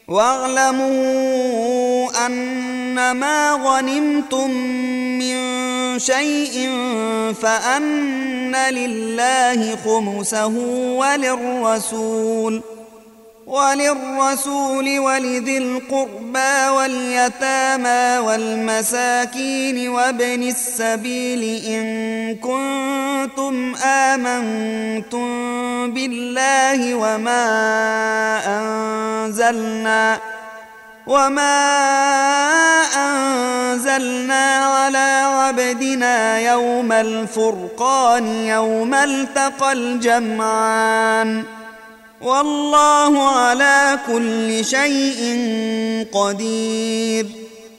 واعلموا أنما غنمتم من شيء فأن لله خمسه وللرسول ولذي القربى واليتامى والمساكين وابن السبيل إن كنتم آمنتم بالله وما أنزلنا على عبدنا يوم الفرقان يوم التقى الجمعان والله على كل شيء قدير.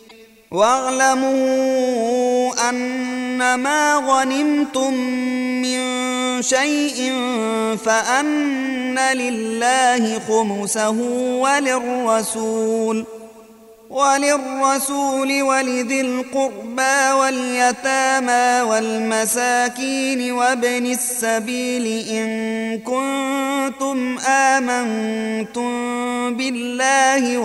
واعلموا أنما غنمتم من شيء فأن لله خمسه وللرسول ولذي القربى واليتامى والمساكين وابن السبيل إن كنتم آمنتم بالله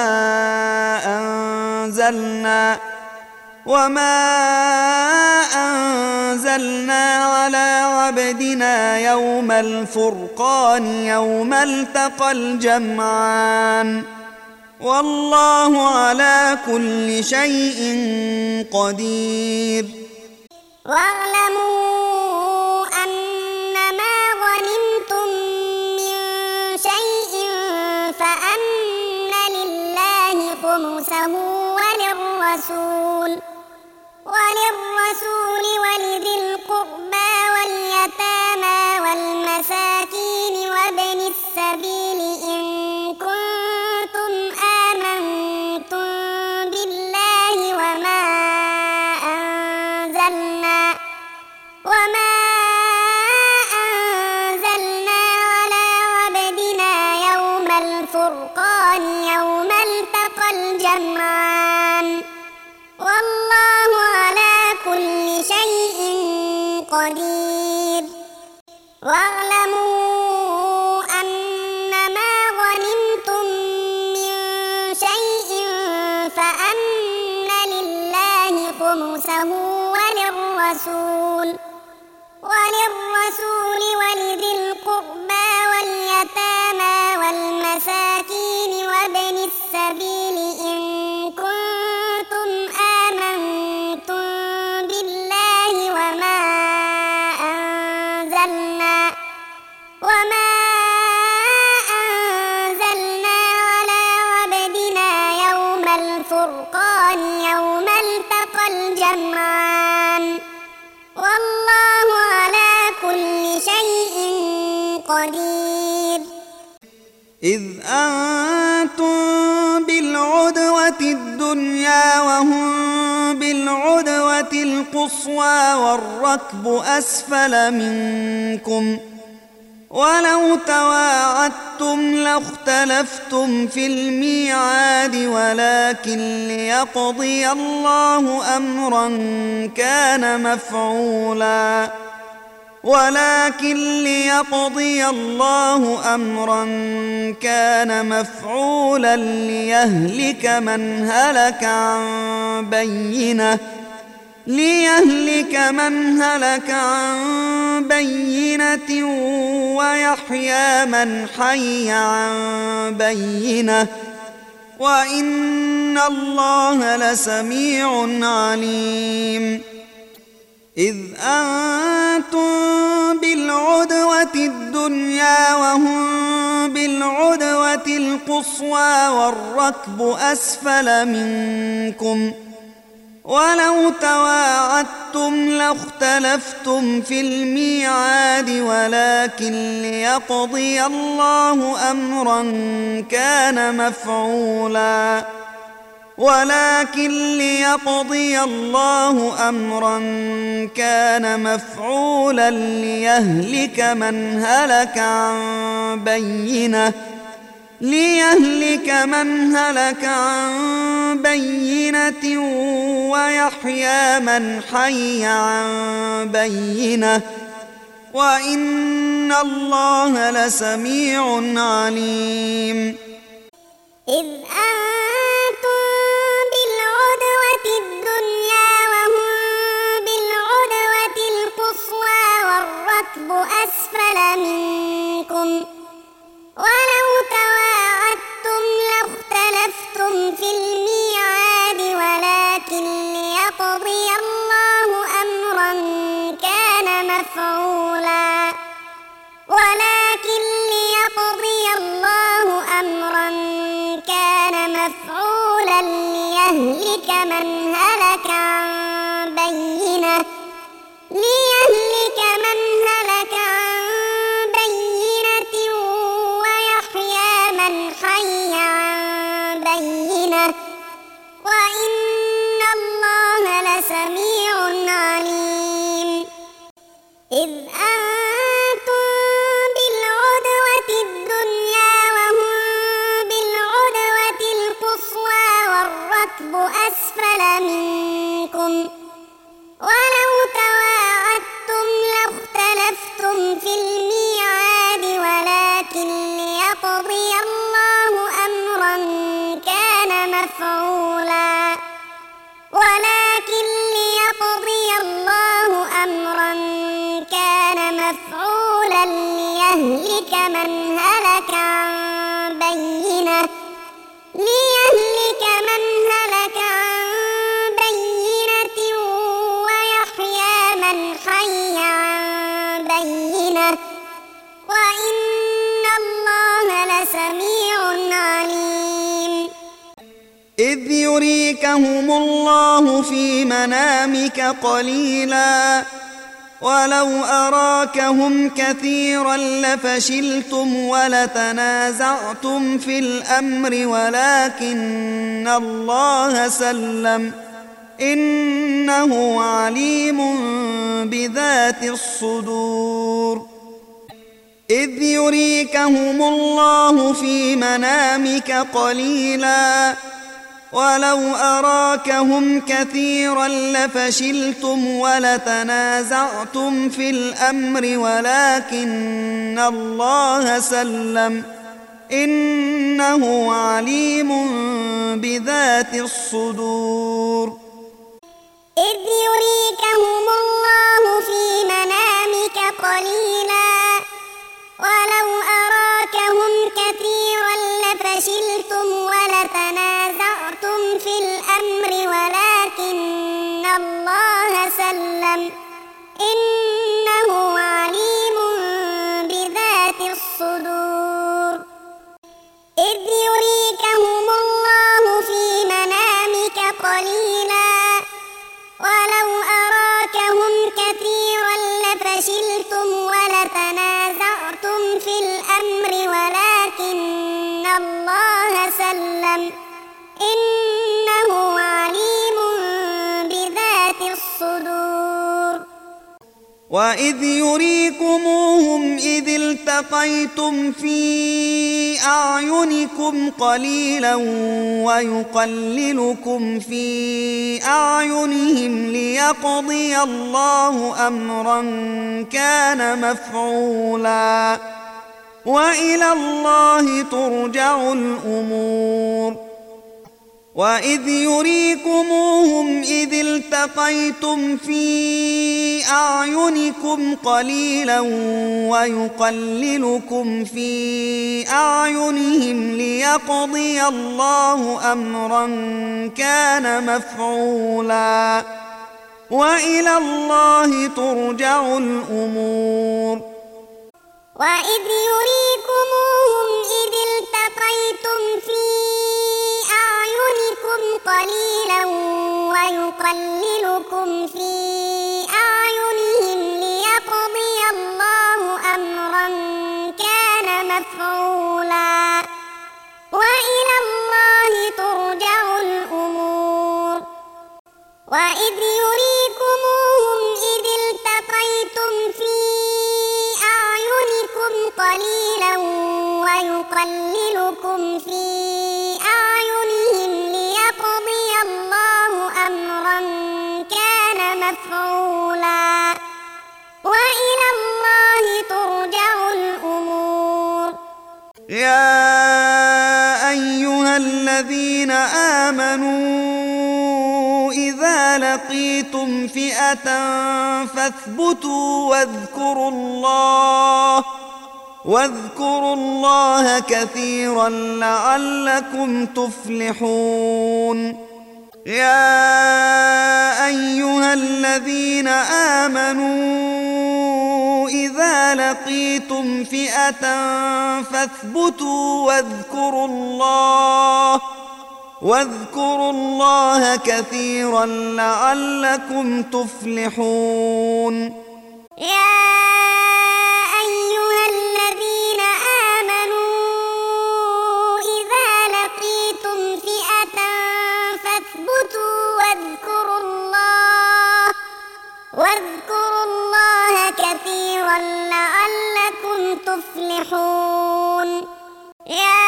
وما أنزلنا على عبدنا يوم الفرقان يوم التقى الجمعان والله على كل شيء قدير. واعلموا أنما غنمتم من شيء فأن لله خمسه وللرسول ولذي القربى واليتامى والمساكين وابن السبيل إن كنتم آمنتم بالله وما أنزلنا على عبدنا يوم الفرقان يوم التقى الجمعان والله على كل شيء قدير. واعلموا أنما غنمتم من شيء فأن لله خمسه وللرسول ولذي القربى واليتامى والمساكين وابن السبيل إن كنتم آمنتم بالله وما أنزلنا على عبدنا يوم الفرقان يوم التقى الجمعان والله على كل شيء قدير. إذ أنتم بالعدوة الدنيا وهم بالعدوة القصوى والركب أسفل منكم ولو تواعدتم لاختلفتم في الميعاد ولكن ليقضي الله أمرا كان مفعولا ليهلك من هلك عن بينة ويحيى من حي عن بينة وإن الله لسميع عليم. إذ أنتم بالعدوة الدنيا وهم بالعدوة القصوى والركب أسفل منكم ولو تواعدتم لاختلفتم في الميعاد ولكن ليقضي الله أمرا كان مفعولا ليهلك من هلك عن بينة ويحيى من حي عن بينة وإن الله لسميع عليم. إذ أنتم بالعدوة الدنيا وهم بالعدوة القصوى والركب أسفل منكم ولو تواعدتم لاختلفتم في الميعاد ولكن ليقضي الله أمرا كان مفعولا ليهلك من هلك عن بينة ويحيى من حي عن بينة وإن الله لسميع عليم إذ أنتم بالعدوة الدنيا وهم بالعدوة القصوى والركب أسفل منكم ولو تواعدتم لاختلفتم في الميعاد ولكن ليقضي الله أمرا كان مفعولا ليهلك من هلك عن بينة ويحيى من حي عن بينة وإن الله لسميع عليم إذ يريكهم الله في منامك قليلا ولو أراكهم كثيرا لفشلتم ولتنازعتم في الأمر ولكن الله سلم إنه عليم بذات الصدور إذ يريكهم الله في منامك قليلا ولو أراكهم كثيرا لفشلتم ولتنازعتم في الأمر ولكن الله سلم إنه عليم بذات الصدور إذ يريكهم الله في منامك قليلا ولو أراكهم كثيرا لفشلتم ولتنازعتم في الأمر ولكن الله سلم إنه عليم بذات الصدور إذ يريكهم الله في منامك قليلا ولو أراكهم كثيرا لفشلتم ولتنازعتم في الأمر ولكن الله سلم إنه عليم بذات الصدور وإذ يريكموهم إذ التقيتم في أعينكم قليلا ويقللكم في أعينهم ليقضي الله أمرا كان مفعولا وإلى الله ترجع الأمور وإذ يريكموهم إذ التقيتم في أعينكم قليلا ويقللكم في أعينهم ليقضي الله أمرا كان مفعولا وإلى الله ترجع الأمور وإذ يريكموهم إذ التقيتم في أعينكم قليلا ويقللكم في أعينهم ليقضي الله أمرا كان مفعولا وإلى الله ترجع الأمور وإذ يريكموهم إذ التقيتم في أعينكم قليلا ويقللكم في أعينهم ليقضي الله أمرا كان مفعولا وإلى الله ترجع الأمور يا أيها الذين آمنوا إذا لقيتم فئة فاثبتوا واذكروا الله كثيرا لعلكم تفلحون. يا أيها الذين آمنوا إذا لقيتم فئة فاثبتوا واذكروا الله كثيرا لعلكم تفلحون. يا أيها الذين آمنوا إذا لقيتم فئة فاثبتوا واذكروا الله كثيرا لعلكم تفلحون. يا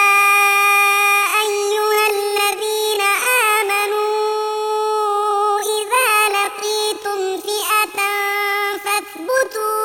أيها الذين آمنوا إذا لقيتم فئة فاثبتوا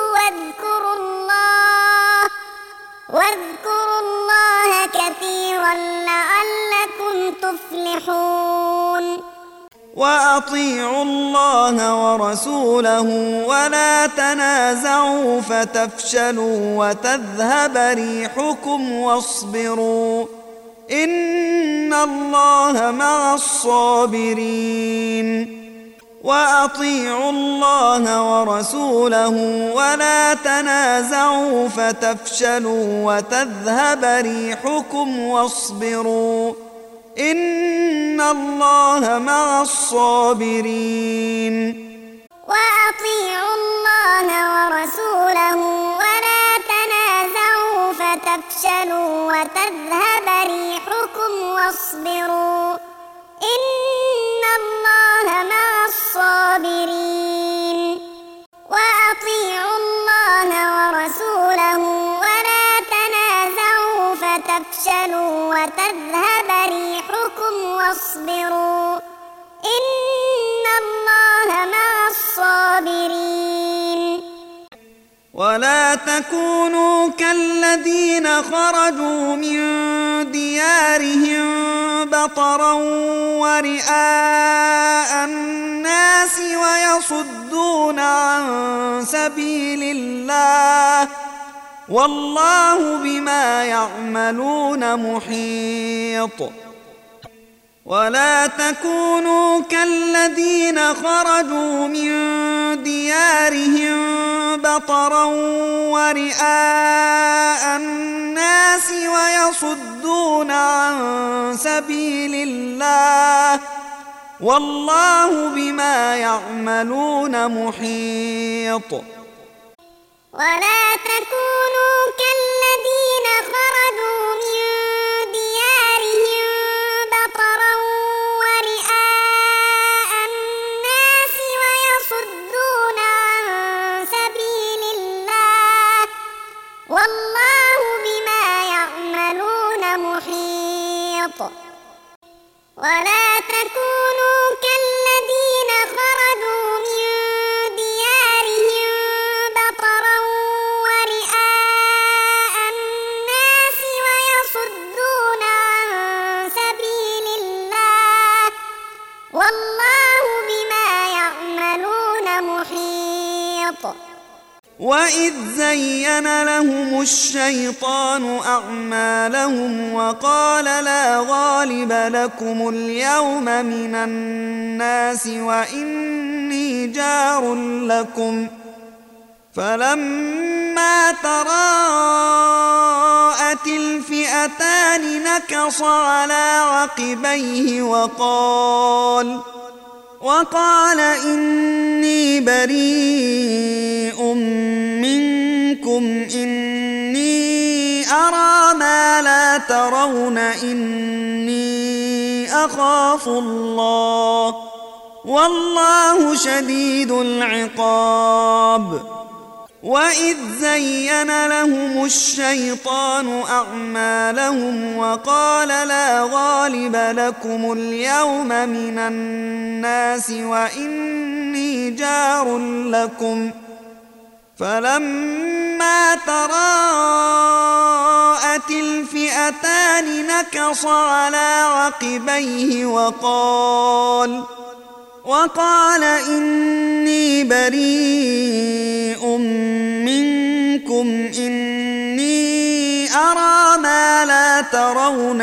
واذكروا الله كثيرا لعلكم تفلحون. وأطيعوا الله ورسوله ولا تنازعوا فتفشلوا وتذهب ريحكم واصبروا إن الله مع الصابرين. وأطيعوا الله ورسوله ولا تنازعوا فتفشلوا وتذهب ريحكم واصبروا إن الله مع الصابرين. وأطيعوا الله ورسوله ولا تنازعوا فتفشلوا وتذهب ريحكم واصبروا إن الله مع الصابرين. وأطيعوا الله ورسوله ولا تنازعوا فتفشلوا وتذهب ريحكم واصبروا إن الله مع الصابرين. ولا تكونوا كالذين خرجوا من ديارهم بطرا ورئاء الناس ويصدون عن سبيل الله والله بما يعملون محيط. ولا تكونوا كالذين خرجوا من ديارهم بطرا ورئاء الناس ويصدون عن سبيل الله والله بما يعملون محيط. ولا تكونوا كالذين خرجوا من ديارهم بطرا ورئاء الناس ويصدون عن سبيل الله والله بما يعملون محيط. ولا تكونوا كالذين خرجوا من ديارهم بطرا ورئاء الناس ويصدون عن سبيل الله والله بما يعملون محيط. وإذ زين لهم الشيطان أعمالهم وقال لا غالب لكم اليوم من الناس وإني جار لكم فلما تراءت الفئتان نكص على عقبيه وقال إني بريء منكم إني أرى ما لا ترون إني أخاف الله والله شديد العقاب. وإذ زين لهم الشيطان أعمالهم وقال لا غالب لكم اليوم من الناس وإني جار لكم فلما فلما تراءت الفئتان نكص على عقبيه وقال إني بريء منكم إني أرى ما لا ترون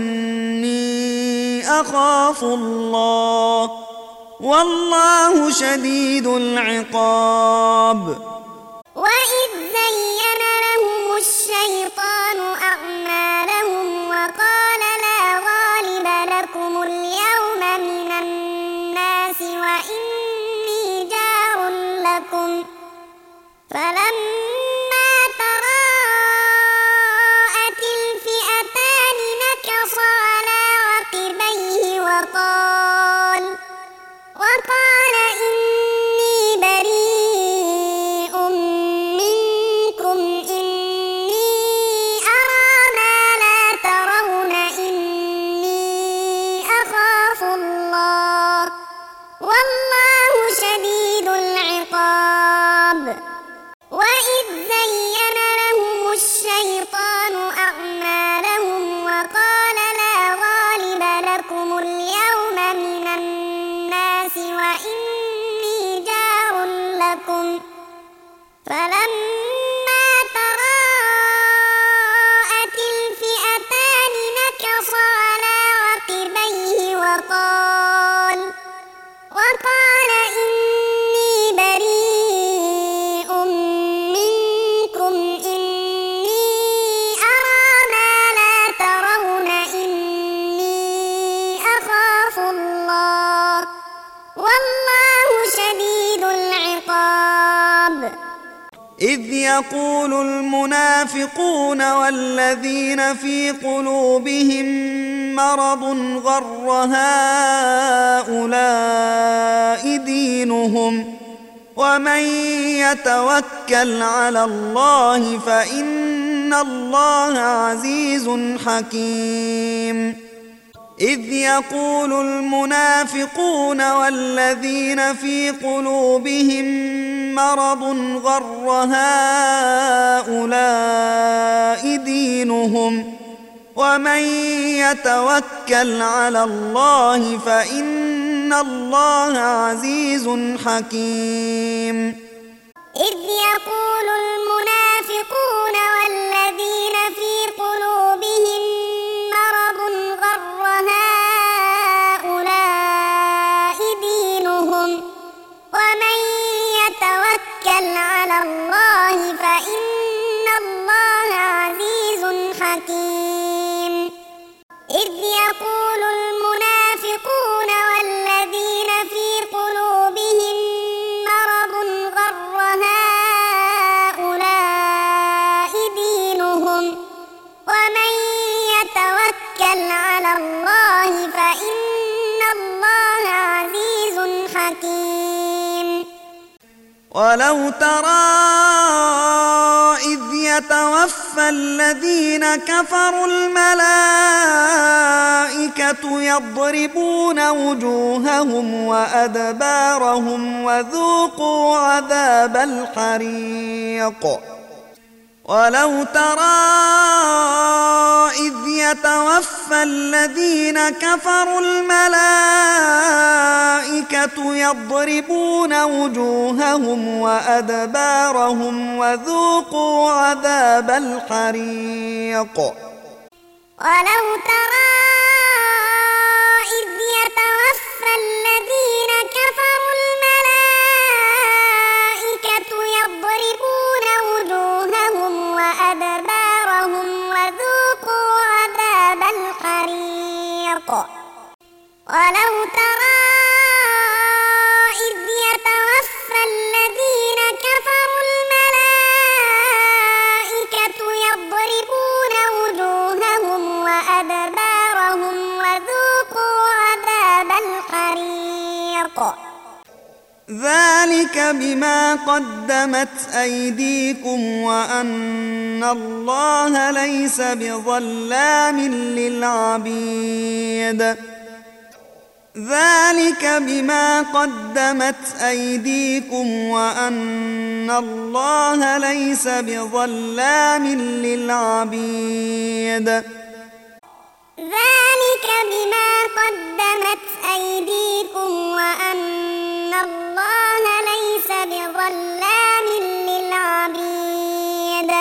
إني أخاف الله والله شديد العقاب. وإذ زين لهم الشيطان أعمالهم وقال لا غالب لكم اليوم من الناس وإني جار لكم فلما تراءت الفئتان نكص على عقبيه وقال إني بريء منكم إني أرى ما لا ترون إني أخاف الله والله شديد العقاب. وإذ زين لهم الشيطان أعمالهم وقال لا غالب لكم اليوم من الناس وإني جار لكم فلما تراءت الفئتان نكص على عقبيه وقال إني بريء منكم إني أرى ما لا ترون إني أخاف الله والله شديد العقاب. إذ يقول المنافقون والذين في قلوبهم مرض غر هؤلاء دينهم ومن يتوكل على الله فإن الله عزيز حكيم. إذ يقول المنافقون والذين في قلوبهم مرض غر هؤلاء دينهم ومن يتوكل على الله فإن الله عزيز حكيم. إذ يقول المنافقون والذين في قلوبهم مرض غر هؤلاء دينهم ومن يتوكل على الله فإن الله عزيز حكيم. إذ يقول المنافقون والذين في قلوبهم مرض غر هؤلاء دينهم ومن يتوكل على الله فإن الله عزيز حكيم. ولو ترى إذ يتوفى الذين كفروا الملائكة يضربون وجوههم وأدبارهم وذوقوا عذاب الحريق. ولو ترى إذ يتوفى الذين كفروا الملائكة يضربون وجوههم وأدبارهم وذوقوا عذاب الحريق. ولو ترى إذ يتوفى الذين كفروا الملائكة يضربون وجوههم وأدبارهم وذوقوا عذاب الحريق. ولو ترى إذ يتوفى الذين كفروا الملائكة يضربون وجوههم وأدبارهم وذوقوا عذاب الحريق. ذلك بما قدمت أيديكم وأن الله ليس بظلام للعبيد. ذلك بما قدمت أيديكم وأن الله ليس بظلام للعبيد. ذلك بما قدمت أيديكم وأن الله ليس بظلام للعبيد.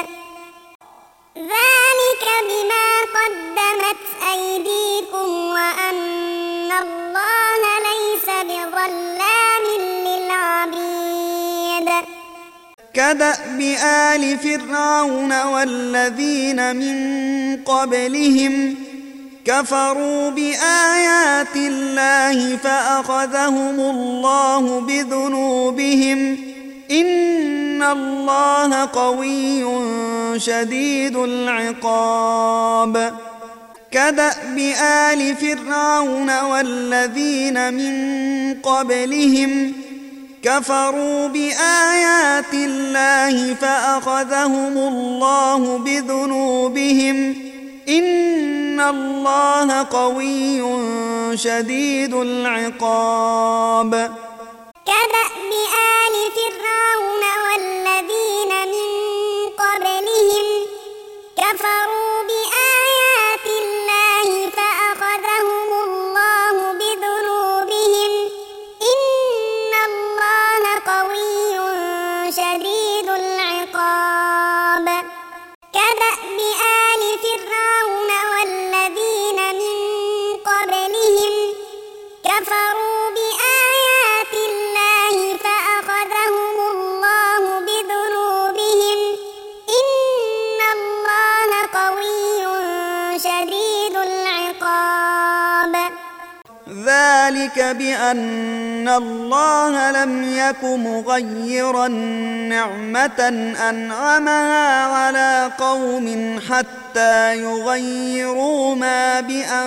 ذلك بما قدمت أيديكم وأن الله ليس بظلام للعبيد. كدأب آل فرعون والذين من قبلهم كفروا بآيات الله فأخذهم الله بذنوبهم إن الله قوي شديد العقاب. كدأب آل فرعون والذين من قبلهم كفروا بآيات الله فأخذهم الله بذنوبهم إن الله قوي شديد العقاب. كدأب آل فرعون والذين من قبلهم كفروا بآيات الله فأخذهم الله بذنوبهم إن الله قوي شديد العقاب. كدأب آل فرعون والذين من قبلهم كفروا بآيات الله فأخذهم الله بذنوبهم إن الله قوي شديد العقاب. ذلك بأن الله لم يك مغيرا نعمة أنعمها على قوم حتى يغيروا ما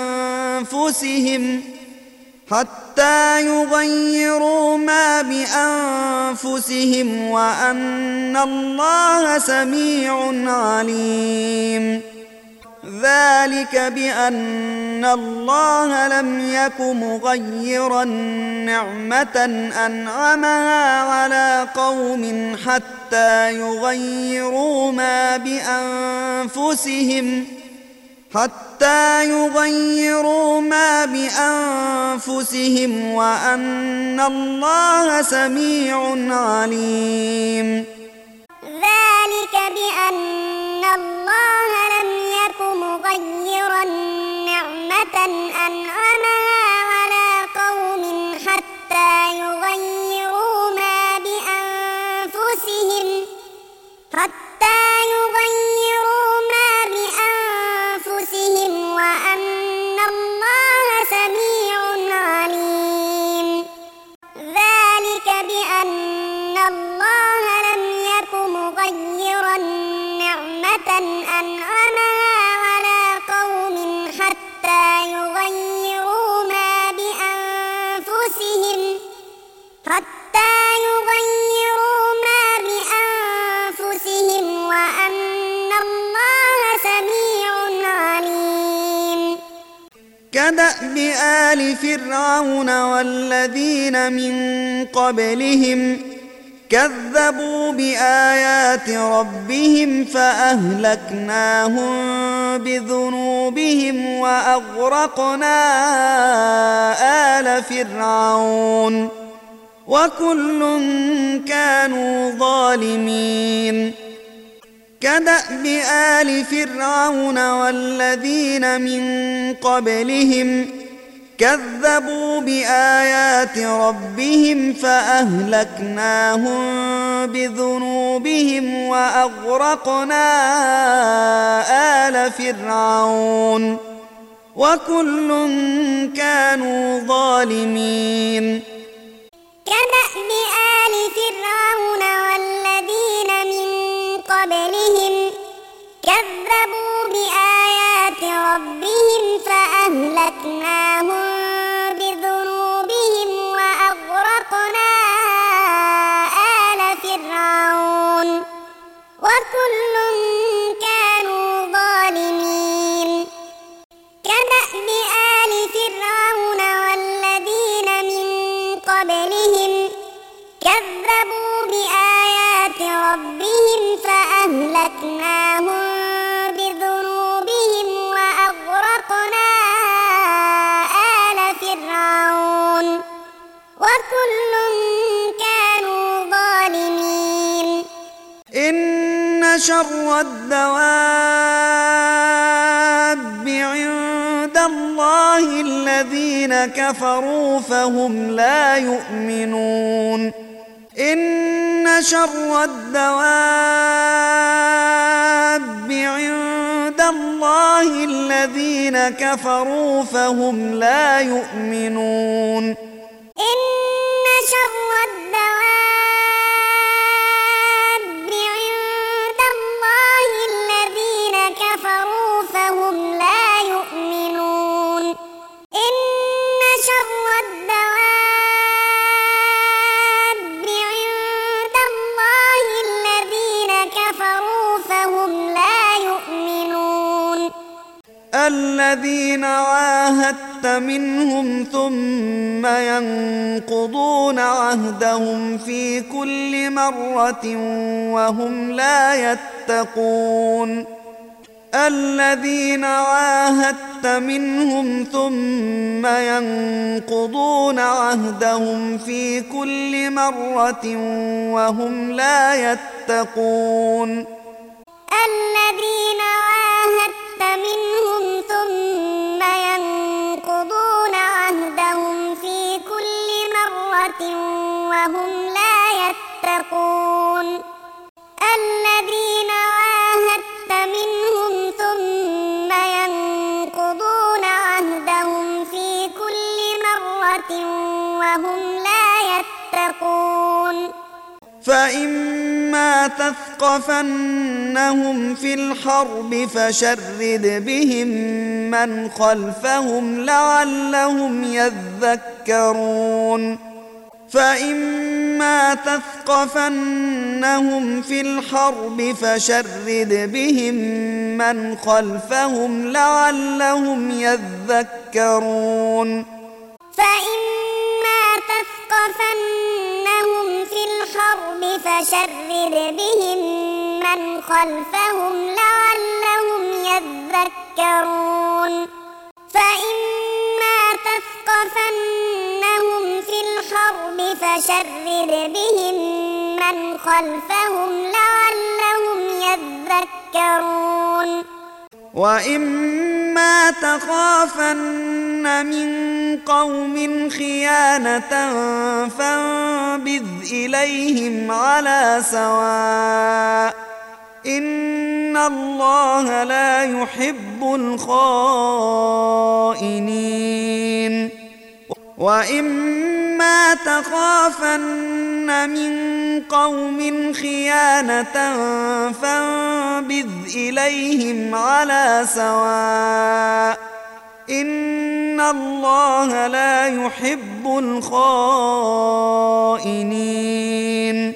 بأنفسهم وأن الله سميع عليم. ذلك بأن الله لم يك مغيرا نعمة أنعمها على قوم حتى يغيروا ما بأنفسهم وأن الله سميع عليم. ذلك بأن الله لم يك مغيرا نعمة أنعمها على قوم حتى يغيروا ما بأنفسهم وأن الله سميع عليم. ذلك بأن الله لم يك مغيرا نعمة أنعمها على قوم حتى يغيروا ما بأنفسهم وأن الله سميع عليم. كدأب آل فرعون والذين من قبلهم كذبوا بآيات ربهم فأهلكناهم بذنوبهم وأغرقنا آل فرعون وكل كانوا ظالمين. كدأب آل فرعون والذين من قبلهم كذبوا بآيات ربهم فأهلكناهم بذنوبهم وأغرقنا آل فرعون وكل كانوا ظالمين. كدأب آل فرعون والذين من قبلهم كذبوا بآيات ربهم فأهلكناهم بذنوبهم وأغرقنا آل فرعون وكل كانوا ظالمين. كدأب آل فرعون والذين فأهلكناهم بذنوبهم وأغرقنا آل فرعون وكل كانوا ظالمين إن شر الدواب عند الله الذين كفروا فهم لا يؤمنون إن شر الدواب عند الله الذين كفروا فهم لا يؤمنون إن شر الدواب عند الله الذين كفروا فهم لا يؤمنون إن شر الدواب عند الله الذين كفروا فهم لا يؤمنون الذين عاهدت منهم ثم ينقضون عهدهم في كل مرة وهم لا يتقون الذين عاهدت منهم ثم ينقضون عهدهم في كل مرة وهم لا يتقون الذين عاهدت منهم ثم ينقضون عهدهم في كل مرة وهم لا يتقون الذين عاهدت منهم ثم ينقضون عهدهم في كل مرة وهم لا يتقون فإما تثقفنهم في الحرب فشرد بهم من خلفهم لعلهم يذكرون فإما تثقفنهم في الحرب فشرد بهم من خلفهم لعلهم يذكرون فإما تثقفنهم في الحرب فشرد بهم من خلفهم لعلهم يذكرون فإما تثقفنهم في الحرب فشرد بهم من خلفهم لعلهم يذكرون وإما تخافن من قوم خيانة فانبذ إليهم على سواء إن الله لا يحب الخائنين وإما تخافن من قوم خيانة فانبذ إليهم على سواء إن الله لا يحب الخائنين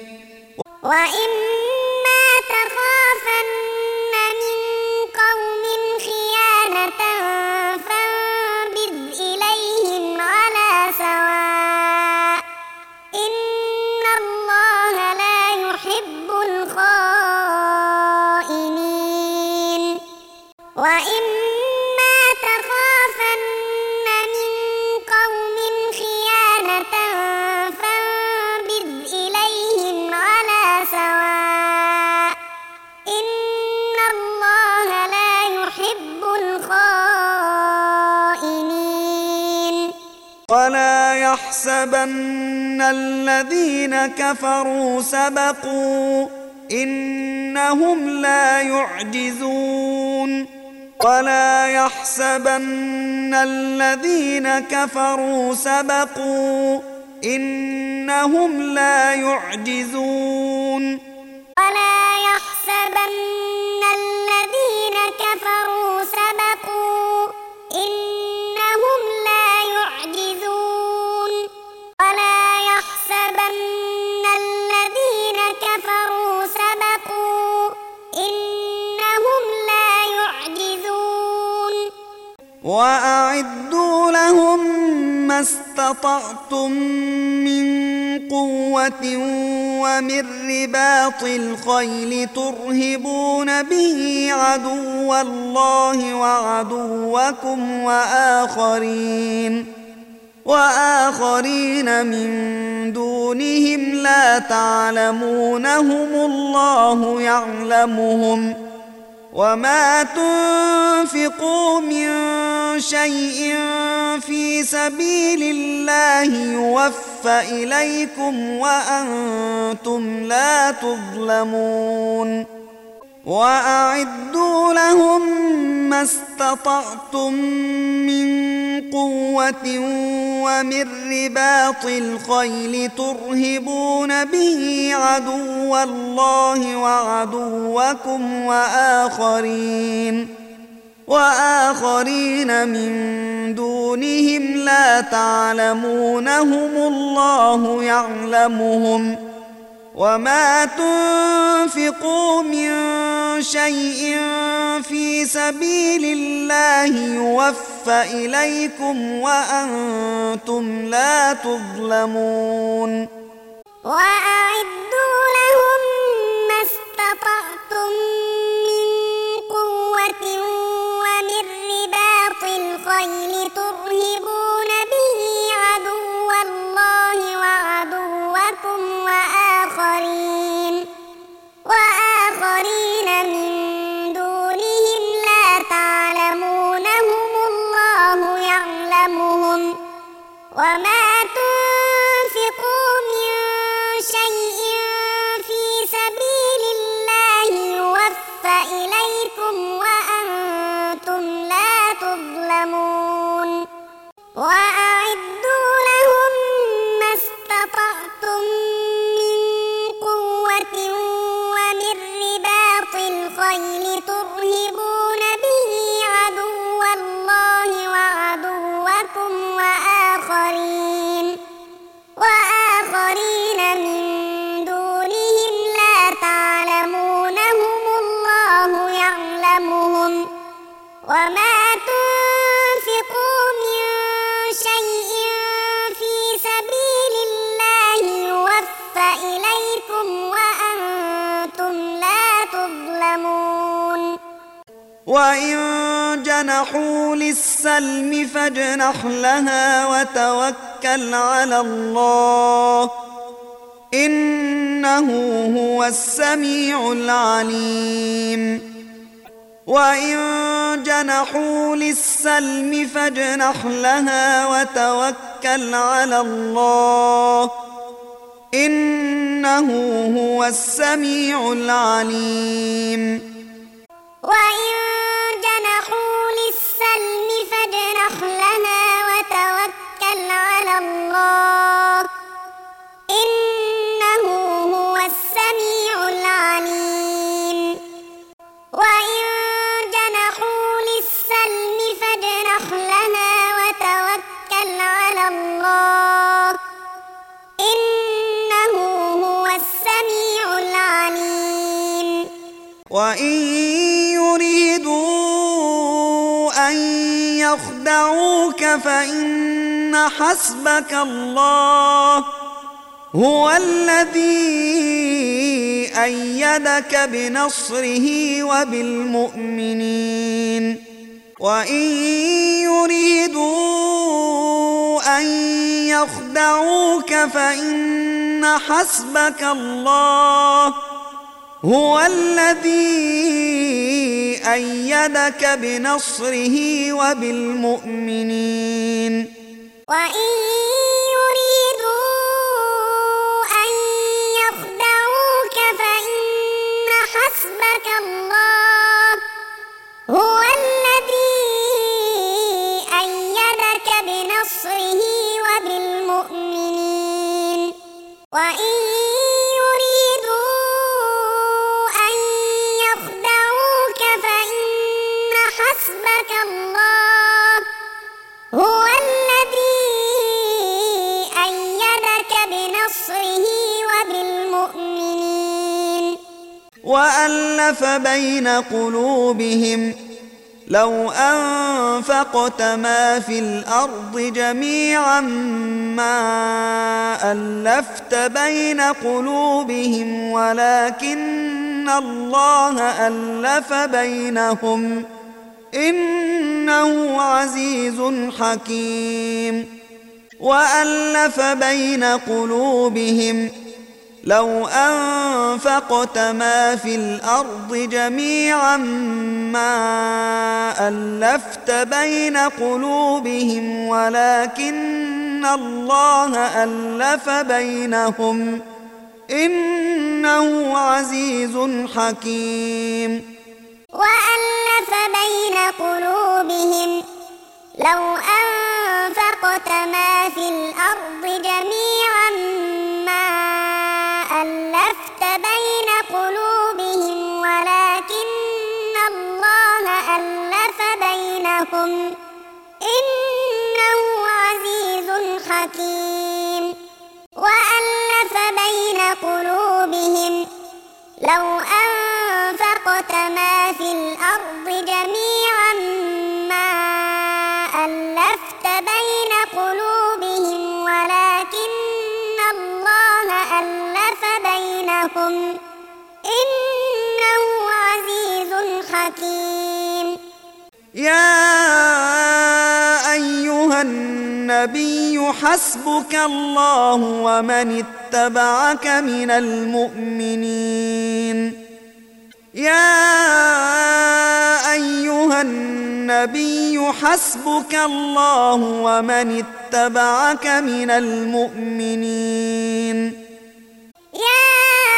وإما تخافن من قوم خيانة فانبذ إليهم على سواء إن الله لا يحب الخائنين وإما تخافن من قوم خيانة فانبذ إليهم على سواء إن الله لا يحب الخائنين ولا يحسبن الذين كفروا سبقوا إنهم لا يعجزون ولا يحسبن الذين كفروا سبقوا إنهم لا يعجزون ولا يحسبن الذين كفروا سبقوا إنهم لا يعجزون ولا يحسبن الذين كفروا سبقوا إنهم لا يعجزون وأعدوا لهم ما استطعتم من قوة ومن رباط الخيل ترهبون به عدو الله وعدوكم وآخرين من دونهم لا تعلمونهم الله يعلمهم وما تنفقوا من شيء في سبيل الله يوفى إليكم وأنتم لا تظلمون وأعدوا لهم ما استطعتم من قوة ومن رباط الخيل ترهبون به عدو الله وعدوكم وآخرين من دونهم لا تعلمونهم الله يعلمهم وما تنفقوا من شيء في سبيل الله يوفى إليكم وأنتم لا تظلمون وأعدوا لهم ما استطعتم من قوة ومن رباط الخيل ترهبون به عدو الله وعدوكم وآخرين من دونهم لا تعلمونهم الله يعلمهم وما تنفقوا من شيء في سبيل الله يوفى إليكم وأنتم لا تظلمون وأعدوا لهم ما استطعتم من قوة ومن رباط الخيل ترهبون به عدو الله وعدوكم وآخرين من دونهم لا تعلمونهم الله يعلمهم وما تنفقوا من شيء في سبيل الله يوفى إليكم وأنتم لا تظلمون وإن جنحوا للسلم فاجنح لها وتوكل على الله إنه هو السميع العليم وإن جنحوا للسلم فاجنح لها وتوكل على الله إنه هو السميع العليم وإن جنحوا للسلم فاجنح لها وتوكل على الله إنه هو السميع العليم وإن جنحوا للسلم فاجنح لها وتوكل على الله إنه هو السميع العليم وإن يريدوا أن يخدعوك فإن حسبك الله هو الذي أيدك بنصره وبالمؤمنين وإن يريدوا أن يخدعوك فإن حسبك الله هو الذي أيدك بنصره وبالمؤمنين وإن يريدوا أن يخدعوك فإن حسبك الله هو الذي أيدك بنصره وبالمؤمنين وإن يريدوا أن يخدعوك فإن حسبك الله هو الذي أيدك بنصره وبالمؤمنين وألف بين قلوبهم لو أنفقت ما في الأرض جميعا ما ألفت بين قلوبهم ولكن الله ألف بينهم إنه عزيز حكيم وألف بين قلوبهم لو أنفقت ما في الأرض جميعا ما ألفت بين قلوبهم ولكن الله ألف بينهم إنه عزيز حكيم وألف بين قلوبهم لو أنفقت ما في الأرض جميعا ما ألفت بين قلوبهم ولكن الله ألف بينهم إنه عزيز حكيم وألف بين قلوبهم لو أنفقت ما في الأرض جميعا ما ألفت بين قلوبهم ولكن الله ألف بينهم إنه عزيز حكيم يا أيها النبي حسبك الله ومن اتبعك من المؤمنين يا أيها النبي حسبك الله ومن اتبعك من المؤمنين يا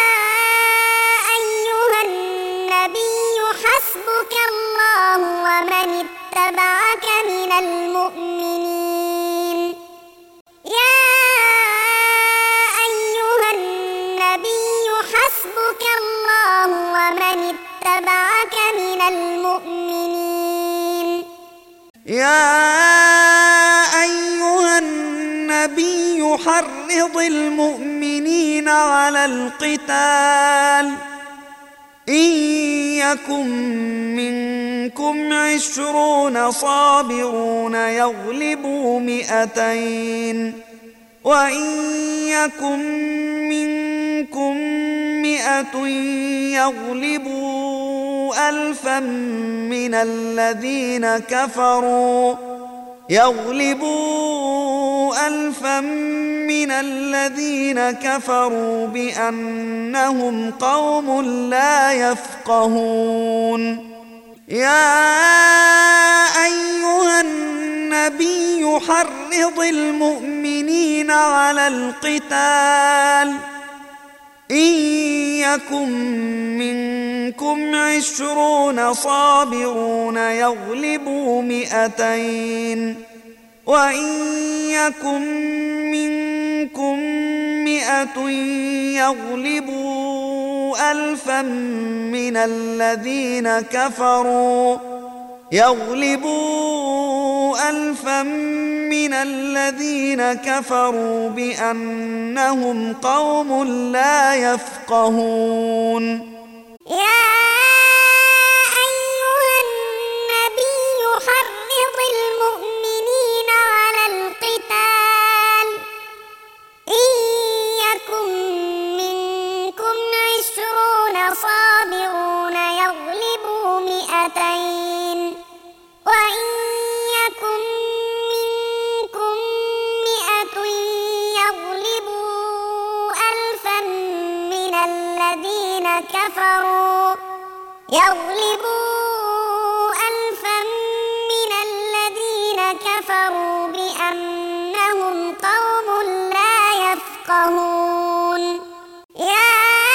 أيها النبي حسبك الله ومن اتبعك من المؤمنين يا أيها النبي حسبك الله ومن اتبعك من المؤمنين يا أيها النبي حرض المؤمنين على القتال إن يكن منكم 20 صابرون يغلبوا 200 وإن يكن منكم 100 يغلبوا 1000 من الذين كفروا بأنهم قوم لا يفقهون يا أيها النبي حرض المؤمنين على القتال إن يكن منكم 20 صابرون يغلبوا 200 وإن يكن منكم 100 يغلبوا 1000 من الذين كفروا بأنهم قوم لا يفقهون يا أيها النبي حرض المؤمنين على القتال إن يكن منكم 20 صابرون يغلبوا 200 وإن يكن منكم 100 يغلبوا 1000 من الذين كفروا بأنهم قوم لا يفقهون يا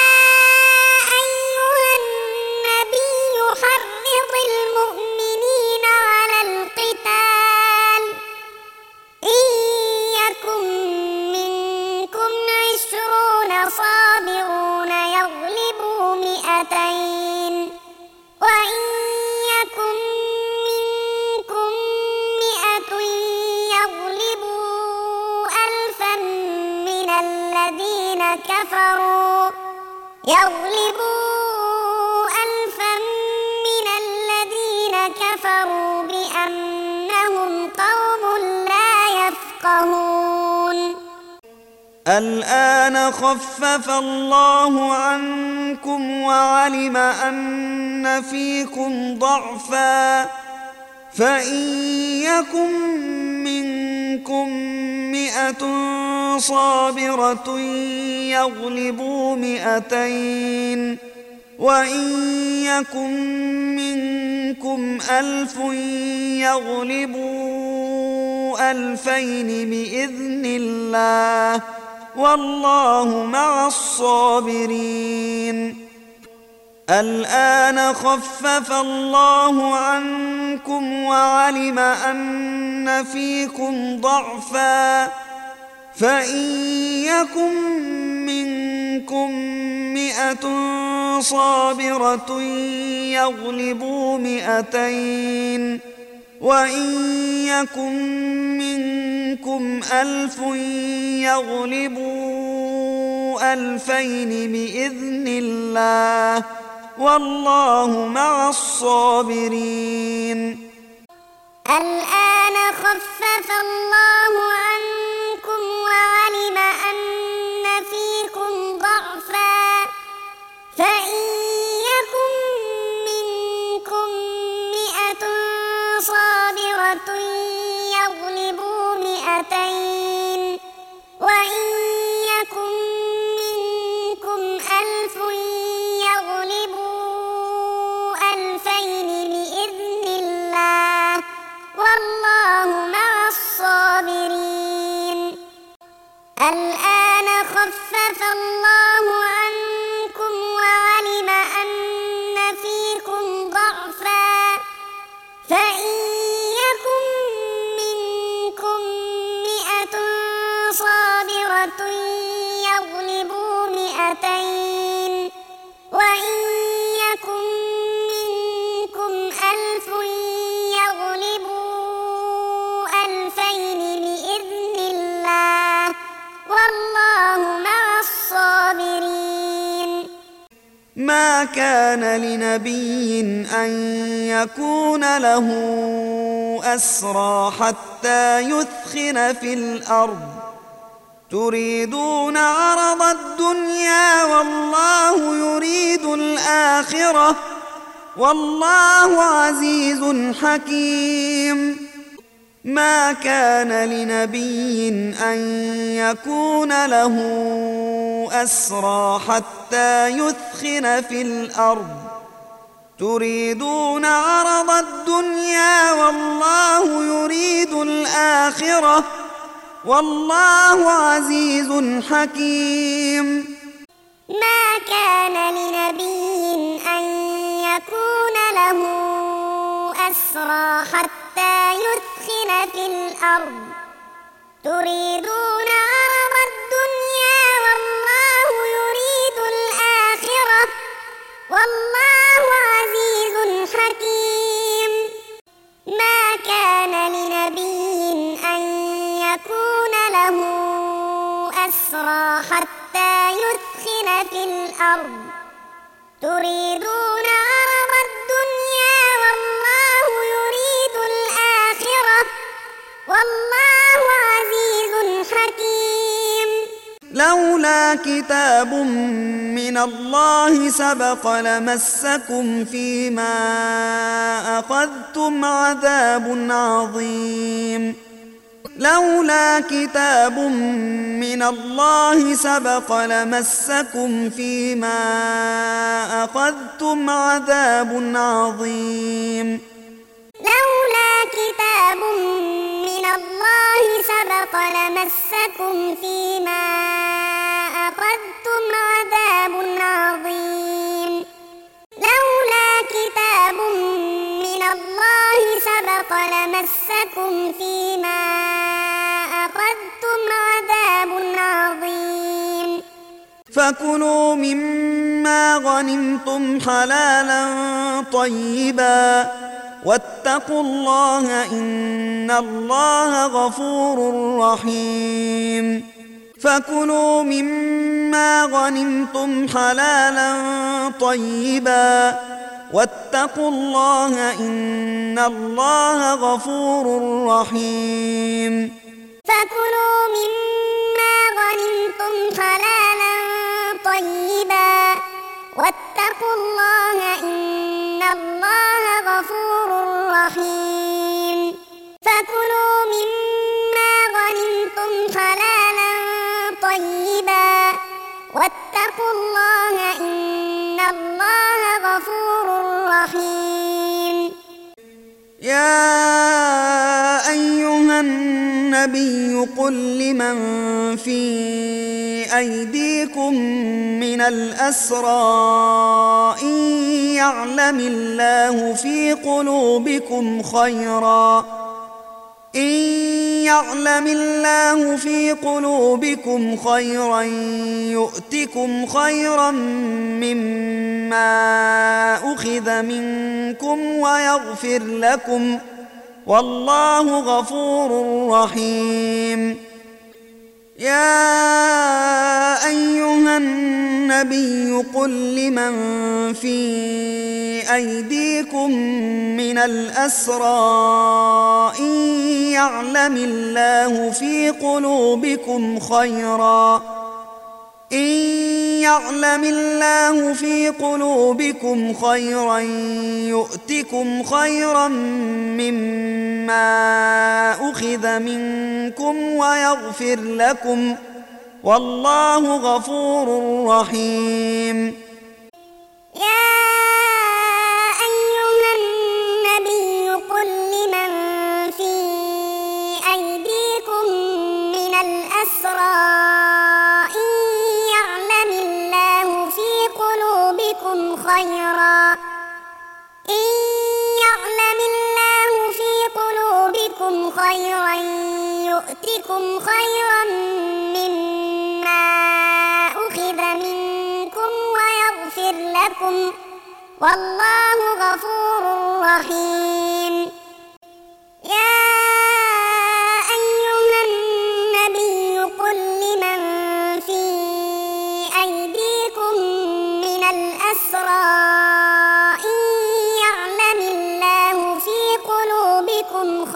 أيها النبي حرض المؤمنين على القتال إن يكن منكم 20 صابرون يغلبوا 200 وإن يكن منكم 100 يغلبوا 1000 من الذين كفروا يفقهون الآن خفف الله عنكم وعلم أن فيكم ضعفا فإن يكن منكم 100 صابرة يغلبوا 200 وإن يكن منكم 1000 يغلبوا 2000 بإذن الله والله مع الصابرين الآن خفف الله عنكم وعلم أن فيكم ضعفا فإن يكن منكم 100 صابرة يغلبوا 200 وإن يكن منكم 1000 يغلبوا 2000 بإذن الله والله مع الصابرين الآن خفف الله عنكم وعلم أن فيكم ضعفا فإن يكن منكم 100 صابرة يغلبوا 200 وإن يكن منكم 1000 يغلبوا 2000 بإذن الله والله مع الصابرين الآن خفف الله عنكم وعلم أن فيكم ضعفا فإن يكن منكم 100 صابرة يغلبوا 200 وإن يكن منكم 1000 يغلبوا 2000 بإذن الله والله مع الصابرين ما كان لنبي أن يكون له أسرى حتى يثخن في الأرض تريدون عرض الدنيا والله يريد الآخرة والله عزيز حكيم ما كان لنبي أن يكون له أسرى حتى يثخن في الأرض تريدون عرض الدنيا والله يريد الآخرة والله عزيز حكيم ما كان لنبي أن يكون له أسرى حتى يثخن في الأرض تريدون عرض الدنيا والله يريد الآخرة والله عزيز حكيم ما كان لنبي أن يكون له أسرى حتى يثخن في الأرض تريدون عرض الدنيا والله يريد الآخرة والله عزيز حكيم لولا كتاب من الله سبق لمسكم فيما أخذتم عذاب عظيم لولا كتاب من الله سبق لمسكم فيما أخذتم عذاب عظيم لولا كتاب من الله سبق لمسكم فيما أخذتم عذاب عظيم لولا كتاب من الله سبق لمسكم فيما أخذتم عذاب عظيم فكلوا مما غنمتم حلالا طيبا واتقوا الله إن الله غفور رحيم فكلوا مما غنمتم حلالا طيبا واتقوا الله إن الله غفور رحيم الله إن الله غفور رحيم فكلوا مما غنمتم حلالا طيبا واتقوا الله إن الله غفور رحيم يا أيها النبي قل لمن في أيديكم من الأسرى إن يعلم الله في قلوبكم خيرا يؤتكم خيرا مما أخذ منكم ويغفر لكم والله غفور رحيم يا أيها النبي قل لمن في أيديكم من الأسرى إن يعلم الله في قلوبكم خيرا يؤتكم خيرا مما أخذ منكم ويغفر لكم والله غفور رحيم يا أيها النبي قل لمن في أيديكم من الأسرى إن يعلم الله في قلوبكم خيرا يؤتكم خيرا مما أخذ منكم ويغفر لكم والله غفور رحيم يا أيها النبي قل لمن في أيديكم من الأسرى إن يعلم الله في قلوبكم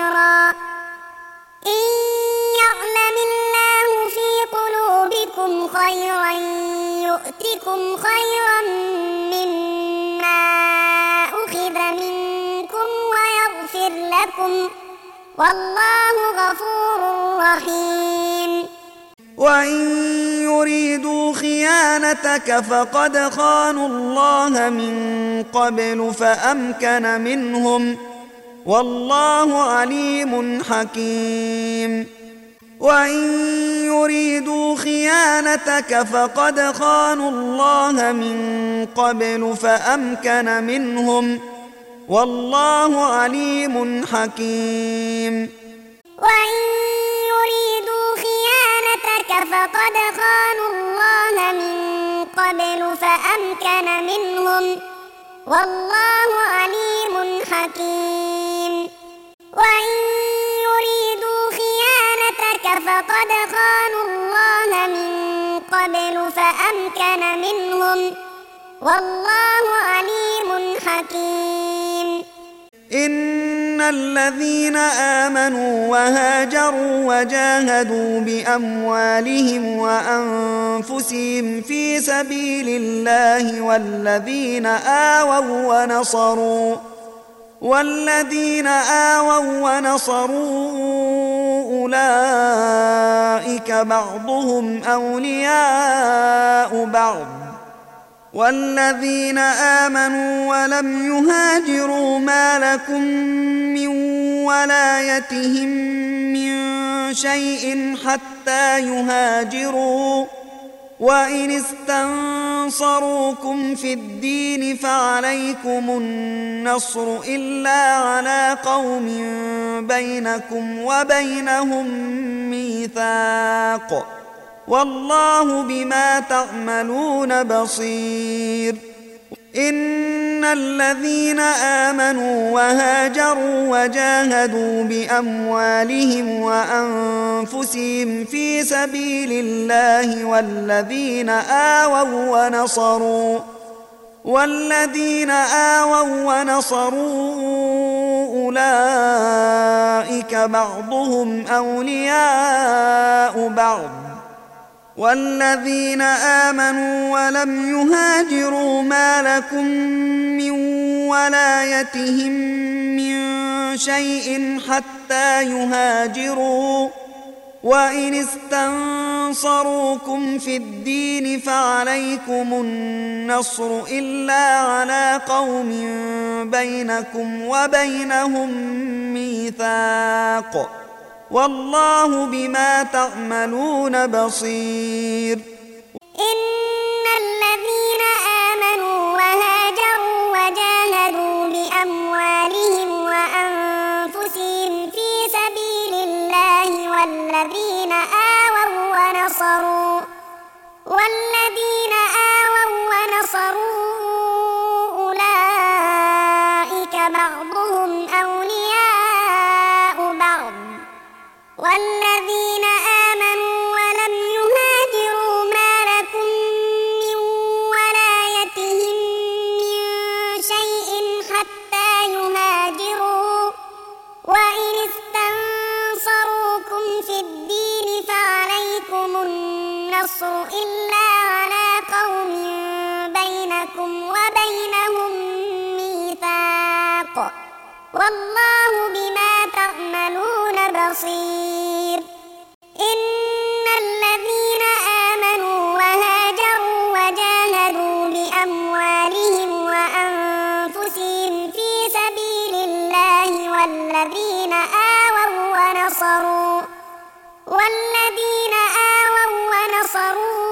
خيرا يؤتكم خيرا مما أخذ منكم ويغفر لكم والله غفور رحيم وإن يريدوا خيانتك فقد خانوا الله من قبل فأمكن منهم والله عليم حكيم وإن يريدوا خيانتك فقد خانوا الله من قبل فأمكن منهم والله عليم حكيم وإن يريدوا خيانتك فقد خانوا الله من قبل فأمكن منهم والله عليم حكيم وإن يريدوا خيانتك فقد خانوا الله من قبل فأمكن منهم والله عليم حكيم إن الذين آمنوا وهاجروا وجاهدوا بأموالهم وأنفسهم في سبيل الله والذين آووا ونصروا أولئك بعضهم أولياء بعض والذين آمنوا ولم يهاجروا ما لكم من ولايتهم من شيء حتى يهاجروا وإن استنصروكم في الدين فعليكم النصر إلا على قوم بينكم وبينهم ميثاق والله بما تعملون بصير إن الذين آمنوا وهاجروا وجاهدوا بأموالهم وأنفسهم في سبيل الله والذين آووا ونصروا أولئك بعضهم أولياء بعض والذين آمنوا ولم يهاجروا ما لكم من ولايتهم من شيء حتى يهاجروا، وإن استنصروكم في الدين فعليكم النصر إلا على قوم بينكم وبينهم ميثاق، والله بما تعملون بصير. إن الذين آمنوا وهاجروا وجاهدوا بأموالهم وأنفسهم في سبيل الله والذين آووا ونصروا أولئك بعضهم أولياء بعض، والذين آمنوا ولم يهاجروا ما لكم من ولايتهم من شيء حتى يهاجروا، وإن استنصروكم في الدين فعليكم النصر إلا على قوم بينكم وبينهم ميثاق، والله بما تعملون بصير. إن الذين آمنوا وهاجروا وجاهدوا بأموالهم وأنفسهم في سبيل الله والذين آووا ونصروا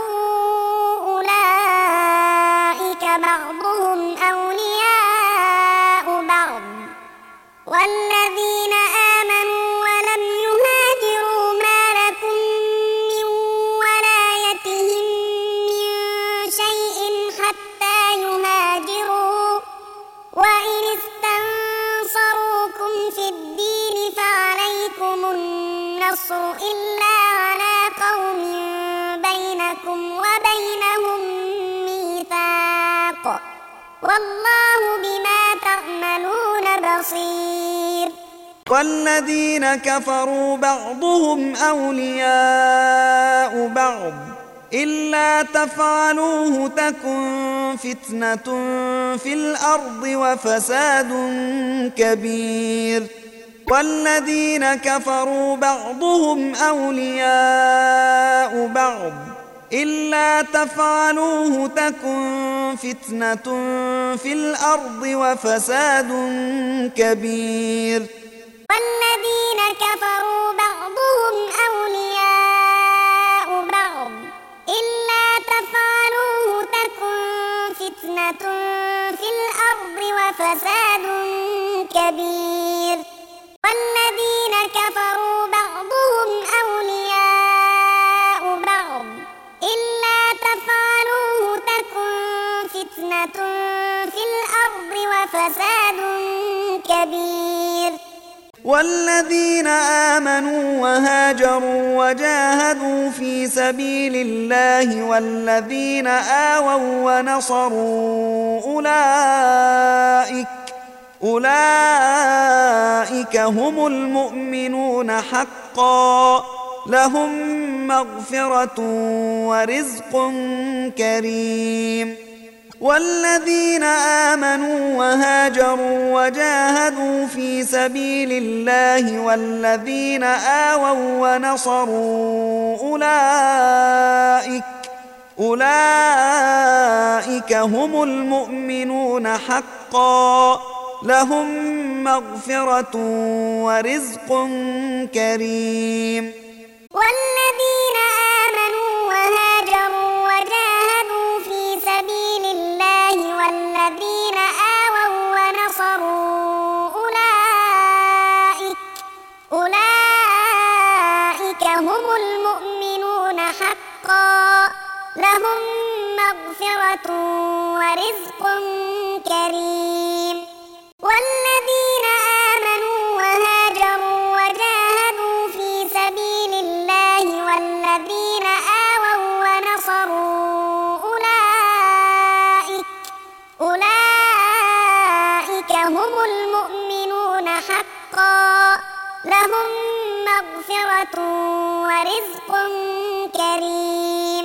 أولئك بعضهم أولياء بعض، والذين آمنوا ولم يهاجروا ما لكم من ولايتهم من شيء حتى يهاجروا، وإن استنصروكم في الدين فعليكم النصر إلا على قوم بينكم وبينهم ميثاق، والله بما تعملون بصير. والذين كفروا بعضهم أولياء بعض إلا تفعلوه تكن فتنة في الأرض وفساد كبير. والذين كفروا بعضهم أولياء بعض إلا تفعلوه تكن فتنة في الأرض وفساد كبير. والذين كفروا بعضهم أولياء بعض إلا تفعلوه تكن فتنة في الأرض وفساد كبير. والذين كفروا بعضهم أولياء بعض إلا تفعلوه تكن فتنة في الأرض وفساد كبير. والذين آمنوا وهاجروا وجاهدوا في سبيل الله والذين آووا ونصروا أولئك هم المؤمنون حقا، لهم مغفرة ورزق كريم. والذين آمنوا وهاجروا وجاهدوا في سبيل الله والذين آووا ونصروا أولئك هم المؤمنون حقا، لهم مغفرة ورزق كريم. والذين آمنوا وهاجروا وجاهدوا في سبيل الله والذين آووا ونصروا أولئك هم المؤمنون حقا، لهم مغفرة ورزق كريم. والذين آمنوا وهاجروا وجاهدوا في سبيل الله والذين آووا ونصروا أولئك هم المؤمنون حقا، لهم مغفرة ورزق كريم.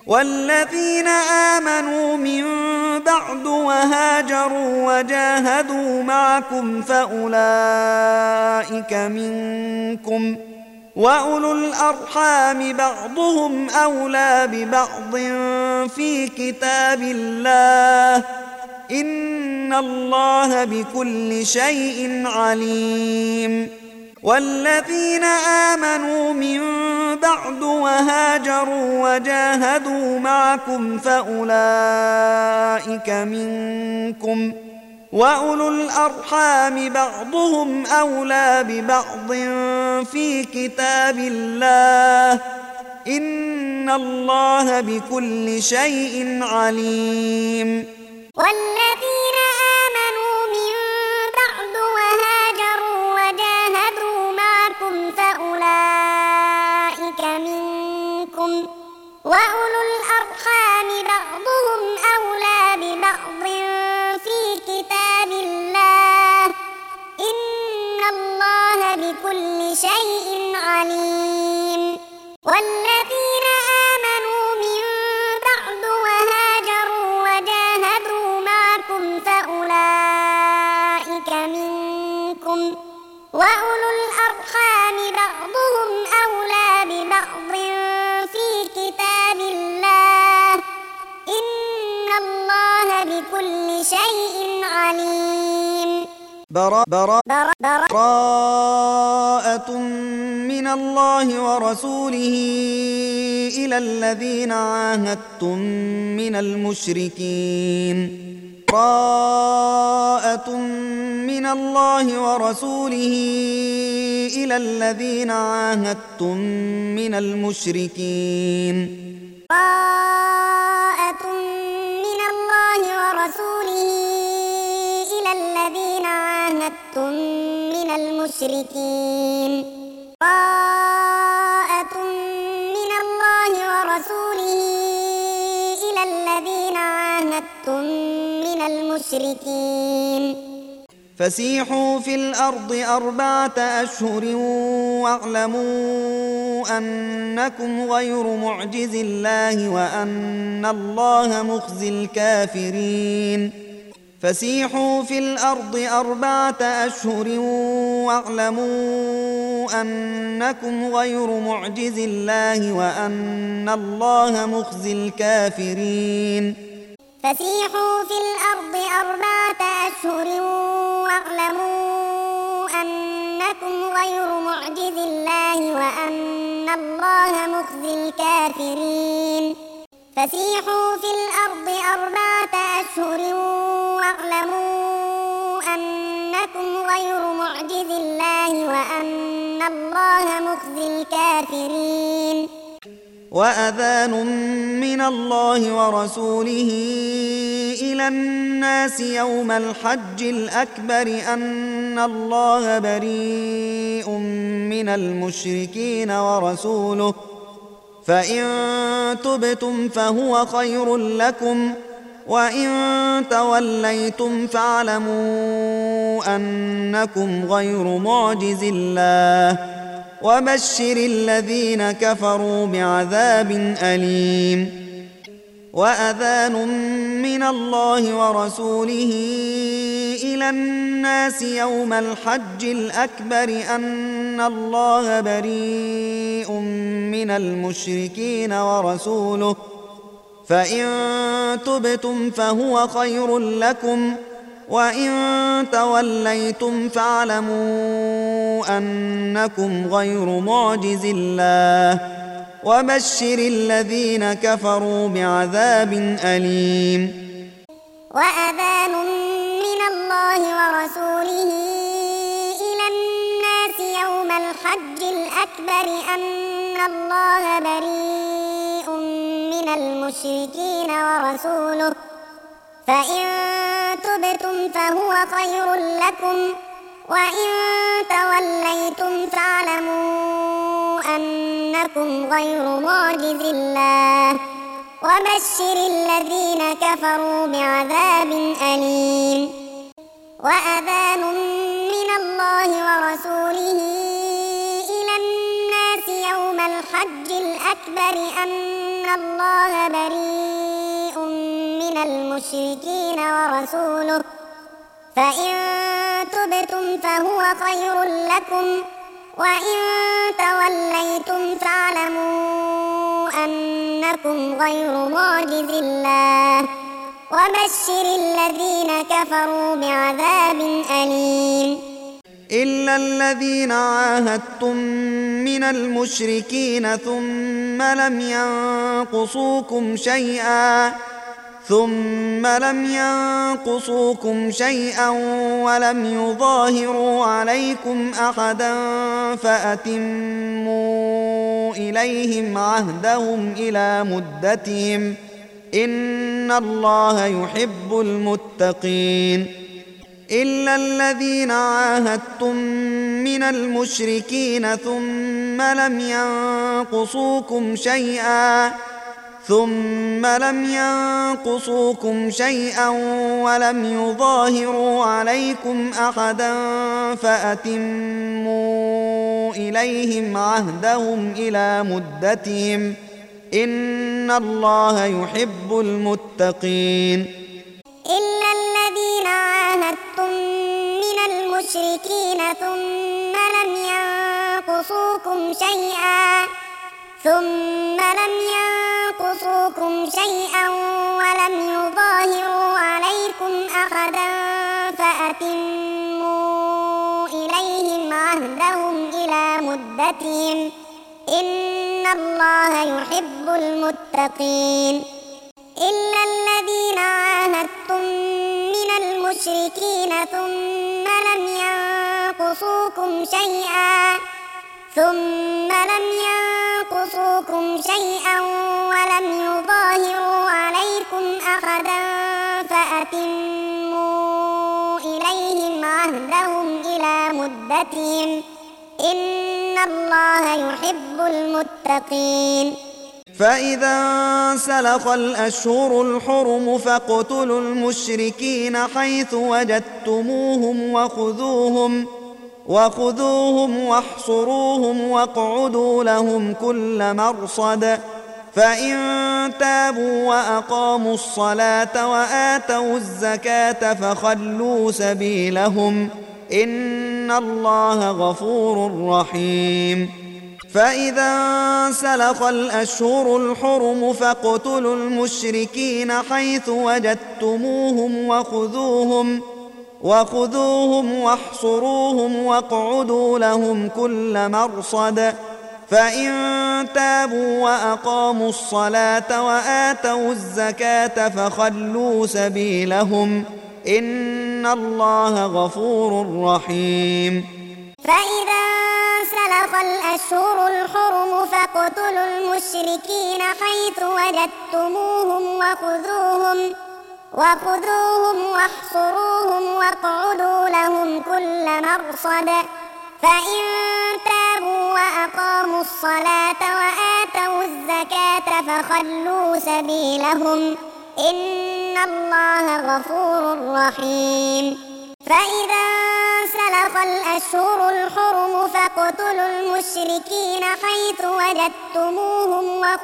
والذين آمنوا من بعد وهاجروا وجاهدوا معكم فأولئك منكم، وأولو الأرحام بعضهم أولى ببعض في كتاب الله، إن الله بكل شيء عليم. والذين آمنوا من بعد وهاجروا وجاهدوا معكم فأولئك منكم، وأولو الأرحام بعضهم أولى ببعض في كتاب الله، إن الله بكل شيء عليم. والذين آمنوا من بعد وهاجروا وجاهدوا معكم فأولئك منكم، وأولو الأرحام بعضهم أولى ببعض في كتاب الله، إن الله بكل شيء عليم. والذين آمنوا من بعد وهاجروا وجاهدوا معكم فأولئك منكم، وأولو الأرحام بعضهم أولى ببعض في كتاب الله، إن الله بكل شيء عليم. براءة من الله ورسوله إلى الذين عاهدتم من المشركين. براءة من الله ورسوله إلى الذين عاهدتم من المشركين. براءة من الله ورسوله إلى الذين عاهدتم من المشركين. براءة من الله ورسوله إلى الذين عاهدتم من المشركين. فسيحوا في الأرض 4 أشهر واعلموا أنكم غير معجز الله وأن الله مخزي الكافرين. فسيحوا في الأرض 4 أشهر واعلموا أنكم غير معجز الله وأن الله مخزي الكافرين. فسيحوا في الأرض 4 أشهر واعلموا أنكم غير معجز الله وأن الله مخزي الكافرين. فسيحوا في الأرض 4 أشهر واعلموا أنكم غير معجز الله وأن الله مخزي الكافرين. وأذان من الله ورسوله إلى الناس يوم الحج الأكبر أن الله بريء من المشركين ورسوله، فإن تبتم فهو خير لكم، وإن توليتم فاعلموا أنكم غير معجز الله، وبشر الذين كفروا بعذاب أليم. وأذان من الله ورسوله إلى الناس يوم الحج الأكبر أن الله بريء من المشركين ورسوله، فإن تبتم فهو خير لكم، وإن توليتم فاعلموا أنكم غير معجز الله، وبشر الذين كفروا بعذاب أليم. وأذان من الله ورسوله إلى الناس يوم الحج الأكبر أن الله بريء من المشركين ورسوله، فإن تبتم فهو خير لكم، وإن توليتم فاعلموا أنكم غير معجز الله، وبشر الذين كفروا بعذاب أليم. وأذان من الله ورسوله إلى الناس يوم الحج الحج الأكبر أن الله بريء من المشركين ورسوله، فإن تبتم فهو خير لكم، وإن توليتم فاعلموا أنكم غير معجز الله، وبشر الذين كفروا بعذاب أليم. إلا الذين عاهدتم من المشركين ثم لم ينقصوكم شيئا ولم يظاهروا عليكم أحدا فأتموا إليهم عهدهم إلى مدتهم، إن الله يحب المتقين. إلا الذين عاهدتم من المشركين ثم لم ينقصوكم شيئا ولم يظاهروا عليكم أحدا فأتموا إليهم عهدهم إلى مدتهم، إن الله يحب المتقين. إلا الذين عاهدتم من المشركين ثم لم ينقصوكم شيئا ولم يظاهروا عليكم أحدا فأتموا إليهم عهدهم إلى مدتهم، إن الله يحب المتقين. إلا الذين عاهدتم من المشركين ثم لم ينقصوكم شيئا ولم يظاهروا عليكم أحدا فأتموا إليهم عهدهم إلى مدتهم، إن الله يحب المتقين. فإذا انسلخ الأشهر الحرم فاقتلوا المشركين حيث وجدتموهم وخذوهم واحصروهم واقعدوا لهم كل مرصد، فإن تابوا وأقاموا الصلاة وآتوا الزكاة فخلوا سبيلهم، إن الله غفور رحيم. فإذا انسلخ الأشهر الحرم فاقتلوا المشركين حيث وجدتموهم وخذوهم واحصروهم واقعدوا لهم كل مرصد، فإن تابوا وأقاموا الصلاة وآتوا الزكاة فخلوا سبيلهم، إن الله غفور رحيم. فإذا انسلخ الأشهر الحرم فاقتلوا المشركين حيث وجدتموهم وخذوهم واحصروهم واقعدوا لهم كل مرصد، فإن تابوا وأقاموا الصلاة وآتوا الزكاة فخلوا سبيلهم، إن الله غفور رحيم. فإذا انسلخ الأشهر الحرم فاقتلوا المشركين حيث وجدتموهم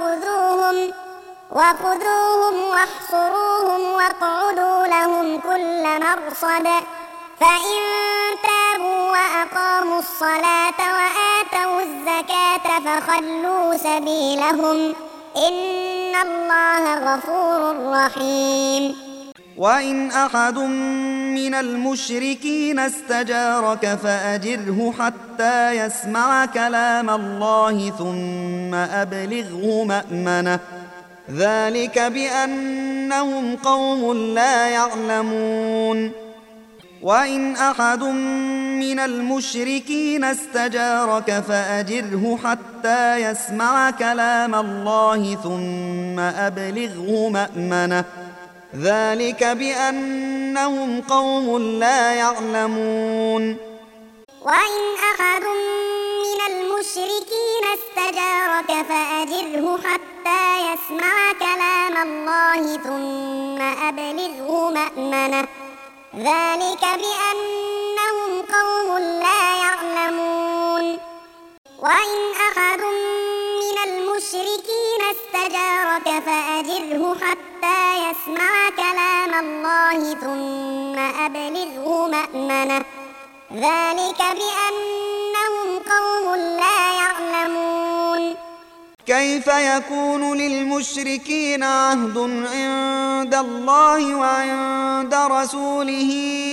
وخذوهم واحصروهم واقعدوا لهم كل مرصد، فإن تابوا وأقاموا الصلاة وآتوا الزكاة فخلوا سبيلهم، إن الله غفور رحيم. وإن أحد من المشركين استجارك فأجره حتى يسمع كلام الله ثم أبلغه مأمنه، ذلك بأنهم قوم لا يعلمون. وإن أحد من المشركين استجارك فأجره حتى يسمع كلام الله ثم أبلغه مأمنه، ذلك بأنهم قوم لا يعلمون. وإن أحد من المشركين استجارك فأجره حتى يسمع كلام الله ثم أبلغه مأمنه، ذلك بأنهم قوم لا يعلمون. وإن أحد من المشركين استجارك فأجره حتى يسمع كلام الله ثم أبلغه مأمنه ذلك بأنهم قوم لا يعلمون كيف يكون للمشركين عهد عند الله وعند رسوله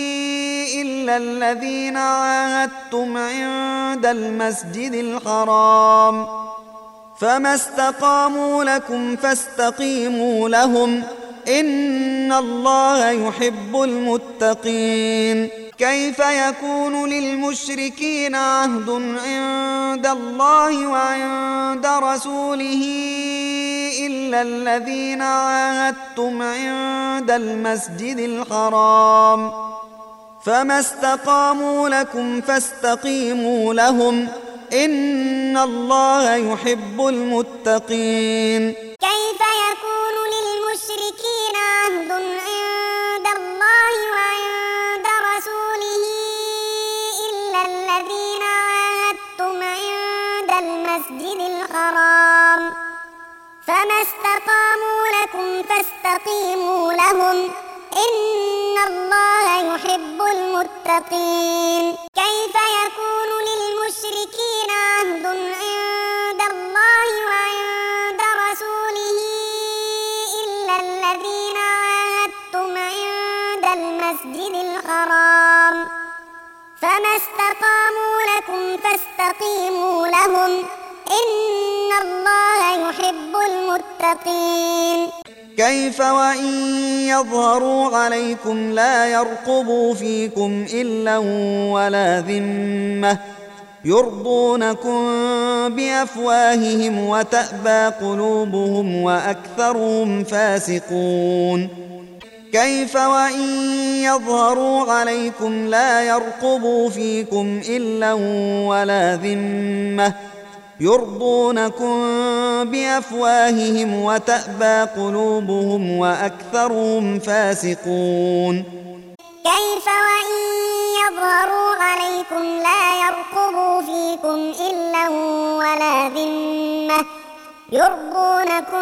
إلا الذين عاهدتم عند المسجد الحرام فما استقاموا لكم فاستقيموا لهم إن الله يحب المتقين كيف يكون للمشركين عهد عند الله وعند رسوله إلا الذين عاهدتم عند المسجد الحرام فما استقاموا لكم فاستقيموا لهم إن الله يحب المتقين كيف يكون للمشركين عهد عند الله وعند رسوله إلا الذين عاهدتم عند المسجد الحرام فما استقاموا لكم فاستقيموا لهم إن الله يحب المتقين كيف يكون للمشركين عهد عند الله وعند رسوله إلا الذين عاهدتم عند المسجد الحرام فما استقاموا لكم فاستقيموا لهم إن الله يحب المتقين كيف وإن يظهروا عليكم لا يرقبوا فيكم إلا ولا ذمة يرضونكم بأفواههم وتأبى قلوبهم وأكثرهم فاسقون كيف وإن يظهروا عليكم لا يرقبوا فيكم إلا ولا ذمة يرضونكم بأفواههم وتأبى قلوبهم وأكثرهم فاسقون كيف وإن يظهروا عليكم لا يرقبوا فيكم إلا ولا ذمة يرضونكم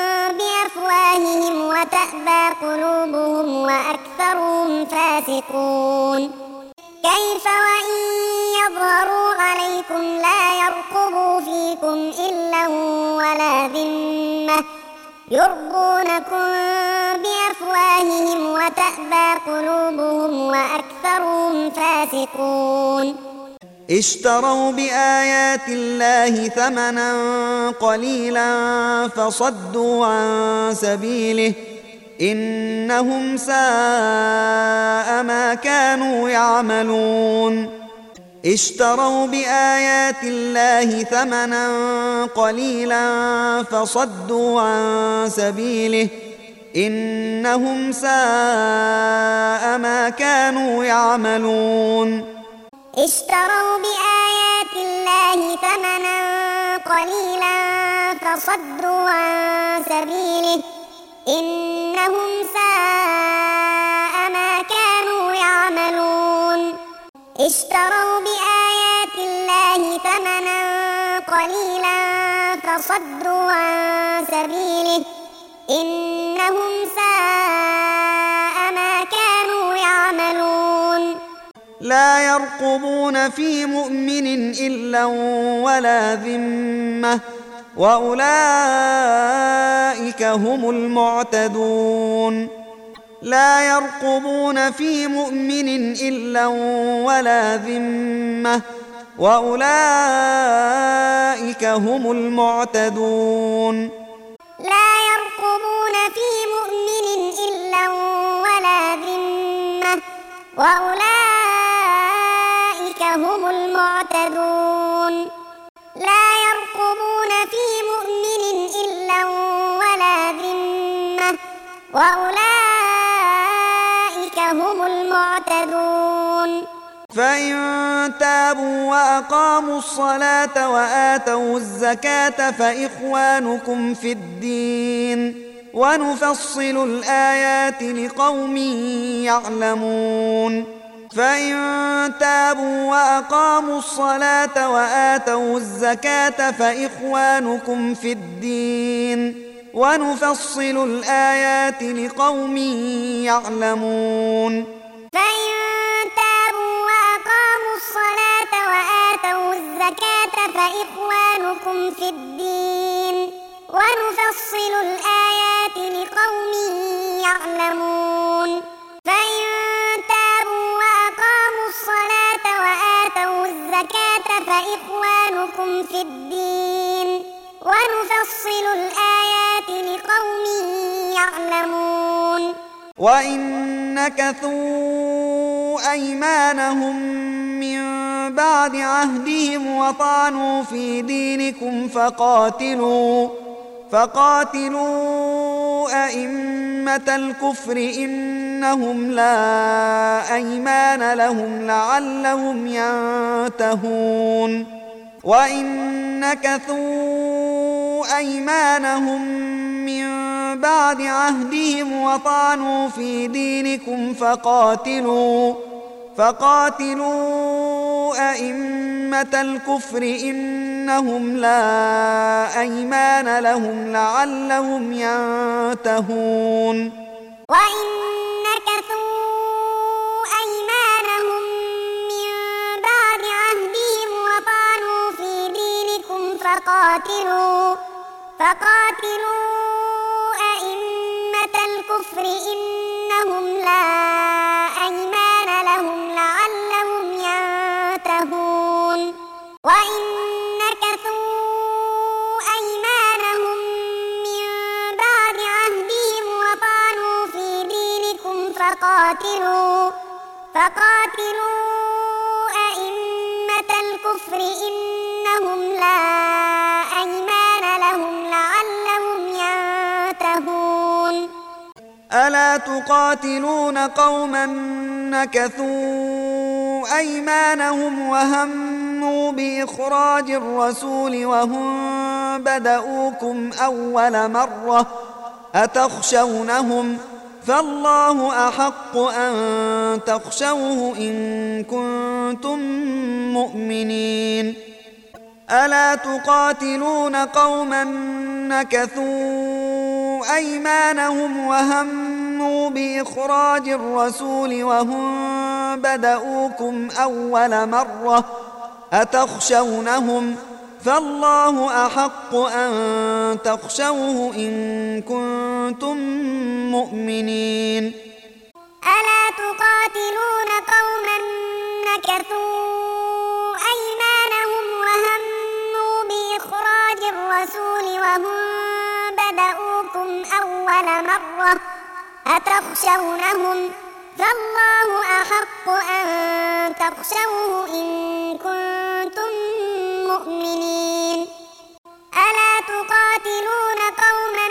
بأفواههم وتأبى قلوبهم وأكثرهم فاسقون كيف وإن يظهروا عليكم لا يرقبوا فيكم إلا ولا ذمة يرضونكم بأفواههم وتأبى قلوبهم وأكثرهم فاسقون اشتروا بآيات الله ثمنا قليلا فصدوا عن سبيله إنهم ساء ما كانوا يعملون اشتروا بآيات الله ثمنا قليلا فصدوا عن سبيله إنهم ساء ما كانوا يعملون اشتروا بآيات الله ثمنا قليلا فصدوا عن سبيله إنهم ساء ما كانوا يعملون اشتروا بآيات الله ثمنا قليلا فصدوا عن سبيله إنهم ساء ما كانوا يعملون لا يرقبون في مؤمن إلا ولا ذمة وأولئك هم المعتدون لا يرقبون في مؤمن إلا ولا ذمة وأولئك هم المعتدون لا يرقبون في مؤمن إلا ولا ذمة وأولئك هم المعتدون لا يرقبون في مؤمن إلا ولا ذمة وأولئك هم المعتدون فإن تابوا وأقاموا الصلاة وآتوا الزكاة فإخوانكم في الدين ونفصل الآيات لقوم يعلمون فإن تابوا وأقاموا الصلاة وآتوا الزكاة فإخوانكم في الدين ونفصل الآيات لقوم يعلمون فإن تابوا وأقاموا الصلاة وآتوا الزكاة فإخوانكم في الدين ونفصل الآيات لقوم يعلمون فإن تابوا وأقاموا الصلاة وآتوا الزكاة فإخوانكم في الدين ونفصل الآيات لقوم يعلمون وإن نكثوا أيمانهم من بعد عهدهم وطعنوا في دينكم فقاتلوا أئمة الكفر إنهم لا أيمان لهم لعلهم ينتهون وإن نكثوا أيمانهم من بعد عهدهم وطعنوا في دينكم فقاتلوا أئمة الكفر إنهم لا أيمان لهم لعلهم ينتهون وإن نكثوا أيمانهم من بعد عهدهم وطعنوا في دينكم فقاتلوا أئمة الكفر إنهم لا أيمان لهم لعلهم ينتهون وإن نكثوا أيمانهم من بعد عهدهم وطعنوا في دينكم فقاتلوا أئمة الكفر إنهم لا أيمان لهم لعلهم ينتهون ألا تقاتلون قوما نكثوا أيمانهم وهموا بإخراج الرسول وهم بدؤوكم أول مرة أتخشونهم فالله أحق أن تخشوه إن كنتم مؤمنين ألا تقاتلون قوما نكثوا أيمانهم وهموا بإخراج الرسول وهم بدؤوكم أول مرة أتخشونهم فالله أحق أن تخشوه إن كنتم مؤمنين ألا تقاتلون قوما نكثوا أيمانهم وهموا بإخراج الرسول وهم بدؤوكم أول مرة أتخشونهم فالله أحق أن تخشوه إن كنتم مؤمنين ألا تقاتلون قوما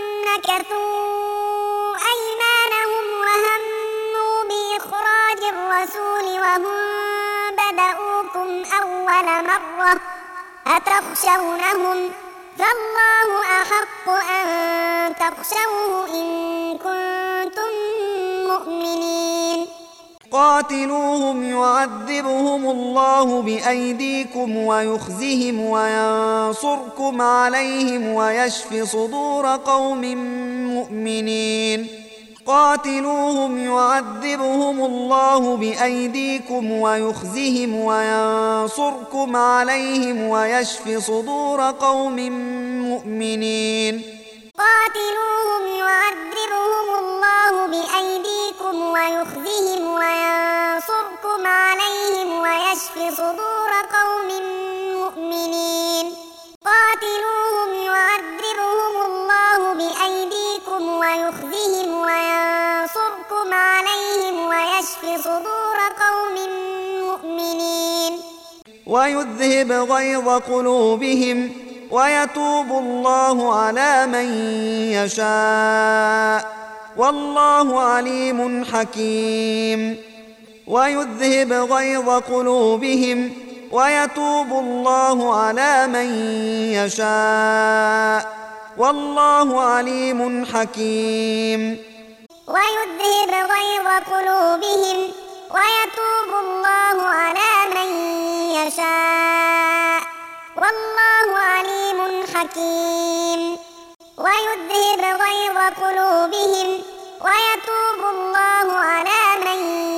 نكثوا أيمانهم وهموا بإخراج الرسول وهم بدؤوكم أول مرة أتخشونهم فالله أحق أن تخشوه إن كنتم مؤمنين قاتلوهم يعذبهم الله بأيديكم ويخزهم وينصركم عليهم ويشف صدور قوم مؤمنين قاتلوهم يعذبهم الله بأيديكم ويخزهم وينصركم عليهم ويشف صدور قوم مؤمنين قاتلوهم يعذبهم الله بأيديكم ويخزهم وينصركم عليهم ويشف صدور قوم مؤمنين قاتلوهم يعذبهم الله بأيديكم ويخزهم وينصركم عليهم ويشف صدور قوم مؤمنين ويذهب غيظ قلوبهم ويتوب الله على من يشاء والله عليم حكيم ويذهب غيظ قلوبهم ويتوب الله على من يشاء والله عليم حكيم ويذهب غيظ قلوبهم ويتوب الله على من يشاء والله عليم حكيم ويذهب غيظ قلوبهم ويتوب الله على من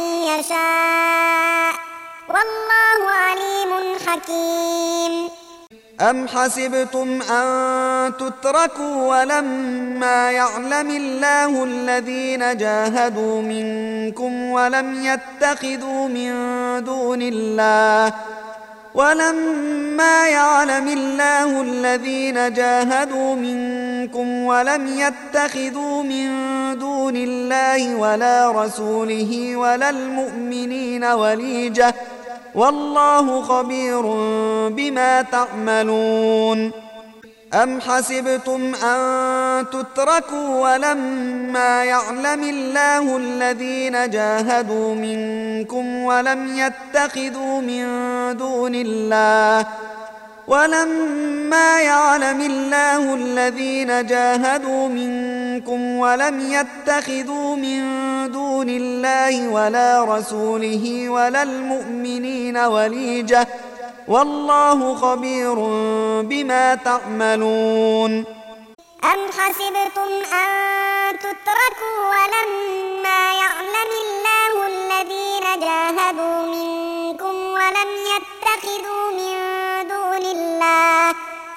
يشاء والله عليم حكيم أم حسبتم أن تتركوا ولما يعلم الله الذين جاهدوا منكم ولم يتخذوا من دون الله ولا رسوله ولا المؤمنين وليجة والله خبير بما تعملون أم حسبتم أن تتركوا ولما يعلم الله الذين جاهدوا منكم ولم يتخذوا من دون الله ولا رسوله ولا المؤمنين وليجة والله خبير بما تعملون أم حسبتم أن تتركوا ولما يعلم الله الذين جاهدوا منكم ولم يتخذوا من دون الله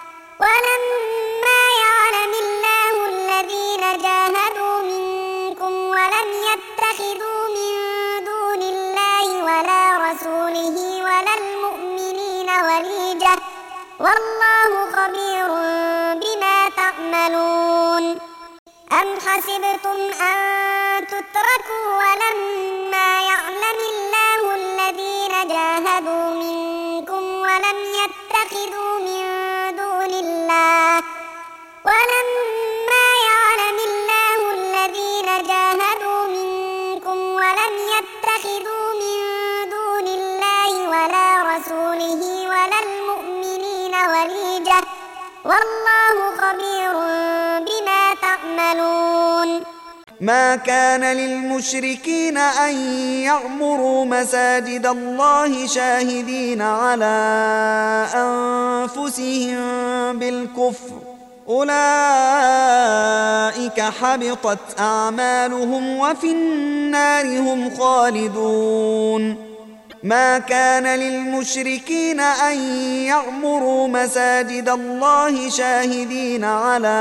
ولا رسوله ولا المؤمنين وليجة والله خبير بما تعملون أم حسبتم أن تتركوا ولما يعلم الله الذين جاهدوا منكم ولم يتخذوا من دون الله ولا رسوله ولا المؤمنين وليجة والله خبير بما تعملون ما كان للمشركين أن يعمروا مساجد الله شاهدين على أنفسهم بالكفر أولئك حبطت أعمالهم وفي النار هم خالدون ما كان للمشركين أن يعمروا مساجد الله شاهدين على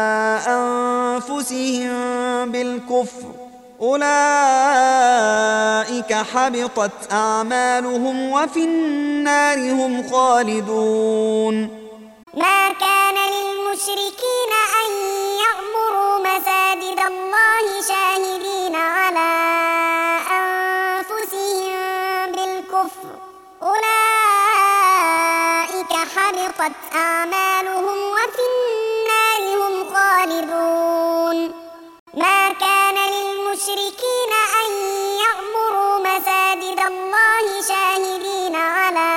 أنفسهم بالكفر أولئك حبطت أعمالهم وفي النار هم خالدون ما كان للمشركين أن يعمروا مساجد الله شاهدين على أنفسهم بالكفر أولئك حبطت أعمالهم وفي النار هم خالدون ما كان للمشركين أن يعمروا مساجد الله شاهدين على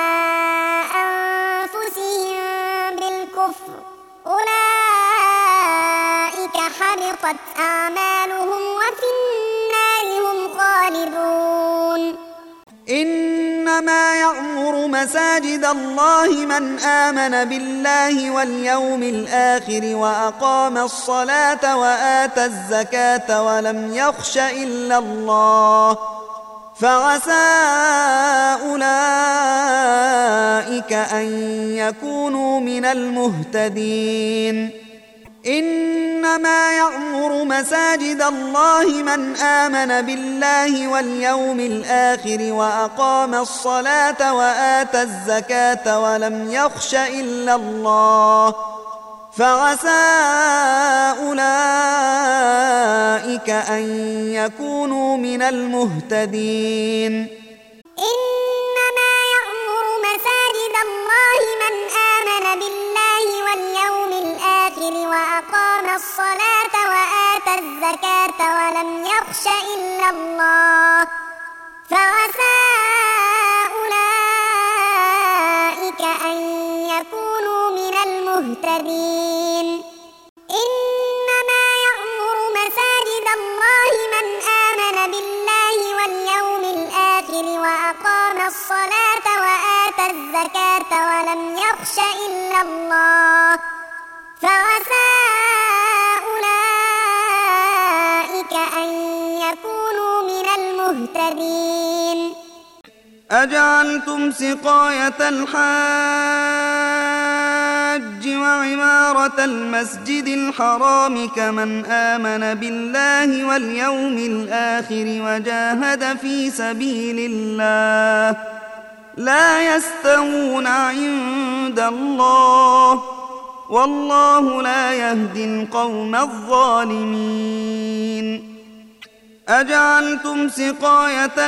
أولئك حبطت أعمالهم وفي النار هم خالدون إنما يعمر مساجد الله من آمن بالله واليوم الآخر وأقام الصلاة وآتى الزكاة ولم يخش إلا الله فعسى أولئك أن يكونوا من المهتدين إنما يعمر مساجد الله من آمن بالله واليوم الآخر وأقام الصلاة وآتى الزكاة ولم يخش إلا الله فعسى أولئك أن يكونوا من المهتدين إنما يعمر مساجد الله من آمن بالله واليوم الآخر وأقام الصلاة وآتى الزكاة ولم يخش إلا الله فعسى أولئك أن يكونوا من المهتدين إنما يعمر مساجد الله من آمن بالله واليوم الآخر المهتدين أجعلتم سقاية الحاج وعمارة المسجد الحرام كمن آمن بالله واليوم الآخر وجاهد في سبيل الله لا يستوون عند الله والله لا يهدي القوم الظالمين أجعلتم سقاية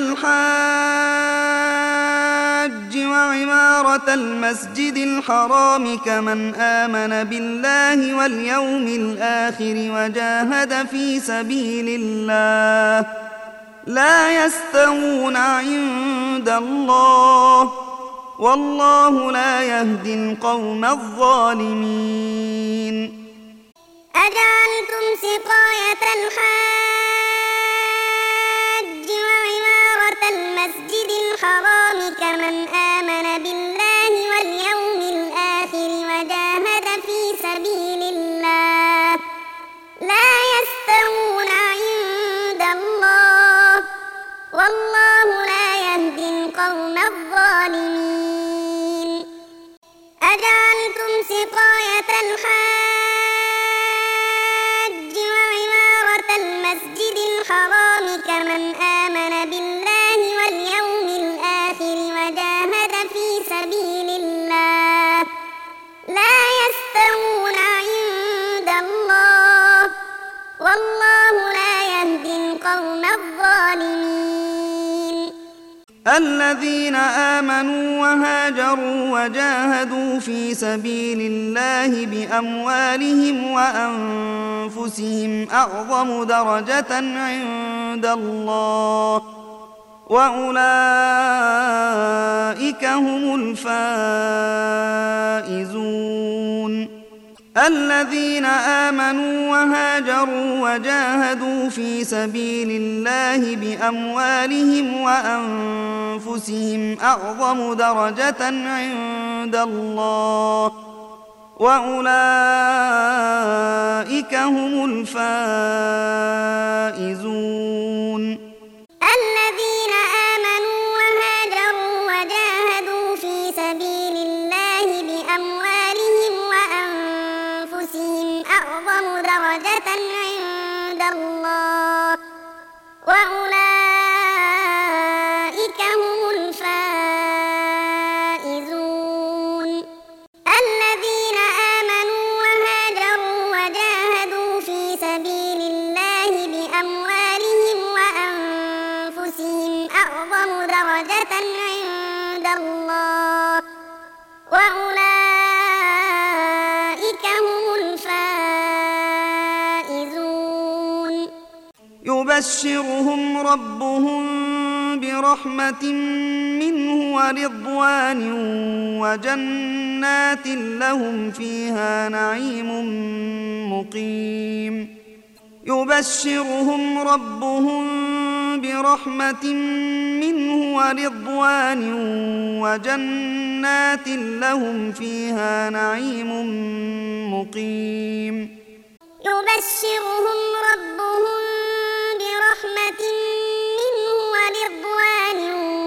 الحاج وعمارة المسجد الحرام كمن آمن بالله واليوم الآخر وجاهد في سبيل الله لا يستوون عند الله والله لا يهدي القوم الظالمين أجعلتم سقاية الحاج وعمارة المسجد الحرام كمن آمن بالله واليوم الآخر وجاهد في سبيل الله لا يستوون عند الله والله لا يهدي القوم الظالمين أجعلتم سقاية الحاج وعمارة المسجد الحرام كمن آمن بالله واليوم الآخر وجاهد في سبيل الله لا يستوون عند الله والله لا يهدي القوم الظالمين الذين آمنوا وهاجروا وجاهدوا في سبيل الله بأموالهم وأنفسهم أعظم درجة عند الله وأولئك هم الفائزون الذين آمنوا وهاجروا وجاهدوا في سبيل الله بأموالهم وأنفسهم أعظم درجة عند الله وأولئك هم الفائزون الذين آمنوا وهاجروا وجاهدوا في سبيل الله بأموالهم وأنفسهم أعظم درجة عند الله وأولئك هم الفائزون الذين آمنوا وهاجروا وجاهدوا في سبيل الله بأموالهم وأنفسهم أعظم درجة عند الله وأولئك هم الفائزون يبشرهم ربهم برحمة منه ورضوان وجنات لهم فيها نعيم مقيم يبشرهم ربهم برحمة منه ورضوان وجنات لهم فيها نعيم مقيم يبشرهم ربهم برحمة منه ورضوان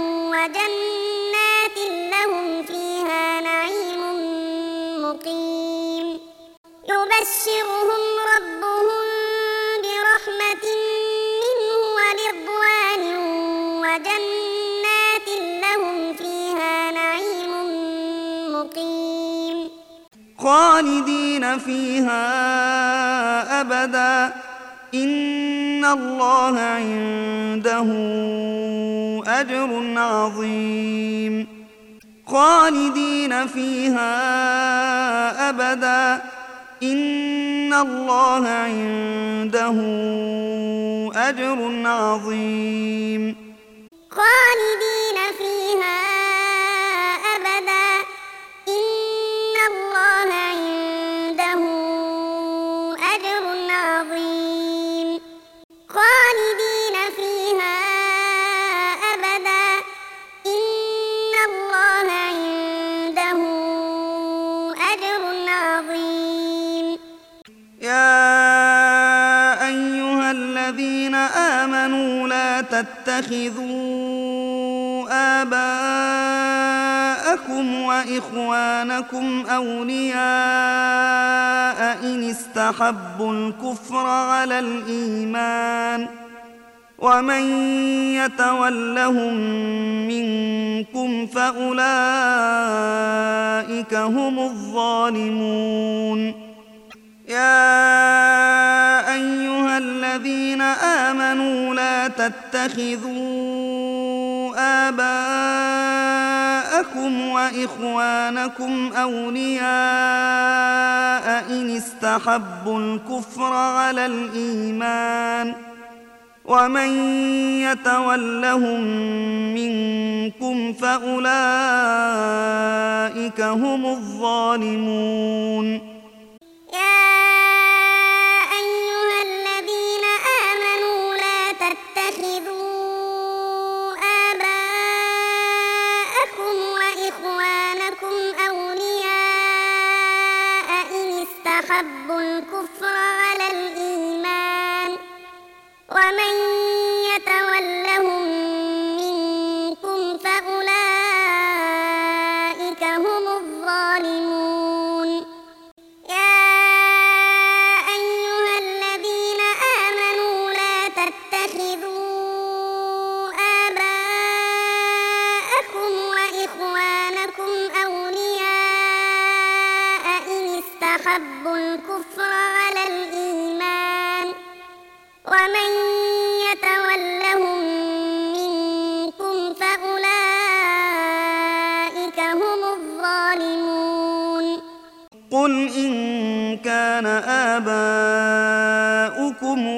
وجنات لهم فيها نعيم مقيم يبشرهم ربهم برحمة منه ورضوان وجنات لهم فيها نعيم مقيم خالدين فيها أبدا إن الله عنده أجر عظيم خالدين فيها أبدا إن الله عنده أجر عظيم خالدين فيها أبدا إن الله عنده أجر عظيم خالدين فيها أبدا إن الله عنده أجر عظيم يا أيها الذين آمنوا لا لا تتخذوا آباءكم وإخوانكم أولياء إن استحبوا الكفر على الإيمان ومن يتولهم منكم فأولئك هم الظالمون. يا أيها الذين آمنوا لا تتخذوا آباءكم وإخوانكم أولياء إن استحبوا الكفر على الإيمان ومن يتولهم منكم فأولئك هم الظالمون. يا أيها الذين آمنوا لا تتخذوا آباءكم وإخوانكم أولياء إن استحبوا الكفر على الإيمان ومن يتولهم منكم فأولئك هم الظالمون. يا أيها الذين آمنوا لا تتخذوا آباءكم وإخوانكم أولياء إن استحبوا الكفر على الإيمان ومن يتولهم منكم فأولئك هم الظالمون. قل إن كان آباؤكم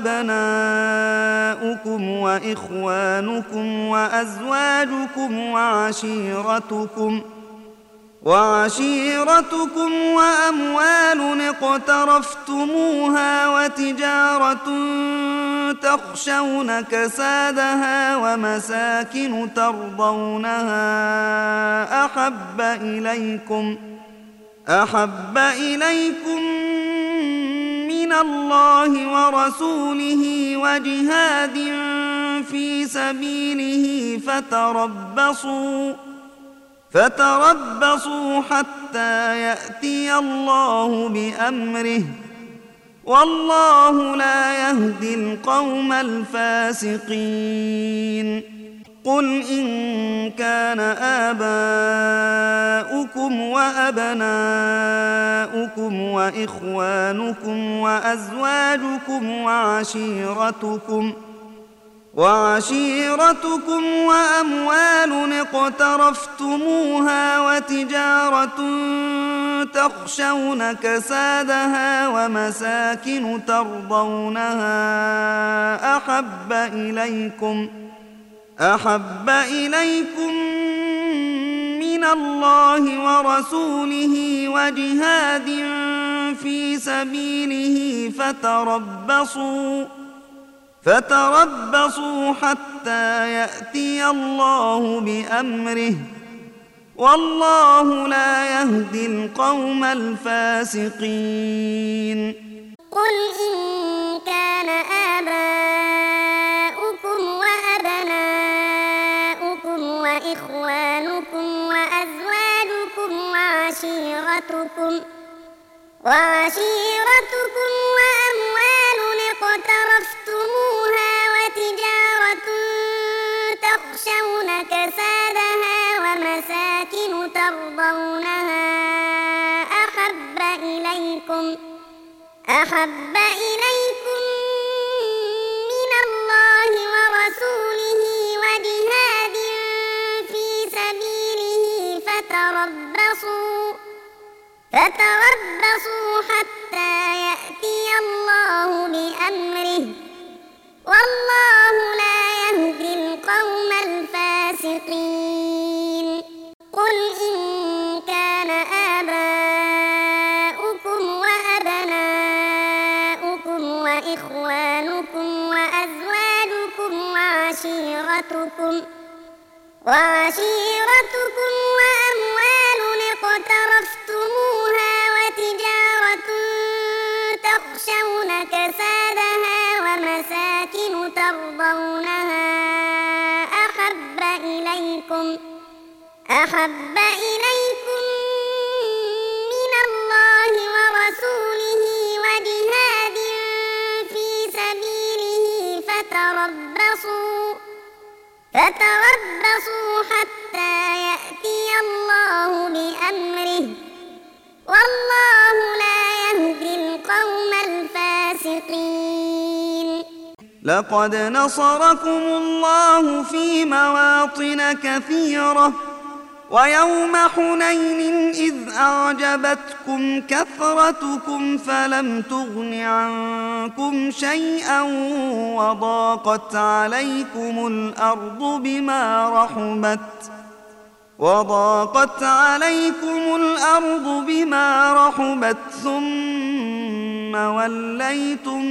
وأبناؤكم وإخوانكم وأزواجكم وعشيرتكم وأموال اقترفتموها وتجارة تخشون كسادها ومساكن ترضونها أحب إليكم من الله ورسوله وجهاد في سبيله فتربصوا حتى يأتي الله بأمره والله لا يهدي القوم الفاسقين. قل إن كان آباؤكم وأبناؤكم وإخوانكم وأزواجكم وعشيرتكم وأموال اقترفتموها وتجارة تخشون كسادها ومساكن ترضونها أحب إليكم من الله ورسوله وجهاد في سبيله فتربصوا حتى يأتي الله بأمره والله لا يهدي القوم الفاسقين. قل إن كان آباؤكم وأبناؤكم وإخوانكم وأزواجكم وعشيرتكم وأموال اقترفتموها وتجارة تخشون كسادها ومساكن ترضونها أحب إليكم من الله ورسوله وجهاد في سبيله فتربصوا حتى يأتي الله بأمره والله لا يهدي القوم الفاسقين. قل إن كان آباؤكم وأبناؤكم وإخوانكم وأزواجكم وعشيرتكم وأموال اقترفتموها وتجارة تخشون كسادها مساكن ترضونها أحب إليكم من الله ورسوله وجهاد في سبيله فتربصوا حتى يأتي الله بأمره والله لا يهدي القوم الفاسقين. لقد نصركم الله في مواطن كثيرة ويوم حنين إذ أعجبتكم كثرتكم فلم تغن عنكم شيئا وضاقت عليكم الأرض بما رحبت ثم وليتم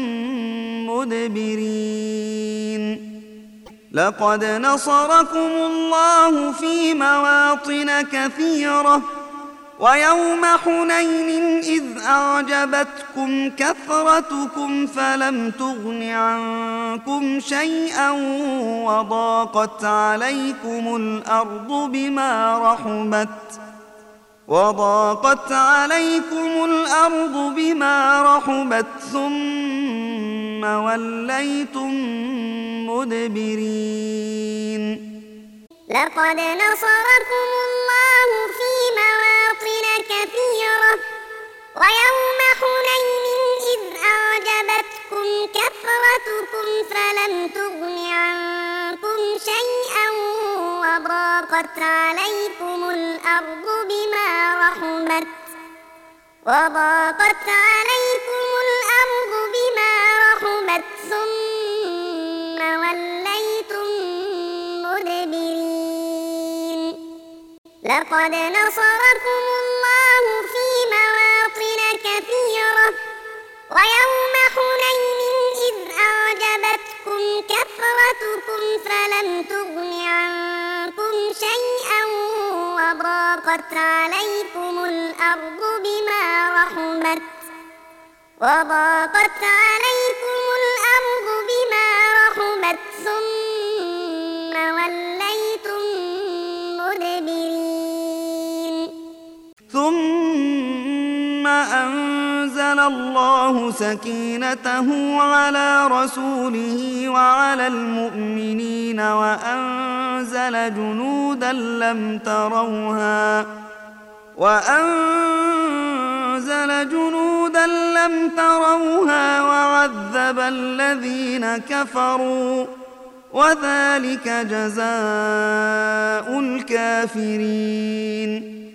مدبرين. لقد نصركم الله في مواطن كثيرة ويوم حنين إذ أعجبتكم كثرتكم فلم تغن عنكم شيئا وضاقت عليكم الأرض بما رحبت ثم وليتم مدبرين. لقد نصركم الله في مواطن كثيرة ويوم حنين إذ أعجبتكم كثرتكم فلم تغن عنكم شيئا وضاقت عليكم الأرض بما رحبت ثم وليتم مدبرين. لقد نصركم الله في مواطن كثيرة ويوم حنين إذ أعجبتكم كثرتكم فلم تغن عنكم شيئا وضاقت عليكم الأرض بما رحبت ثم وليتم مدبرين. ثم أنزل الله سكينته على رسوله وعلى المؤمنين وأنزل جنودا لم تروها وعذب الذين كفروا وذلك جزاء الكافرين.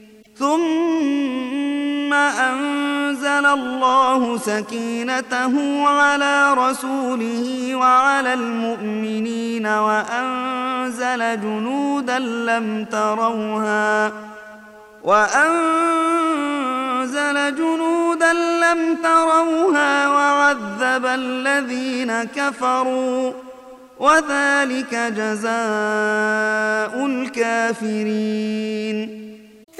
ثم أنزل الله سكينته على رسوله وعلى المؤمنين وأنزل جنودا لم تروها وعذب الذين كفروا وذلك جزاء الكافرين.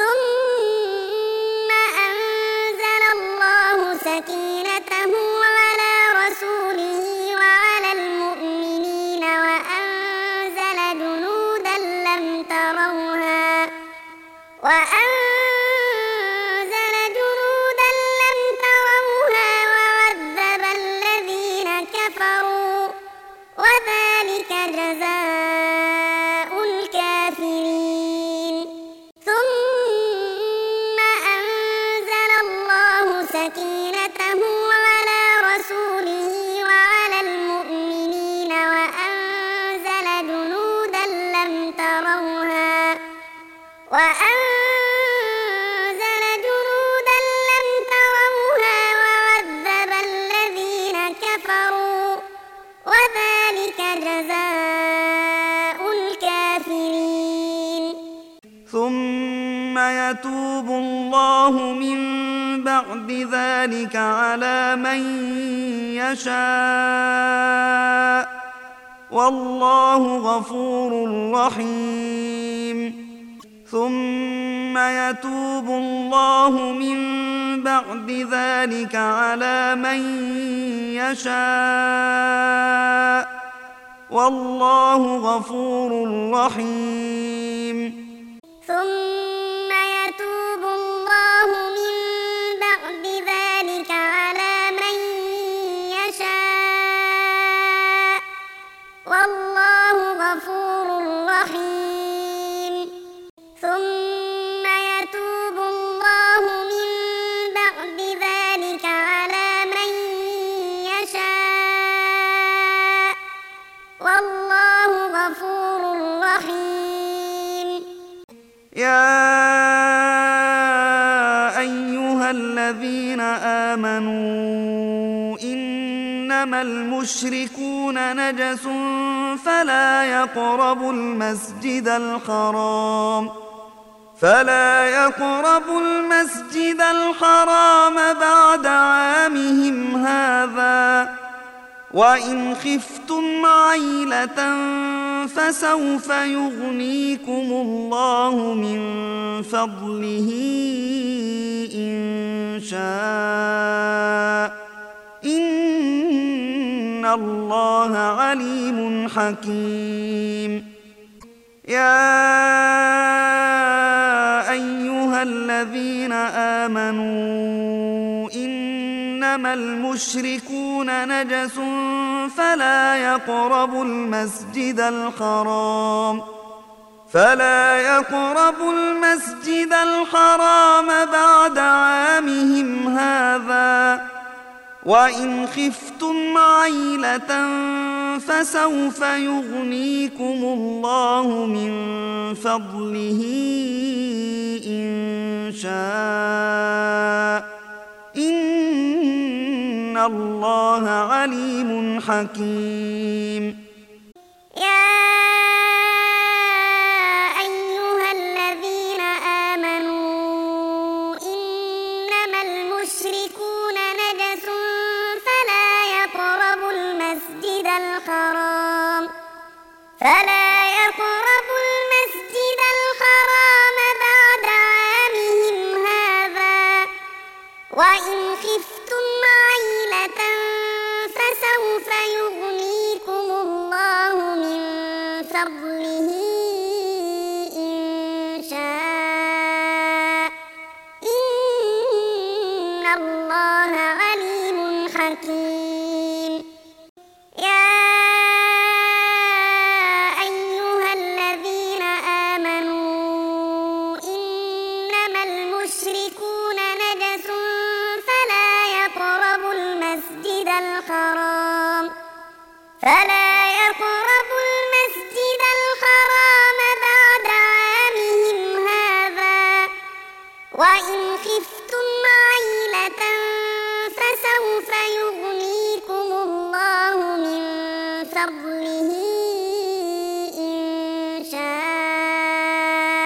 ثم أنزل الله سكينته على رسوله وعلى المؤمنين وأنزل جنودا لم تروها وعذب الذين كفروا وذلك جزاء الكافرين. ثم أنزل الله سكينته على رسوله وعلى المؤمنين وأنزل جنودا لم تروها وعذب الذين كفروا وذلك جزاء الكافرين. ثم يتوب الله من بعد ذلك على من يشاء والله غفور رحيم. ثم ثم يتوب الله من بعد ذلك على من يشاء والله غفور رحيم ثم يتوب الله من بعد ذلك على من يشاء والله غفور رحيم ثم يتوب الله من بعد ذلك على من يشاء والله غفور رحيم يا أيها الذين آمنوا إنما المشركون نجس فلا يقربوا المسجد الحرام بعد عامهم هذا وإن خفتم عيلة فسوف يغنيكم الله من فضله إن شاء إن الله عليم حكيم يا أيها الذين آمنوا إنما المشركون نجس فلا يقربوا المسجد الحرام بعد عامهم هذا وإن خفتم عيلة فسوف يغنيكم الله من فضله إن شاء إن الله عليم حكيم يا أيها الذين آمنوا إنما المشركون نجس فلا يقربوا المسجد الحرام بعد عامهم هذا وإن خفتم عيلة فسوف يغنيكم الله من فضله إن شاء إن الله عليم حكيم يا أيها الذين آمنوا إنما المشركون نجس فلا يقربوا المسجد الحرام بعد عامهم هذا وإن خفتم عيلة فسوف يغنيكم الله من فضله إن شاء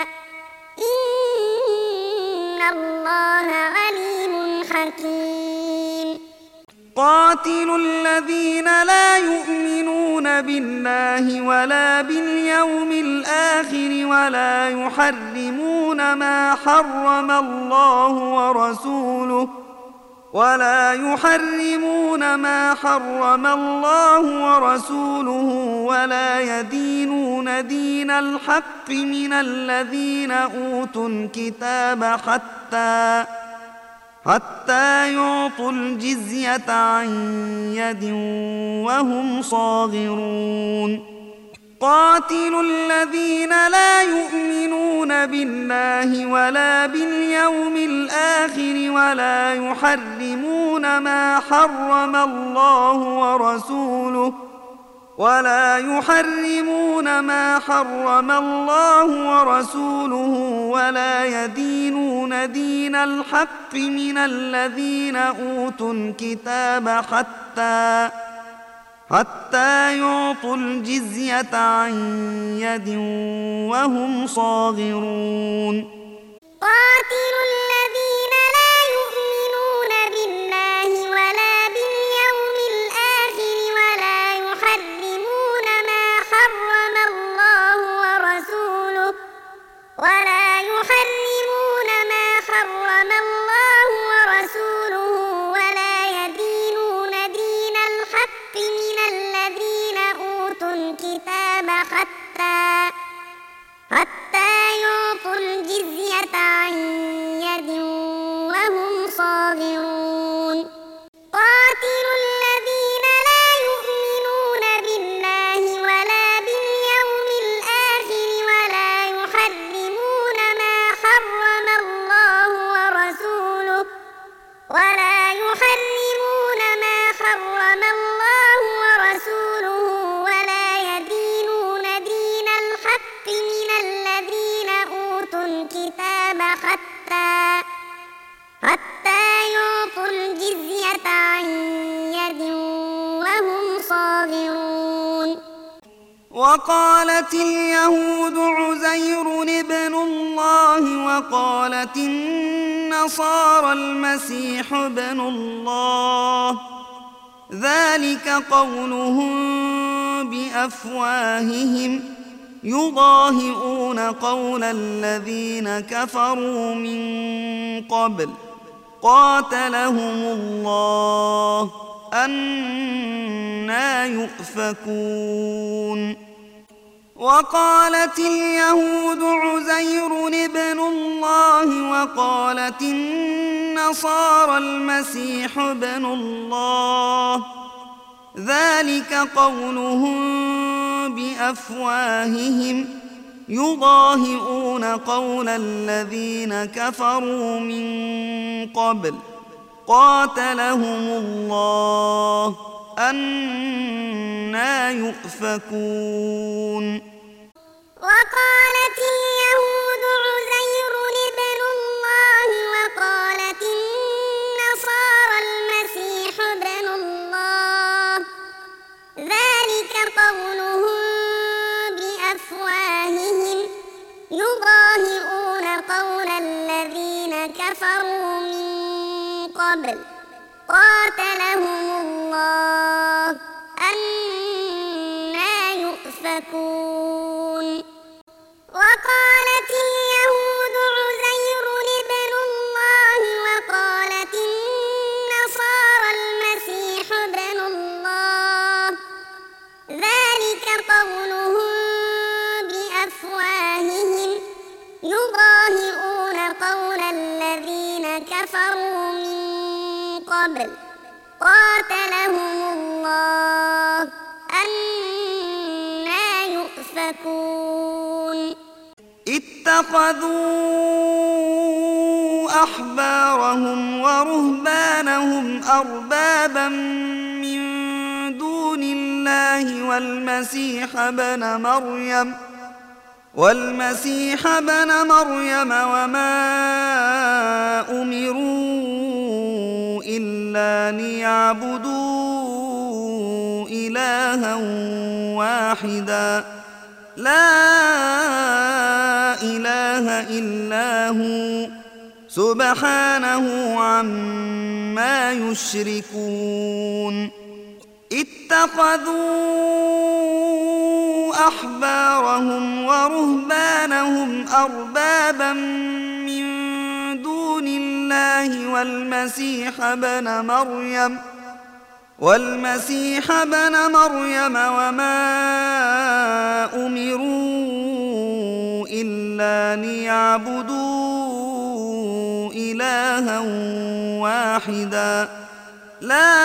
إن الله عليم حكيم قاتلوا الذين لا يؤمنون بالله ولا باليوم الآخر ولا يحرمون ما حرم الله ورسوله ولا يدينون دين الحق من الذين أوتوا الكتاب حتى يعطوا الجزية عن يد وهم صاغرون قاتلوا الذين لا يؤمنون بالله ولا باليوم الآخر ولا يحرمون ما حرم الله ورسوله ولا يدينون دين الحق من الذين أوتوا الكتاب حتى يعطوا الجزية عن يد وهم صاغرون قاتلوا الذين لا يؤمنون بالله ولا باليوم الآخر ولا يحرمون ما حرم الله ورسوله ولا يحرمون وقالت اليهود عزير ابن الله وقالت النصارى المسيح ابن الله، ذلك قولهم بأفواههم يضاهئون قول الذين كفروا من قبل قاتلهم الله أنى يؤفكون. وقالت اليهود عزير ابن الله وقالت النصارى المسيح ابن الله، ذلك قولهم بأفواههم يضاهئون قول الذين كفروا من قبل قاتلهم الله أنى يؤفكون. وقالت اليهود عزير ابن الله وقالت النصارى المسيح ابن الله، ذلك قولهم بأفواههم يضاهئون قول الذين كفروا من قبل قاتلهم الله أنى يؤفكون. وقالت اليهود عزير ابن الله وقالت النصارى المسيح ابن الله، ذلك قولهم بأفواههم يضاهئون قول الذين كفروا من قبل قاتلهم الله أنى يؤفكون. اتخذوا أحبارهم ورهبانهم أربابا من دون الله والمسيح ابن مريم وما أمروا إلا ليعبدوا إلها واحدا لا إله إلا هو سبحانه عما يشركون. اتخذوا أحبارهم ورهبانهم أربابا من دون الله والمسيح ابن مريم وما أمروا إلا ليعبدوا إلها واحدا لا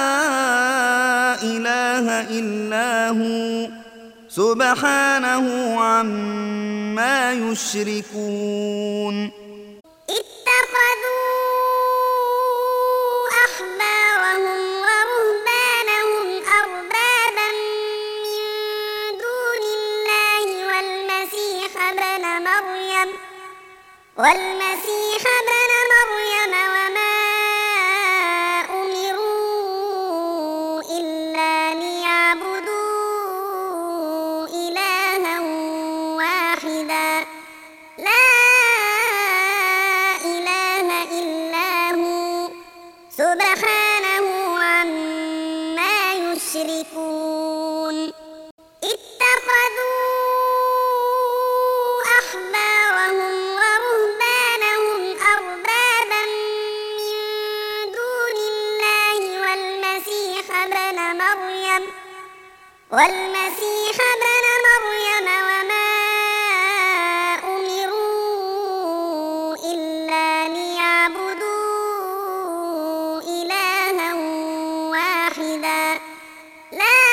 إله إلا هو سبحانه عما يشركون. اتخذوا أحبارهم ورهبانهم أربابا من دون الله والمسيح ابن مريم وما أمروا إلا ليعبدوا إلها واحدا لا إله إلا هو سبحانه عما يشركون. اتخذوا أحبارهم ورهبانهم أربابا من دون الله والمسيح ابن مريم وما أمروا إلا ليعبدوا إلها واحدا لا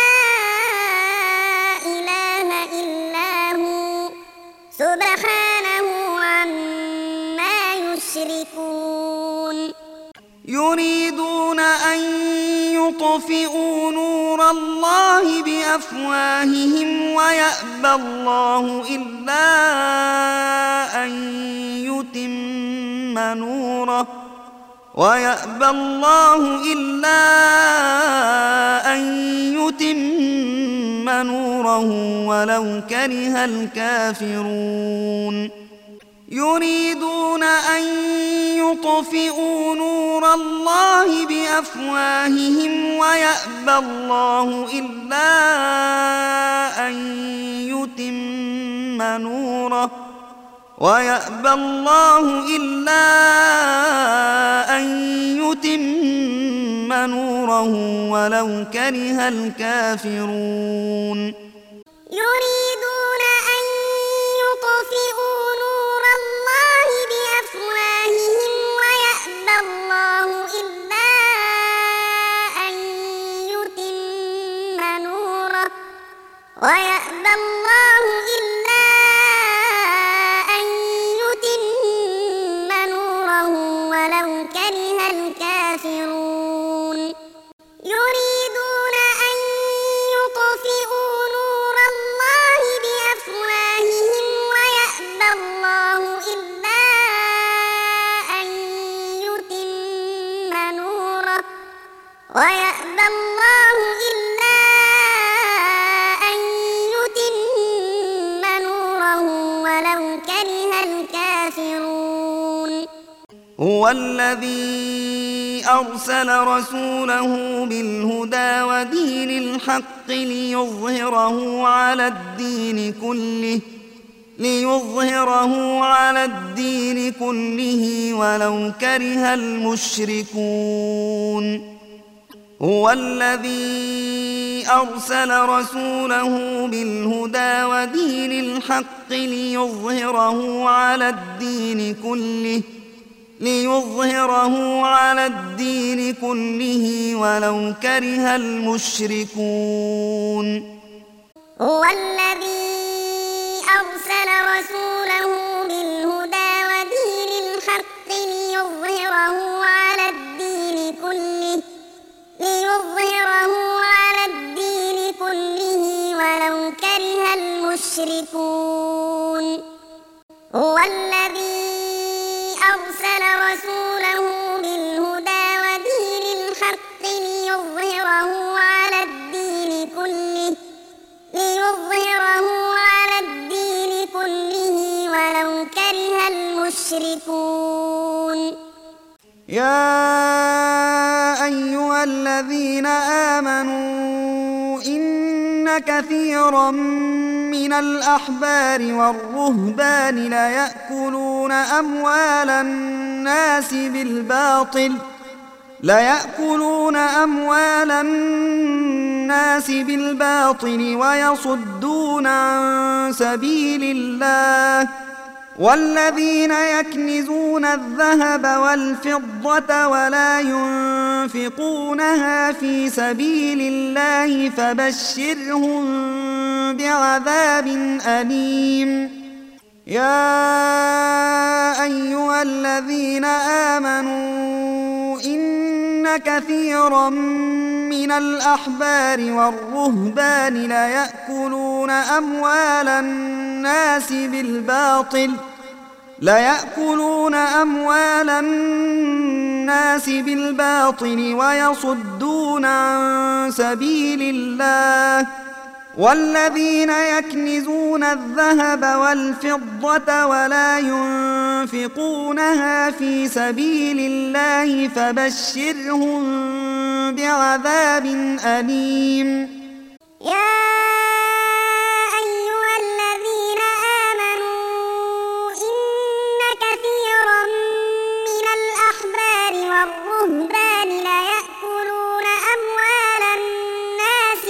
إله إلا هو سبحانه عما يشركون. يريدون أن يطفئوا نور الله بأفواههم ويأبى الله إلا أن يتم نوره ولو كره الكافرون يريدون أن يطفئوا نور الله بأفواههم ويأبى الله إلا أن يتم نوره ولو كره الكافرون يريدون أن يطفئوا نور الله بأفواههم ويأبى الله إلا أن يتم نوره ولو كره الكافرون يريدون أن يطفئوا نور الله بأفواههم ويأبى الله إلا أن يتم نوره ولو كره الكافرون هو الذي أرسل رسوله بالهدى ودين الحق ليظهره على الدين كله ولو كره المشركون هو الذي أرسل رسوله بالهدى ودين الحق ليظهره على الدين كله ولو كره المشركون هو الذي أرسل رسوله بالهدى ودين الحق ليظهره على الدين كله ولو كره المشركون هو الذي أرسل رسوله بالهدى ودين الحق ليظهره على الدين كله ولو كره المشركون يا أيها الذين آمنوا إن كثيرا من الأحبار والرهبان ليأكلون أموال الناس بالباطل ويصدون عن سبيل الله والذين يكنزون الذهب والفضة ولا ينفقونها في سبيل الله فبشرهم بعذاب أليم يا أيها الذين آمنوا إن كثيرا من الأحبار والرهبان ليأكلون أموال الناس بالباطل ويصدون عن سبيل الله والذين يكنزون الذهب والفضة ولا ينفقونها في سبيل الله فبشرهم بعذاب أليم يا أيها الذين آمنوا إن كثيرا من الأحبار والرهبان ليأكلون أموال الناس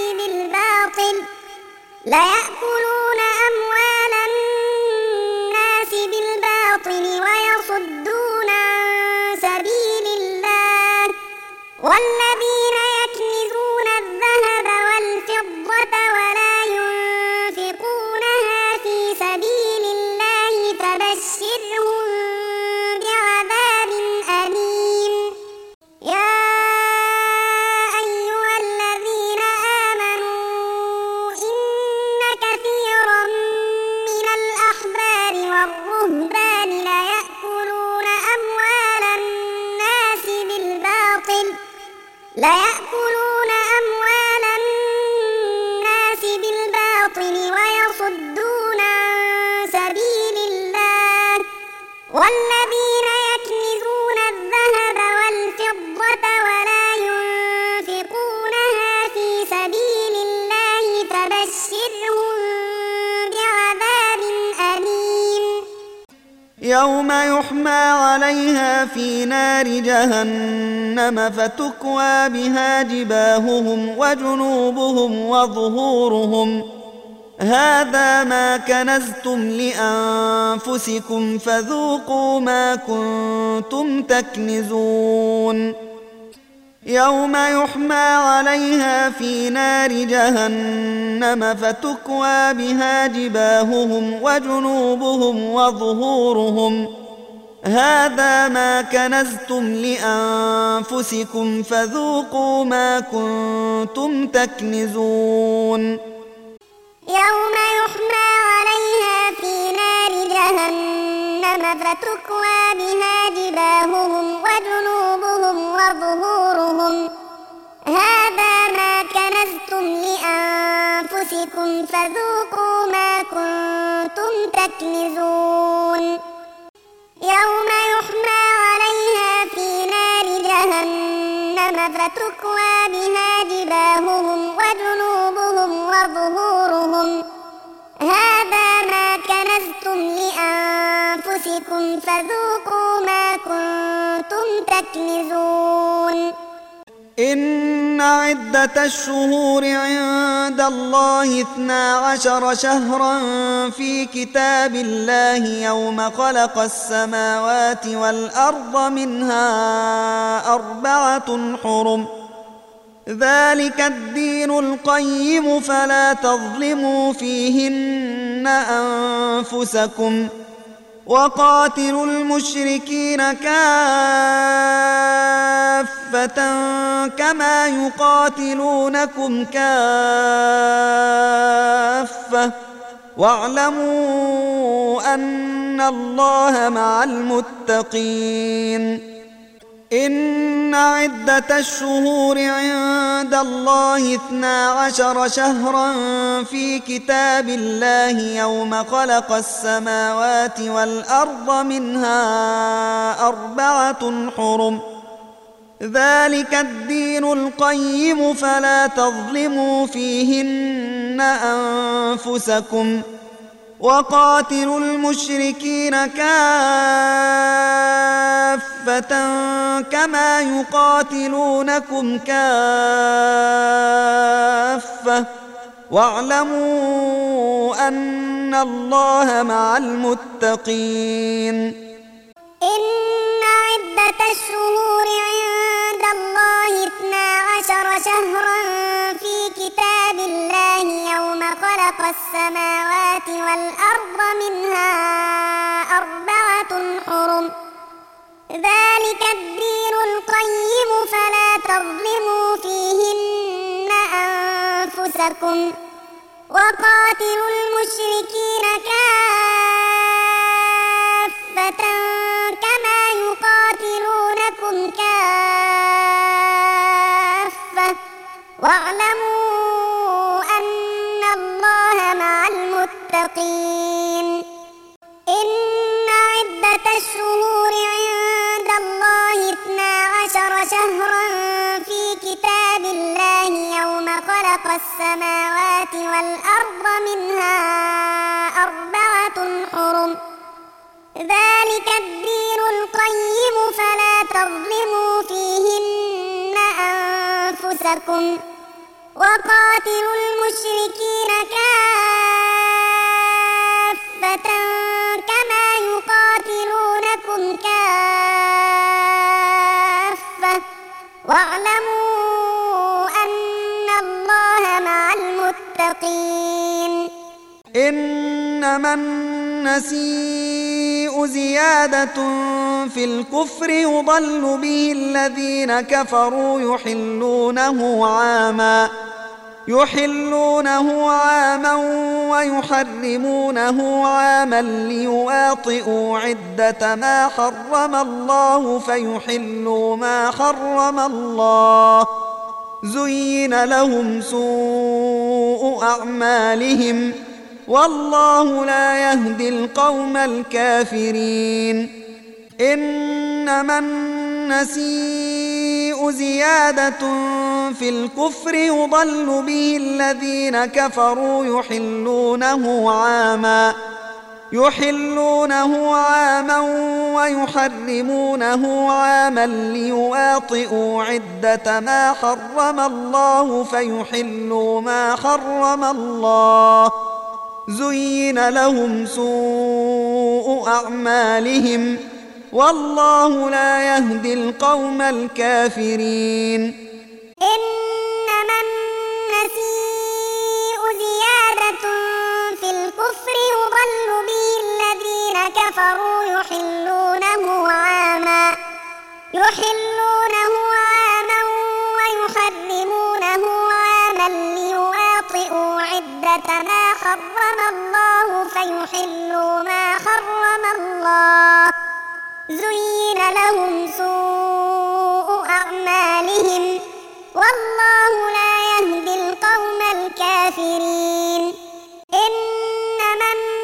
بالباطل ويصدون عن سبيل الله والذين يكنزون الذهب والفضة ولا ينفقونها في سبيل الله فبشرهم بعذاب أليم يا أيها الذين آمنوا إن كثيرا من الأحبار والرهبان ليأكلون أموال الناس يوم يحمى عليها في نار جهنم فتكوى بها جباههم وجنوبهم وظهورهم هذا ما كنزتم لأنفسكم فذوقوا ما كنتم تكنزون يوم يحمى عليها في نار جهنم فتكوى بها جباههم وجنوبهم وظهورهم هذا ما كنزتم لأنفسكم فذوقوا ما كنتم تكنزون يوم يحمى عليها في نار جهنم فتكوى بها جباههم وجنوبهم وظهورهم هذا ما كنزتم لأنفسكم فذوقوا ما كنتم تكنزون يوم يحمى عليها في نار جهنم فتكوى بها جباههم وجنوبهم وظهورهم هذا ما كنزتم لأنفسكم فذوقوا ما كنتم تكنزون إن عدة الشهور عند الله 12 شهرا في كتاب الله يوم خلق السماوات والأرض منها 4 حرم ذلك الدين القيم فلا تظلموا فيهن أنفسكم وقاتلوا المشركين كافة كما يقاتلونكم كافة واعلموا أن الله مع المتقين إن عدة الشهور عند الله 12 شهرا في كتاب الله يوم خلق السماوات والأرض منها 4 حرم ذلك الدين القيم فلا تظلموا فيهن أنفسكم وقاتلوا المشركين كافة كما يقاتلونكم كافة واعلموا أن الله مع المتقين إن عدة الشهور عند الله 12 شهرا في كتاب الله يوم خلق السماوات والأرض منها 4 حرم ذلك الدين القيم فلا تظلموا فيهن أنفسكم وقاتلوا المشركين كافة كما يقاتلونكم كافة واعلموا أن الله مع المتقين إن عدة الشهور عند الله 12 شهرا في كتاب الله يوم خلق السماوات والأرض منها 4 حرم ذلك الدين القيم فلا تظلموا فيهن أنفسكم وقاتلوا المشركين كافة كما يقاتلونكم كافة واعلموا أن الله مع المتقين إنما النسيء زيادة في الكفر يضل به الذين كفروا يحلونه عاما ويحرمونه عاما ليواطئوا عدة ما حرم الله فيحلوا ما حرم الله زين لهم سوء أعمالهم والله لا يهدي القوم الكافرين إنما النسيء زيادة في الكفر يضل به الذين كفروا يحلونه عاما ويحرمونه عاما ليواطئوا عدة ما حرم الله فيحلوا ما حرم الله. زين لهم سوء أعمالهم والله لا يهدي القوم الكافرين. إنما النسيء زيادة في الكفر يضل به الذين كفروا يحلونه عاما ويحرمونه عاما ليواطئوا عدة ما حرم الله فيحلوا ما حرم الله. زين لهم سوء أعمالهم والله لا يهدي القوم الكافرين. إنما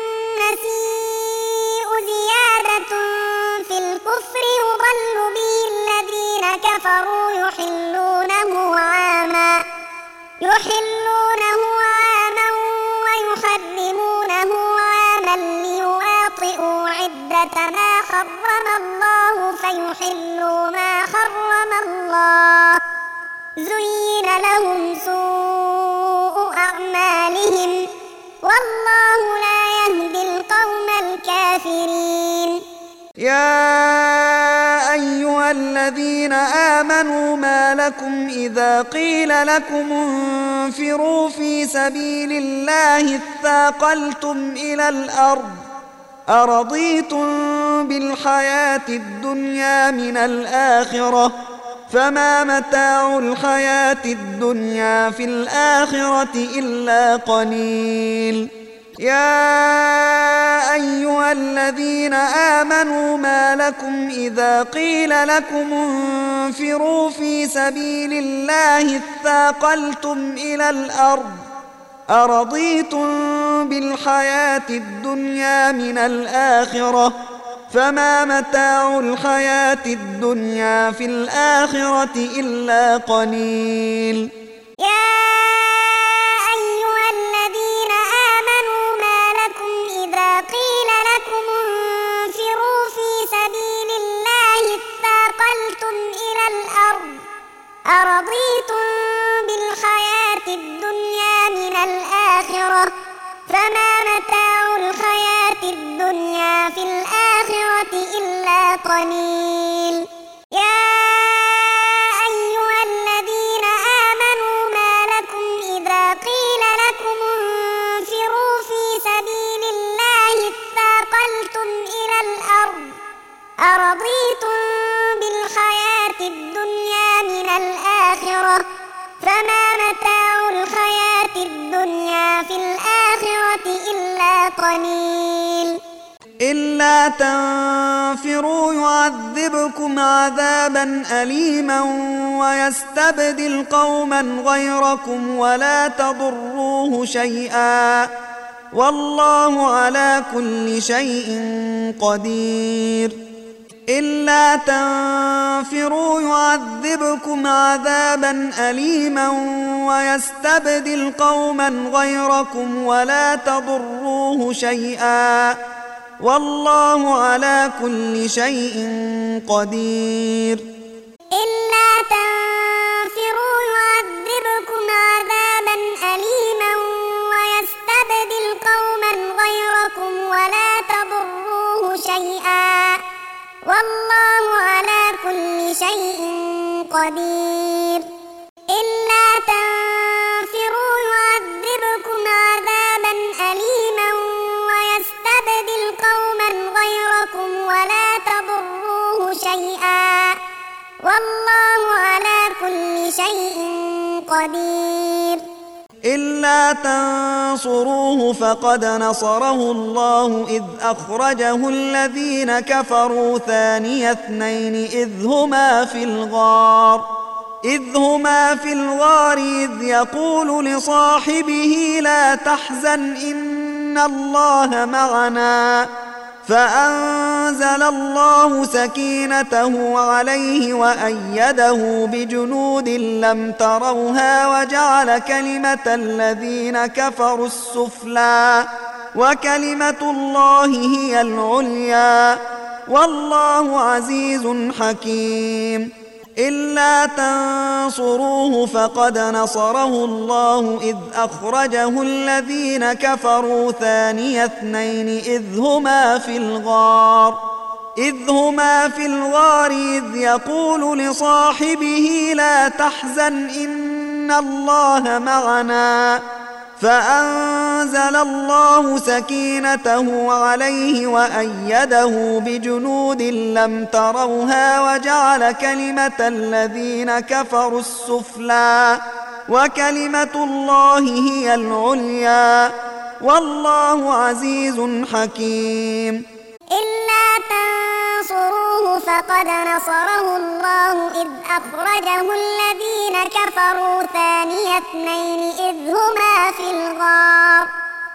النسيء زيادة في الكفر يضل به الذين كفروا يحلونه عاما ويحرمونه عاما ليواطئوا عدة ما حرم الله فيحلوا ما حرم الله. زين لهم سوء أعمالهم والله لا يهدي القوم الكافرين. يا أيها الذين آمنوا ما لكم إذا قيل لكم انفروا في سبيل الله اثاقلتم إلى الأرض أرضيتم بالحياة الدنيا من الآخرة فما متاع الحياة الدنيا في الآخرة إلا قليل. يا أيها الذين آمنوا ما لكم إذا قيل لكم انفروا في سبيل الله اثاقلتم إلى الأرض أرضيتم بالحياة الدنيا من الآخرة فما متاع الحياة الدنيا في الآخرة إلا قليل. يا أيها الذين آمنوا ما لكم إذا قيل لكم انفروا في سبيل الله اثاقلتم إلى الأرض أرضيتم بالحياة الدنيا من الآخرة فما متاع الحياة الدنيا في الآخرة إلا قليل. يا أيها الذين آمنوا ما لكم إذا قيل لكم انفروا في سبيل الله اثاقلتم إلى الأرض أرضيتم بالحياة الدنيا من الآخرة فما متاع الحياة الدنيا في الآخرة إلا قليل. إلا تنفروا يعذبكم عذابا أليما ويستبدل قوما غيركم ولا تضروه شيئا والله على كل شيء قدير. إلا تنفروا يعذبكم عذابا أليما ويستبدل قوما غيركم ولا تضروه شيئا والله على كل شيء قدير. إلا تنفروا يعذبكم عذابا أليما ويستبدل قوما غيركم ولا تضروه شيئا والله على كل شيء قدير. إلا تنفروا يعذبكم عذابا أليما ويستبدل قوما غيركم ولا تضروه شيئا والله على كل شيء قدير. إلا تنصروه فقد نصره الله إذ أخرجه الذين كفروا ثاني اثنين إذ هما في الغار إذ يقول لصاحبه لا تحزن إن الله معنا فأنزل الله سكينته عليه وأيده بجنود لم تروها وجعل كلمة الذين كفروا السفلى وكلمة الله هي العليا والله عزيز حكيم. إلا تنصروه فقد نصره الله إذ أخرجه الذين كفروا ثاني اثنين إذ هما في الغار إذ يقول لصاحبه لا تحزن إن الله معنا فأنزل الله سكينته عليه وأيده بجنود لم تروها وجعل كلمة الذين كفروا السفلى وكلمة الله هي العليا والله عزيز حكيم. إلا تنصروه فقد نصره الله إذ أخرجه الذين كفروا ثاني اثنين إذ هما في الغار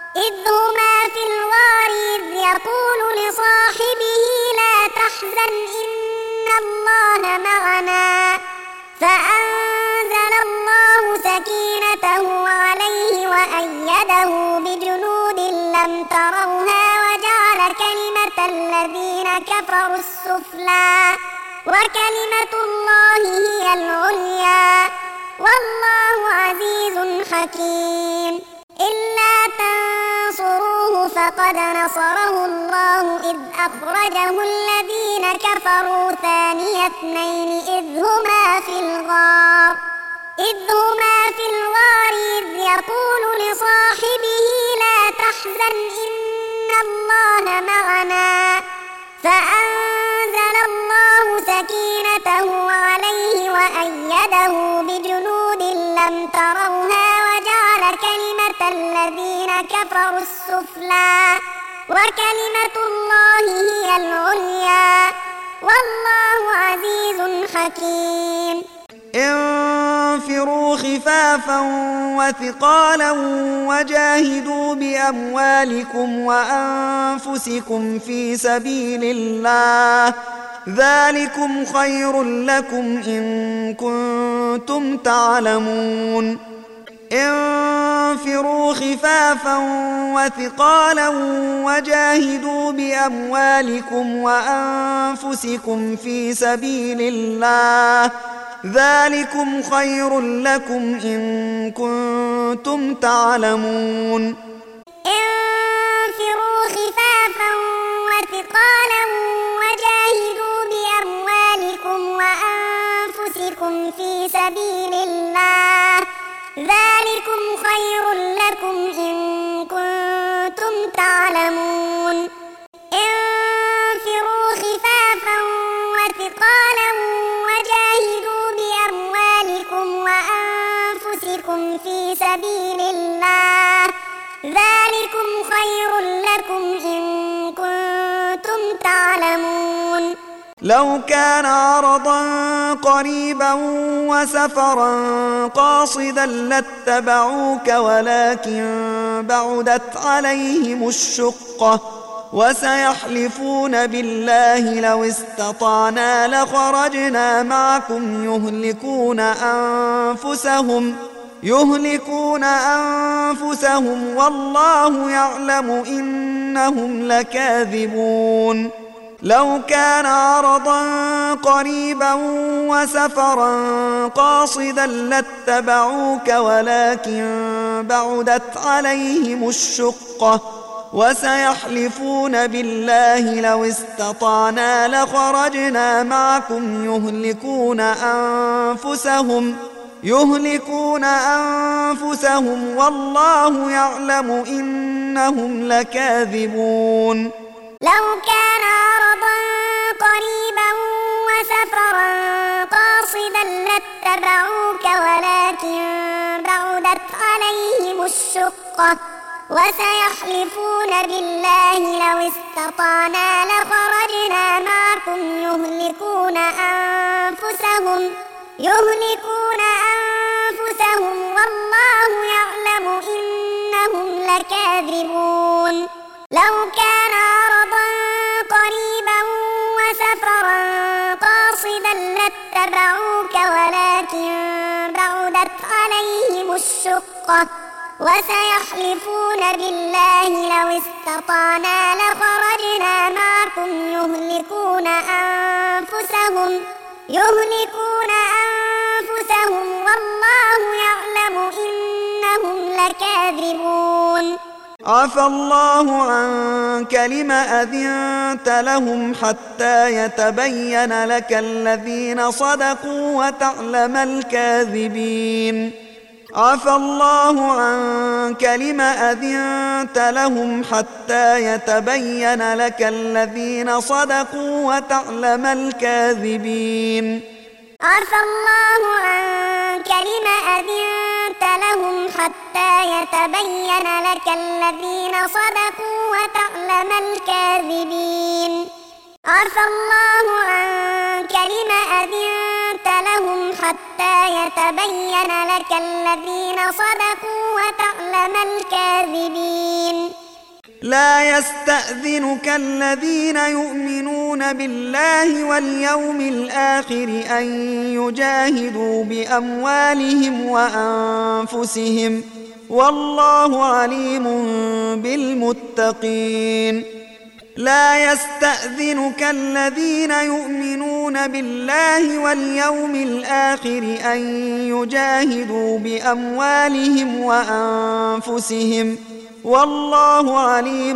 إذ يقول لصاحبه لا تحزن إن الله معنا فأنزل الله سكينته عليه وأيده بجنود لم تروها وجعل كلمة الذين كفروا السفلى وكلمة الله هي العليا والله عزيز حكيم. إلا تنصروه فقد نصره الله إذ أخرجه الذين كفروا ثاني اثنين إذ هما في الغار إذ يقول لصاحبه لا تحزن إن الله معنا فأنزل الله سكينته عليه وأيده بجنود لم تروها وجعل كلمة الذين كفروا السفلى وكلمة الله هي العليا والله عزيز حكيم. انفروا خفافا وثقالا وجاهدوا بأموالكم وأنفسكم في سبيل الله ذلكم خير لكم إن كنتم تعلمون. انفروا خفافا وثقالا وجاهدوا بأموالكم وأنفسكم في سبيل الله ذلكم خير لكم إن كنتم تعلمون. انفروا خفافا وثقالا وجاهدوا بأموالكم وأنفسكم في سبيل الله ذلكم خير لكم إن كنتم تعلمون. انفروا خفافا وثقالا وجاهدوا بأموالكم وأنفسكم في سبيل الله ذلكم خير لكم إن كنتم تعلمون. لو كان عرضا قريبا وسفرا قاصدا لاتبعوك ولكن بعدت عليهم الشقة وسيحلفون بالله لو استطعنا لخرجنا معكم يهلكون أنفسهم والله يعلم إنهم لكاذبون. لو كان عرضا قريبا وسفرا قاصدا لاتبعوك ولكن بعدت عليهم الشقة وسيحلفون بالله لو استطعنا لخرجنا معكم يهلكون أنفسهم والله يعلم إنهم لكاذبون. لو كان عرضا قريبا وسفرا قاصدا لاتبعوك ولكن بعدت عليهم الشقة وسيحلفون بالله لو استطعنا لخرجنا معكم يهلكون أنفسهم والله يعلم إنهم لكاذبون. لو كان عرضا قريبا وسفرا قاصدا لاتبعوك ولكن بعدت عليهم الشقة وسيحلفون بالله لو استطعنا لخرجنا معكم يهلكون أنفسهم والله يعلم إنهم لكاذبون. عفى الله عنك لم أذنت لهم حتى يتبين لك الذين صدقوا وتعلم الكاذبين. عفى الله عنك لم أذنت لهم حتى يتبين لك الذين صدقوا وتعلم الكاذبين. عفى الله عنك لم أذنت لهم حتى يتبين لك الذين صدقوا وتعلم الكاذبين. عفى الله عنك لم أذنت لهم حتى يتبين لك الذين صدقوا وتعلم الكاذبين. لا يستأذنك الذين يؤمنون بالله واليوم الآخر أن يجاهدوا بأموالهم وأنفسهم والله عليم بالمتقين. لا يستأذنك الذين يؤمنون بالله واليوم الآخر أن يجاهدوا بأموالهم وأنفسهم والله عليم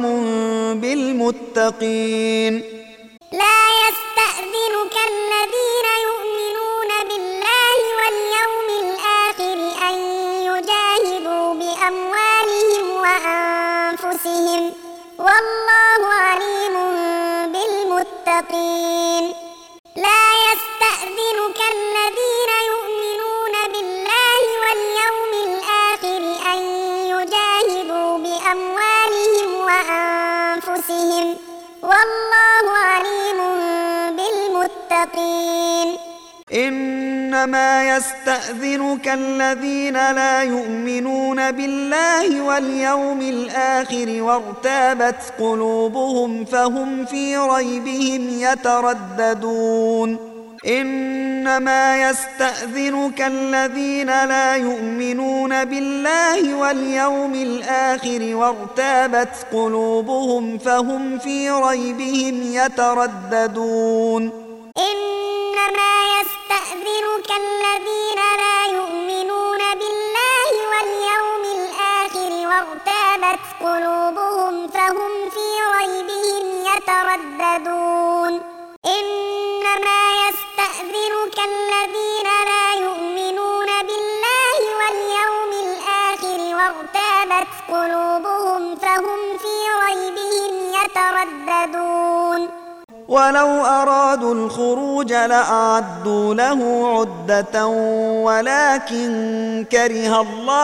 بالمتقين. لا يستأذنك الذين يؤمنون بالله واليوم الآخر أن يجاهدوا بأموالهم وأنفسهم والله عليم بالمتقين. لا يستأذنك الذين يؤمنون بالله واليوم الآخر أن يجاهدوا بأموالهم وأنفسهم والله عليم بالمتقين. إنما يستأذنك الذين لا يؤمنون بالله واليوم الآخر وارتابت قلوبهم فهم في ريبهم يترددون. إنما يستأذنك الذين لا يؤمنون بالله واليوم الآخر وارتابت قلوبهم فهم في ريبهم يترددون. إنما يستأذنك الذين لا يؤمنون بالله واليوم الآخر وارتابت قلوبهم فهم في ريبهم يترددون. إنما يستأذنك الذين لا يؤمنون بالله واليوم الآخر وارتابت قلوبهم فهم في ريبهم يترددون. ولو أرادوا الخروج لأعدوا له عدة ولكن كره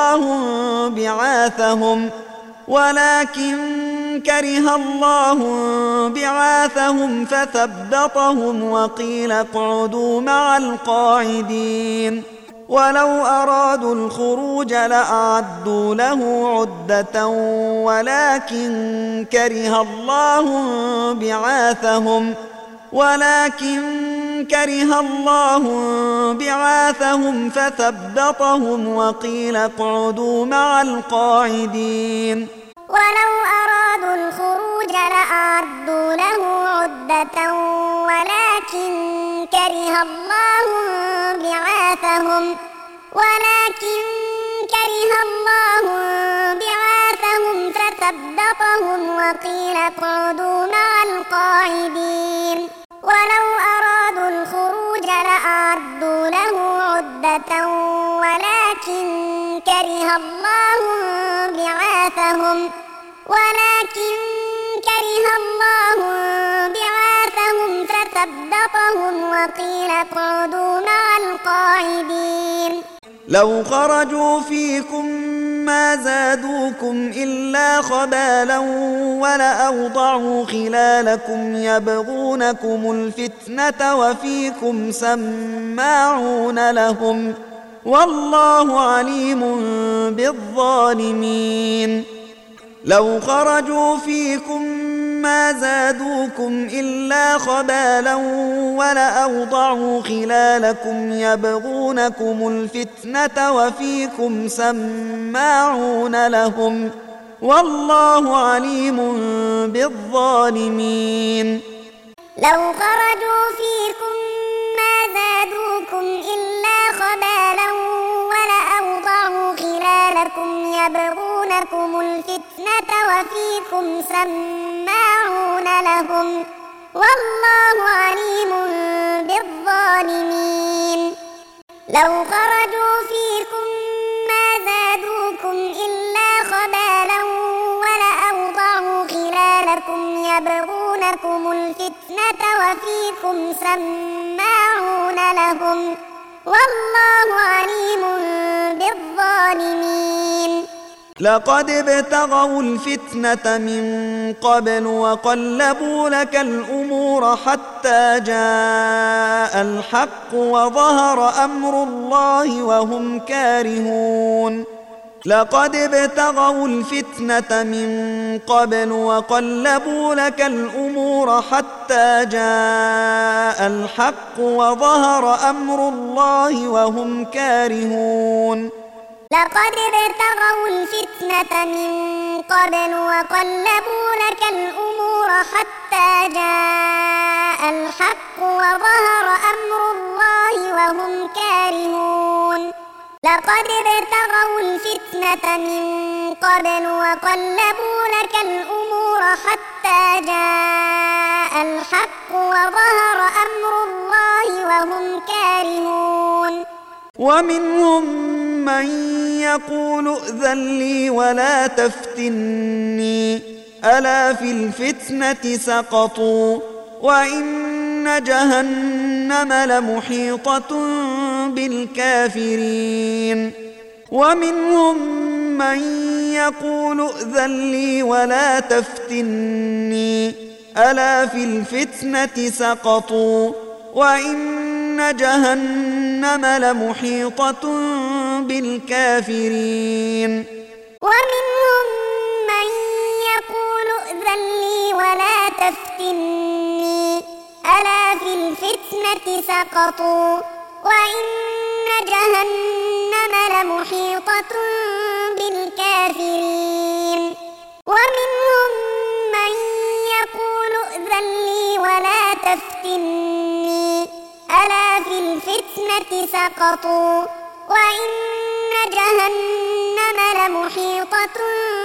الله بعاثهم فثبطهم وقيل اقعدوا مع القاعدين. ولو أرادوا الخروج لأعدوا له عدة ولكن كره الله بعاثهم فثبطهم وقيل اقعدوا مع القاعدين. ولو أرادوا الخروج لأعدوا له عدة ولكن كره الله بعاثهم فثبطهم وقيل اقعدوا مع القاعدين. ولو أرادوا الخروج لأعدوا له عدة ولكن كره الله بعاثهم فثبطهم وقيل اقعدوا مع القاعدين. لو خرجوا فيكم ما زادوكم إلا خبالا ولأوضعوا خلالكم يبغونكم الفتنة وفيكم سماعون لهم والله عليم بالظالمين. لو خرجوا فيكم ما زادوكم إلا خبالا ولأوضعوا خلالكم يبغونكم الفتنة وفيكم سماعون لهم والله عليم بالظالمين. لو خرجوا فيكم ما زادوكم إلا خبالا ولأوضعوا خلالكم يبغونكم الفتنة وفيكم سماعون لهم والله عليم بالظالمين. لو خرجوا فيكم ما زادوكم إلا خبالا ولأوضعوا خلالكم يبغونكم الفتنة وفيكم سماعون لهم والله عليم بالظالمين. لقد ابتغوا الفتنة من قبل وقلبوا لك الأمور حتى جاء الحق وظهر أمر الله وهم كارهون. لقد ابتغوا الفتنة من قبل وقلبوا لك الأمور حتى جاء الحق وظهر أمر الله وهم كارهون. لقد ابتغوا الفتنة من قبل وقلبوا لك الأمور حتى جاء الحق وظهر أمر الله وهم كارهون. لقد ابتغوا الفتنة من قبل وقلبوا لك الأمور حتى جاء الحق وظهر أمر الله وهم كارهون. ومنهم من يقول ائذن لي ولا تفتني ألا في الفتنة سقطوا وإن جهنم لمحيطة بالكافرين. ومنهم من يقول ائذن لي ولا تفتني ألا في الفتنة سقطوا وإن جهنم لمحيطة بالكافرين. ومنهم من يقول ائذن لي ولا تفتني ألا في الفتنة سقطوا وإن جهنم لمحيطة بالكافرين. ومنهم من يقول ائذن لي ولا تفتني ألا في الفتنة سقطوا وإن جهنم لمحيطة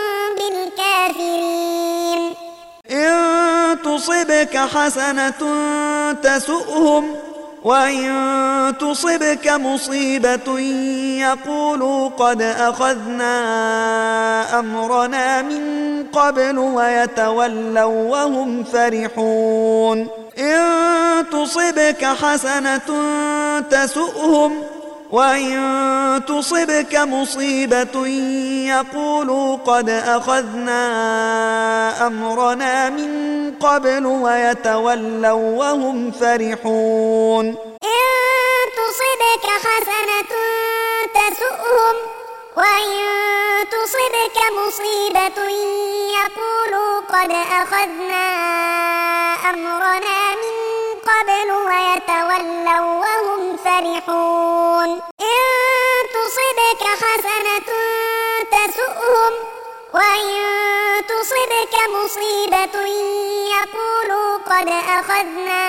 بالكافرين. إن تصبك حسنة تسؤهم وإن تصبك مصيبة يقولوا قد أخذنا أمرنا من قبل ويتولوا وهم فرحون. إن تصبك حسنة تسؤهم وإن تصبك مصيبة يقولوا قد أخذنا أمرنا من قبل ويتولوا وهم فرحون. إن تصبك حسنة تسؤهم وإن تصبك مصيبة يقولوا قد أخذنا أمرنا من قبل ويتولوا وهم فرحون. إن تصبك حسنة تسؤهم وإن تصبك مصيبة يقولوا قد أخذنا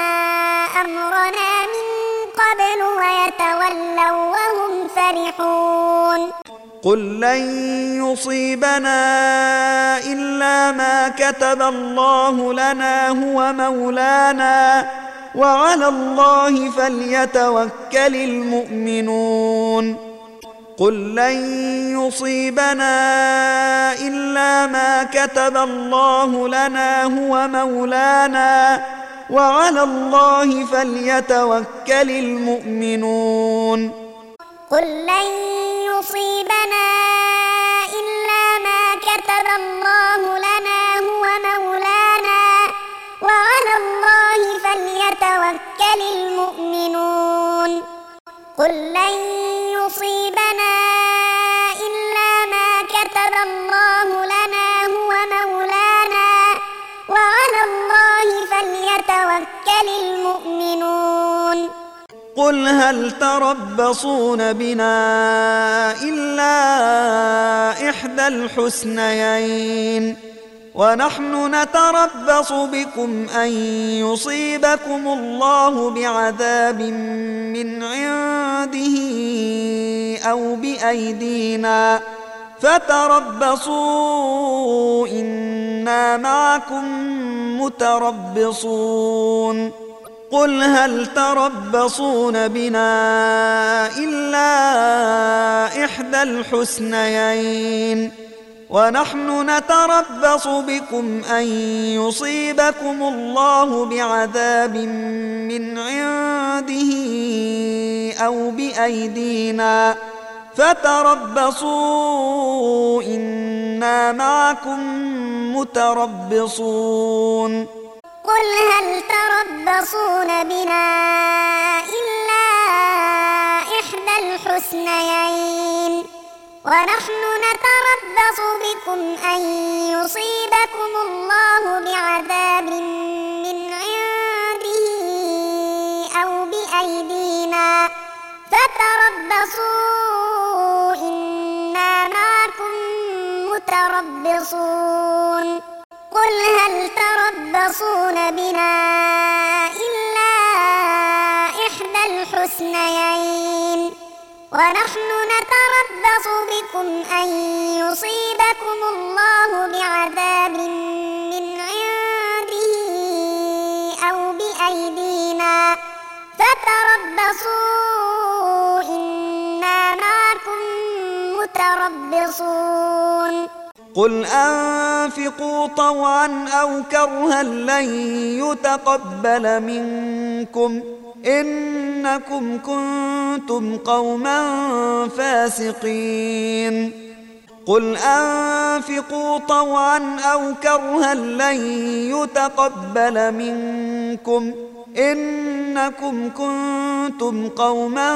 أمرنا من قبل ويتولوا وهم فرحون. قل لن يصيبنا إلا ما كتب الله لنا هو مولانا وعلى الله فليتوكل المؤمنون. قل لن يصيبنا إلا ما كتب الله لنا هو مولانا وعلى الله فليتوكل المؤمنون. قل لن يصيبنا إلا ما كتب الله لنا هو مولانا وعلى الله فليتوكل المؤمنون. قل لن يصيبنا إلا ما كتب الله لنا هو مولانا قل هل تربصون بنا إلا إحدى الحسنيين ونحن نتربص بكم أن يصيبكم الله بعذاب من عنده أو بأيدينا فتربصوا إنا معكم متربصون قل هل تربصون بنا إلا إحدى الحسنيين ونحن نتربص بكم أن يصيبكم الله بعذاب من عنده أو بأيدينا فتربصوا إنا معكم متربصون قل هل تربصون بنا إلا إحدى الحسنيين ونحن نتربص بكم أن يصيبكم الله بعذاب من عنده أو بأيدينا فتربصوا إنا معكم متربصون قل هل تربصون بنا إلا إحدى الحسنيين ونحن نتربص بكم أن يصيبكم الله بعذاب من عنده أو بأيدينا فتربصوا إنا معكم متربصون قل أنفقوا طوعا أو كرها لن يتقبل منكم إنكم كنتم قوما فاسقين قل أنفقوا طوعا أو كرها لن يتقبل منكم إنكم كنتم قوما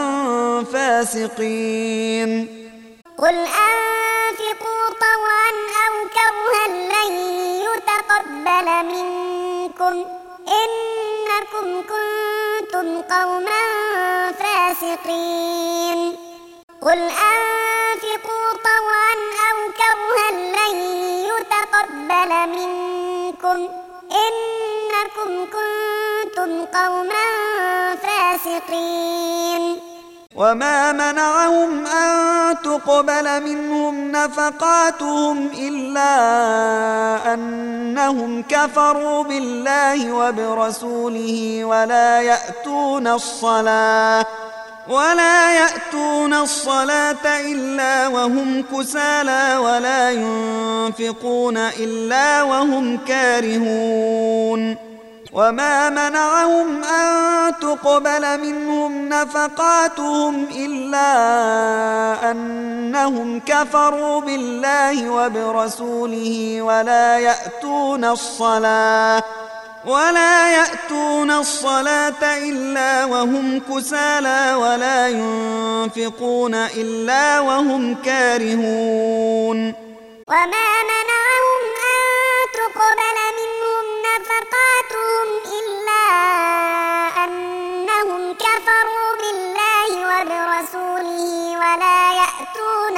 فاسقين قل أنفقوا طوعا أو كرها لن يتقبل منكم إنكم كنتم قوما فاسقين قل أنفقوا طوعا أو كرها لن يتقبل منكم إنكم كنتم قوما فاسقين وما منعهم أن تقبل منهم نفقاتهم إلا أنهم كفروا بالله وبرسوله ولا يأتون الصلاة إلا وهم كسالى ولا ينفقون إلا وهم كارهون وما منعهم أن تقبل منهم نفقاتهم إلا أنهم كفروا بالله وبرسوله ولا يأتون الصلاة إلا وهم كسالى ولا ينفقون إلا وهم كارهون وما منعهم أن تقبل منهم نفقاتهم إلا أنهم كفروا بالله وبرسوله ولا يأتون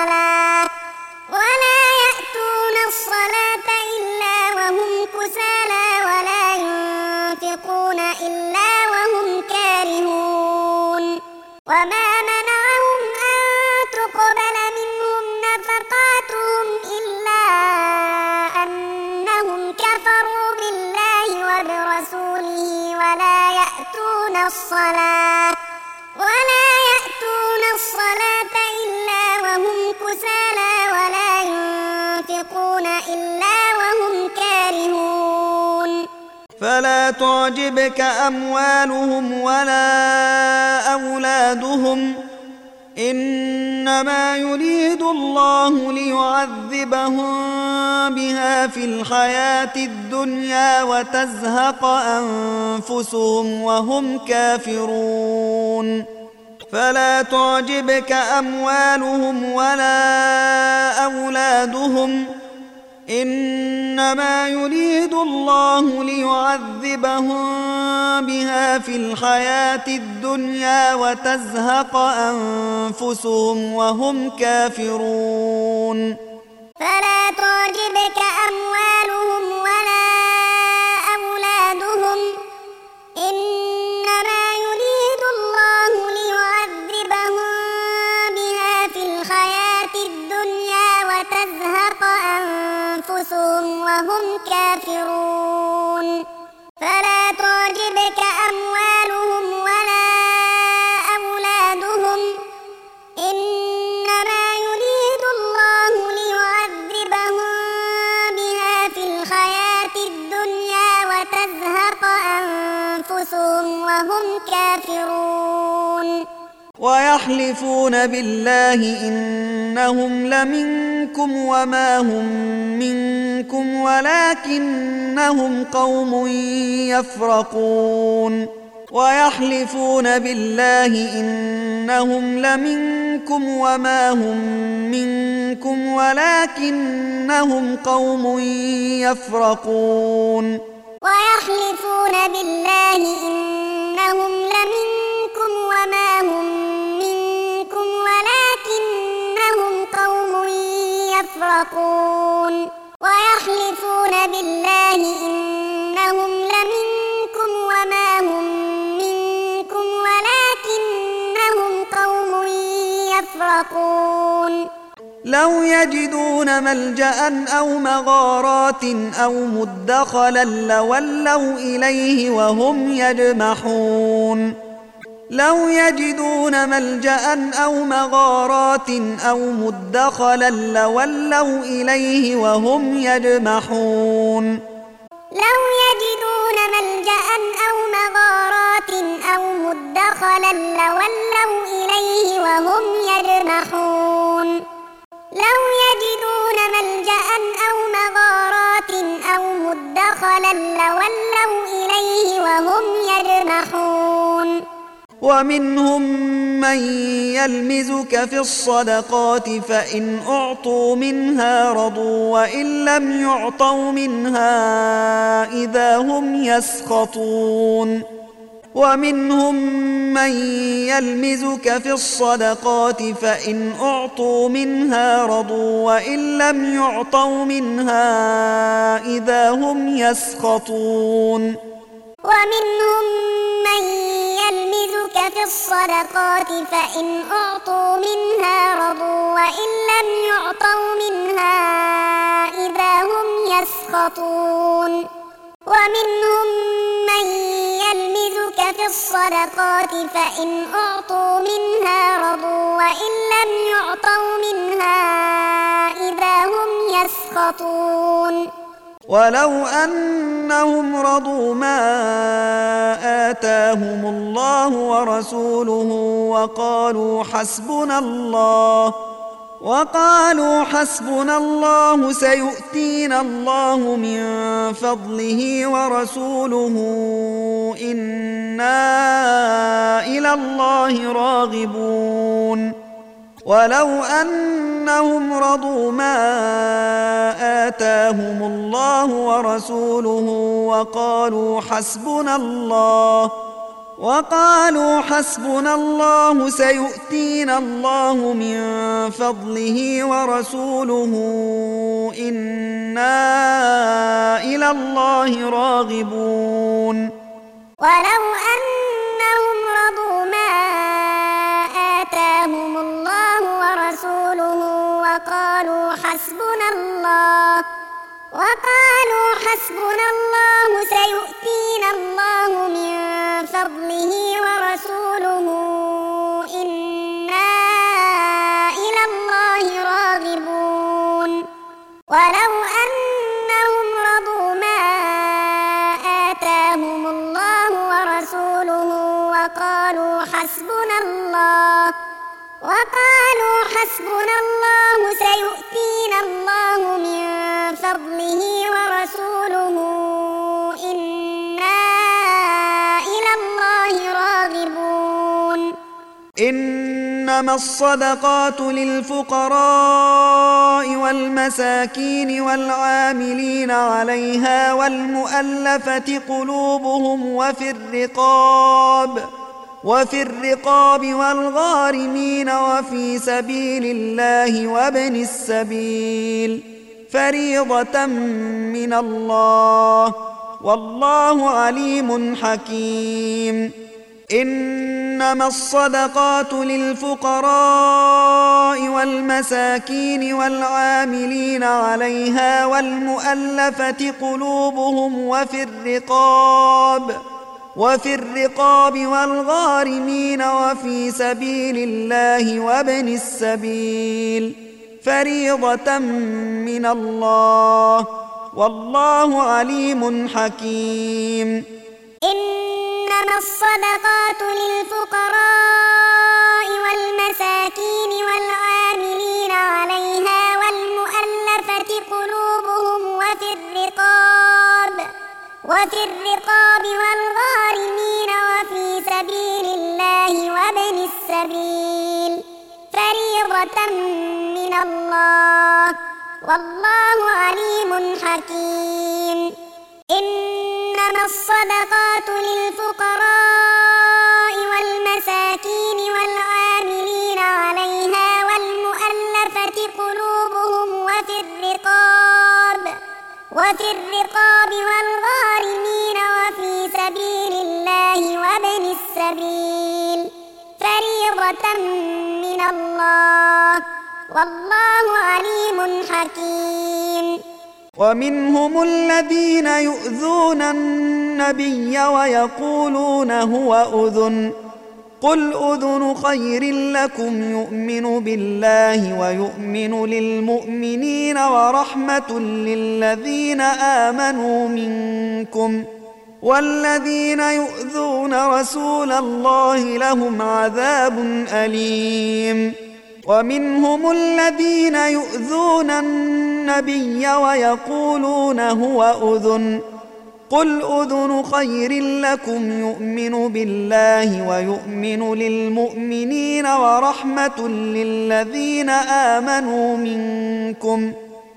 الصلاة إلا وهم كسالى ولا ينفقون إلا وهم كارهون وما منعهم أن تقبل منهم نفقاتهم إلا أنهم كفروا بالله وبرسوله ولا يأتون الصلاة إلا وهم كسالى ولا ينفقون إلا وهم كارهون فلا تعجبك أموالهم ولا أولادهم إنما يريد الله ليعذبهم بها في الحياة الدنيا وتزهق أنفسهم وهم كافرون فلا تعجبك أموالهم ولا أولادهم إنما يريد الله ليعذبهم بها في الحياة الدنيا وتزهق أنفسهم وهم كافرون فلا تعجبك أموالهم ولا أولادهم إنما يريد الله ليعذبهم بها في الحياة الدنيا وتزهق أنفسهم وهم كافرون فلا تعجبك أموالهم ولا أولادهم إنما يريد الله ليعذبهم بها في الحياة الدنيا وتزهق أنفسهم وهم كافرون ويحلفون بالله إنهم لمنكم وما هم منكم ولكنهم قوم يفرقون ويحلفون بالله إنهم لمنكم وما هم منكم ولكنهم قوم يفرقون ويحلفون بالله إنهم لمنكم وما هم منكم ولكنهم قوم يفرقون ويحلفون بالله إنهم لمنكم وما هم منكم ولكنهم قوم يفرقون لو يجدون ملجأ أو مغارات أو مدخلا لولوا إليه وهم يجمحون لو يجدون ملجأ أو مغارات أو مدخلا لولوا إليه وهم يجمحون لو يجدون ملجأ أو مغارات أو مدخلا لولوا إليه وهم يجمحون لو يجدون ملجأ أو مغارات أو مدخلا لولوا إليه وهم يجمحون ومنهم من يلمزك في الصدقات فإن أعطوا منها رضوا وإن لم يعطوا منها إذا هم يسخطون ومنهم من يلمزك في الصدقات فإن أعطوا منها رضوا وإن لم يعطوا منها إذا هم يسخطون ومنهم من يلمزك في الصدقات فإن أعطوا منها رضوا وإن لم يعطوا منها إذا هم يسخطون ومنهم من يلمزك في الصدقات فإن أعطوا منها رضوا وإن لم يعطوا منها إذا هم يسخطون ولو أنهم رضوا ما آتاهم الله ورسوله وقالوا حسبنا الله سيؤتينا الله من فضله ورسوله إنا إلى الله راغبون ولو أنهم رضوا ما آتاهم الله ورسوله وقالوا حسبنا الله سيؤتينا الله من فضله ورسوله إنا إلى الله راغبون ولو أنهم رضوا ما آتاهم الله ورسوله وقالوا حسبنا الله سيؤتينا الله من فضله ورسوله إنا إلى الله راغبون ولو أنهم رضوا ما آتاهم الله ورسوله وقالوا حسبنا الله سيؤتينا الله من فضله ورسوله إنا إلى الله راغبون إنما الصدقات للفقراء والمساكين والعاملين عليها والمؤلفة قلوبهم وفي الرقاب والغارمين وفي سبيل الله وابن السبيل فريضة من الله والله عليم حكيم. إنما الصدقات للفقراء والمساكين والعاملين عليها والمؤلفة قلوبهم وفي الرقاب والغارمين وفي سبيل الله وابن السبيل فريضة من الله والله عليم حكيم. إنما الصدقات للفقراء والمساكين والعاملين عليها والمؤلفة قلوبهم وفي الرقاب والغارمين وفي سبيل الله وابن السبيل فريضة من الله والله عليم حكيم. إنما الصدقات للفقراء والمساكين والعاملين عليها والمؤلفة قلوبهم وفي الرقاب والغارمين وفي سبيل الله وابن السبيل فريضة من الله والله عليم حكيم. ومنهم الذين يؤذون النبي ويقولون هو أذن قل أذن خير لكم يؤمن بالله ويؤمن للمؤمنين ورحمة للذين آمنوا منكم والذين يؤذون رسول الله لهم عذاب أليم. ومنهم الذين يؤذون النبي ويقولون هو أذن قل أذن خير لكم يؤمن بالله ويؤمن للمؤمنين ورحمة للذين آمنوا منكم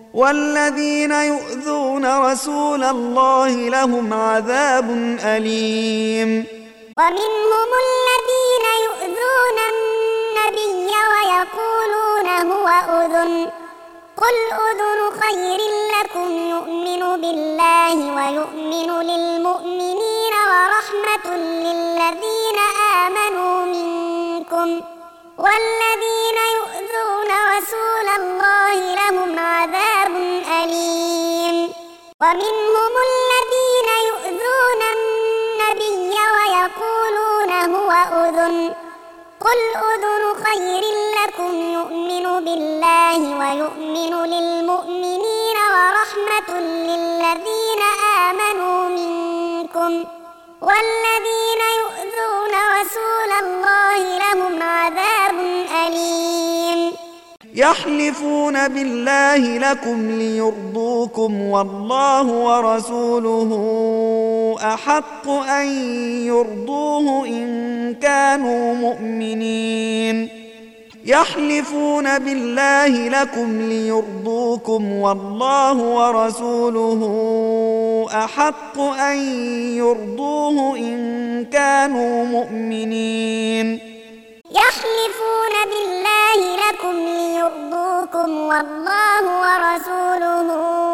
والذين يؤذون رسول الله لهم عذاب أليم. ومنهم الذين يؤذون النبي ويقولون هو أذن قل أذن خير لكم يؤمن بالله ويؤمن للمؤمنين ورحمة للذين آمنوا منكم والذين يؤذون رسول الله لهم عذاب أليم. ومنهم الذين يؤذون النبي ويقولون هو أذن قل أذن خير لكم يؤمن بالله ويؤمن للمؤمنين ورحمة للذين آمنوا منكم والذين يؤذون رسول الله لهم عذاب أليم. يحلفون بالله لكم ليرضوكم والله ورسوله أحق أن يرضوه إن كانوا مؤمنين. يحلفون بالله لكم ليرضوكم والله ورسوله أحق أن يرضوه إن كانوا مؤمنين. يحلفون بالله لكم ليرضوكم والله ورسوله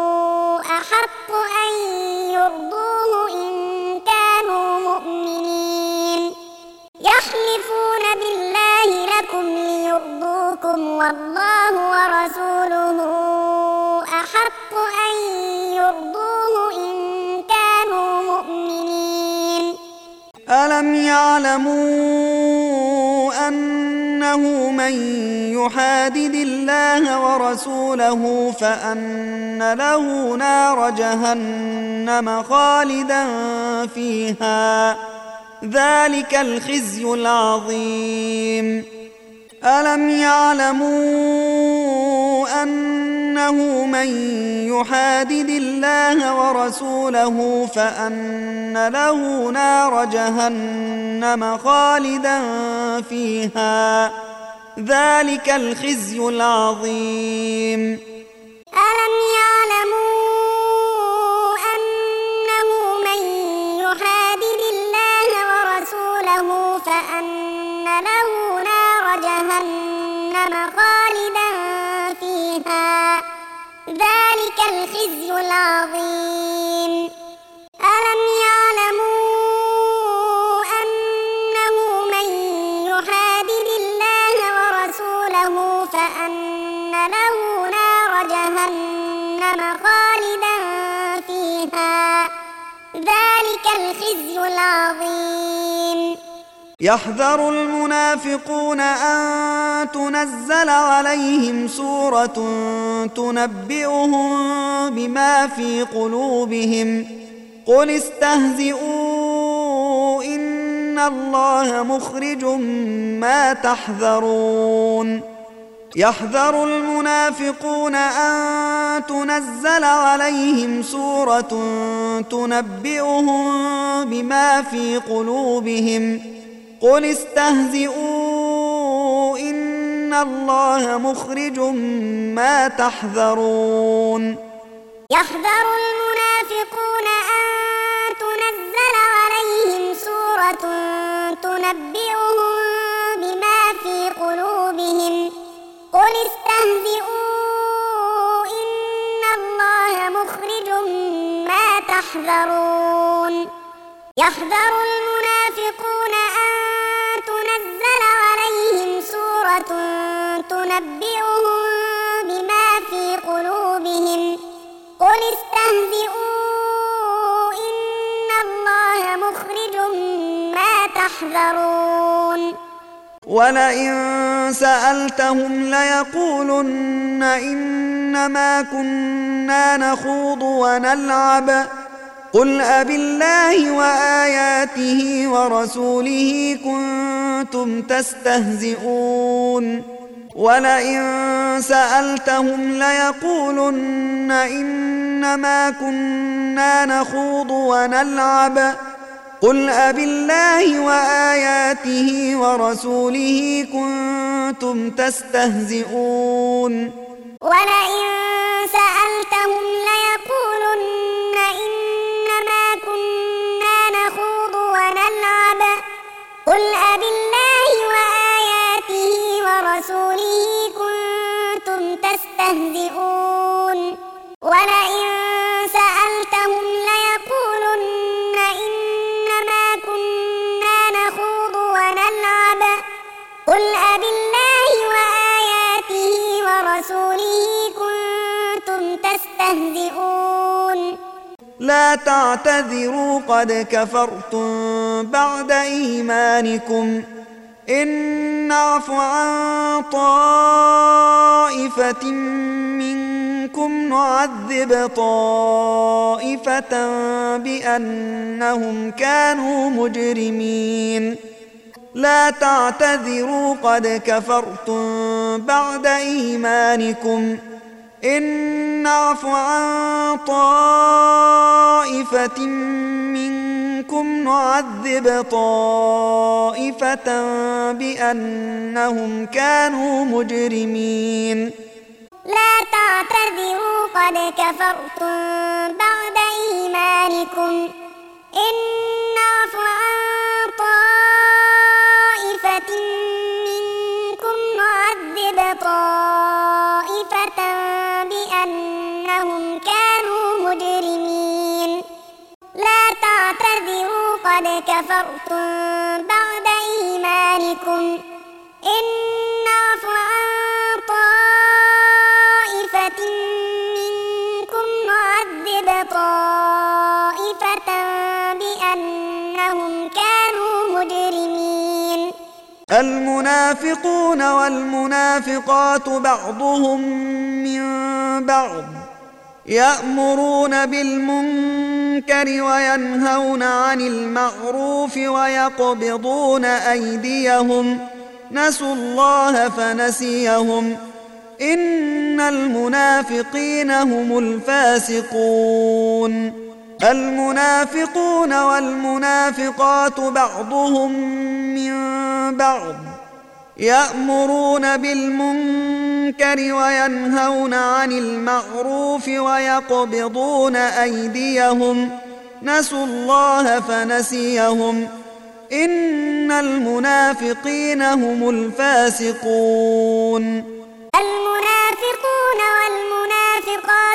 أحق أن يرضوه إن كانوا مؤمنين. يحلفون بالله لكم ليرضوكم والله ورسوله أحق أن يرضوه إن كانوا مؤمنين. ألم يعلموا أنه من يحادد الله ورسوله فأن له نار جهنم خالدا فيها ذلك الخزي العظيم. ألم يعلموا أنه من يحادد الله ورسوله فأن له نار جهنم خالدا فيها ذلك الخزي العظيم. ذلك الخزي العظيم. ألم يعلموا أنه من يحادد الله ورسوله فأن له نار جهنم خالدا فيها ذلك الخزي العظيم. يحذر المنافقون أن تنزل عليهم سورة تنبئهم بما في قلوبهم قل استهزئوا إن الله مخرج ما تحذرون. يحذر المنافقون أن تنزل عليهم سورة تنبئهم بما في قلوبهم قل استهزئوا إن الله مخرج ما تحذرون. يحذر المنافقون أن تنزل عليهم سورة تنبئهم بما في قلوبهم قل استهزئوا إن الله مخرج ما تحذرون. يحذر المنافقون أن تنزل عليهم سورة تنبئهم بما في قلوبهم قل استهزئوا إن الله مخرج ما تحذرون. ولئن سألتهم ليقولن إنما كنا نخوض ونلعب قل أبالله وآياته ورسوله كنتم تستهزئون. ولئن سألتهم ليقولن إنما كنا نخوض ونلعب قل أبالله وآياته ورسوله كنتم تستهزئون. ولئن سألتهم ليقولن إنما كنا نخوض ونلعب قل أبالله وآياته ورسوله كنتم تستهزئون. ولئن سألتهم ليقولن إنما كنا نخوض ونلعب قل أبالله وآياته ورسوله كنتم تستهزئون. لا تعتذروا قد كفرتم بعد إيمانكم إن نعف عن طائفة منكم نعذب طائفة بأنهم كانوا مجرمين. لا تعتذروا قد كفرتم بعد إيمانكم إن نعف عن طائفة منكم نعذب طائفة بأنهم كانوا مجرمين. لا تعتذروا قد كفرتم بعد إيمانكم إن نعف عن طائفة منكم نعذب طائفة بأنهم كانوا مجرمين. لا تعتذروا قد كفرتم بعد إيمانكم إن نعف عن طائفة منكم نعذب طائفة بأنهم كانوا مجرمين. المنافقون والمنافقات بعضهم من بعض يأمرون بالمنكر وينهون عن المعروف ويقبضون أيديهم نسوا الله فنسيهم إن المنافقين هم الفاسقون. المنافقون والمنافقات بعضهم من بعض يأمرون بالمنكر وينهون عن المعروف ويقبضون أيديهم نسوا الله فنسيهم إن المنافقين هم الفاسقون. المنافقون والمنافقات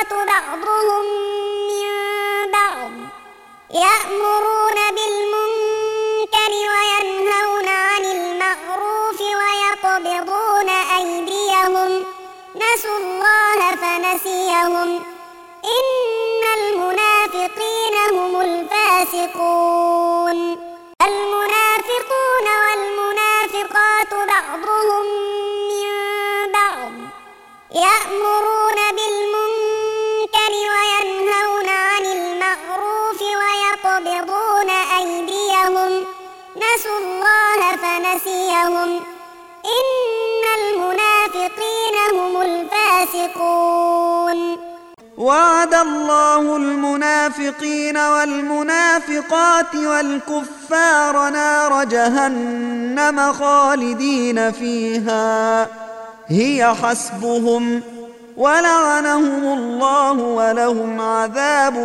بعضهم من بعض يأمرون بالمنكر وينهون عن المعروف ويقبضون أيديهم نسوا الله فنسيهم إن المنافقين هم الفاسقون المنافقون والمنافقات بعضهم من بعض يأمرون بالمنكر وينهون عن المعروف ويقبضون أيديهم نسوا الله فنسيهم إن المنافقين هم الفاسقون وعد الله المنافقين والمنافقات والكفار نار جهنم خالدين فيها هي حسبهم ولعنهم الله ولهم عذاب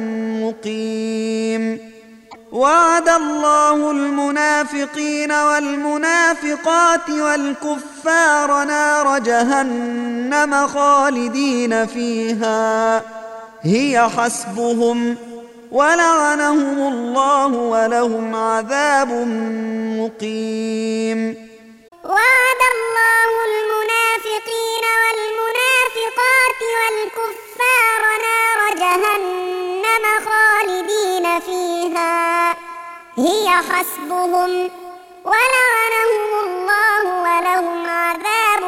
مقيم وعد الله المنافقين والمنافقات والكفار نار جهنم خالدين فيها هي حسبهم ولعنهم الله ولهم عذاب مقيم وعد الله المنافقين والمنافقات والكفار نار جهنم خالدين فيها هي حسبهم ولعنهم الله ولهم عذاب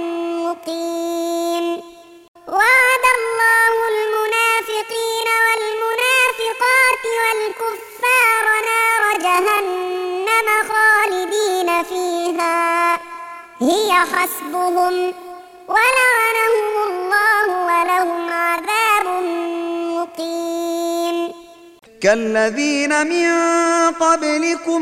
مقيم وعد الله المنافقين والمنافقات والكفار نار جهنم خالدين فيها هي حسبهم ولعنهم الله ولهم عذاب مقيم كالذين من قبلكم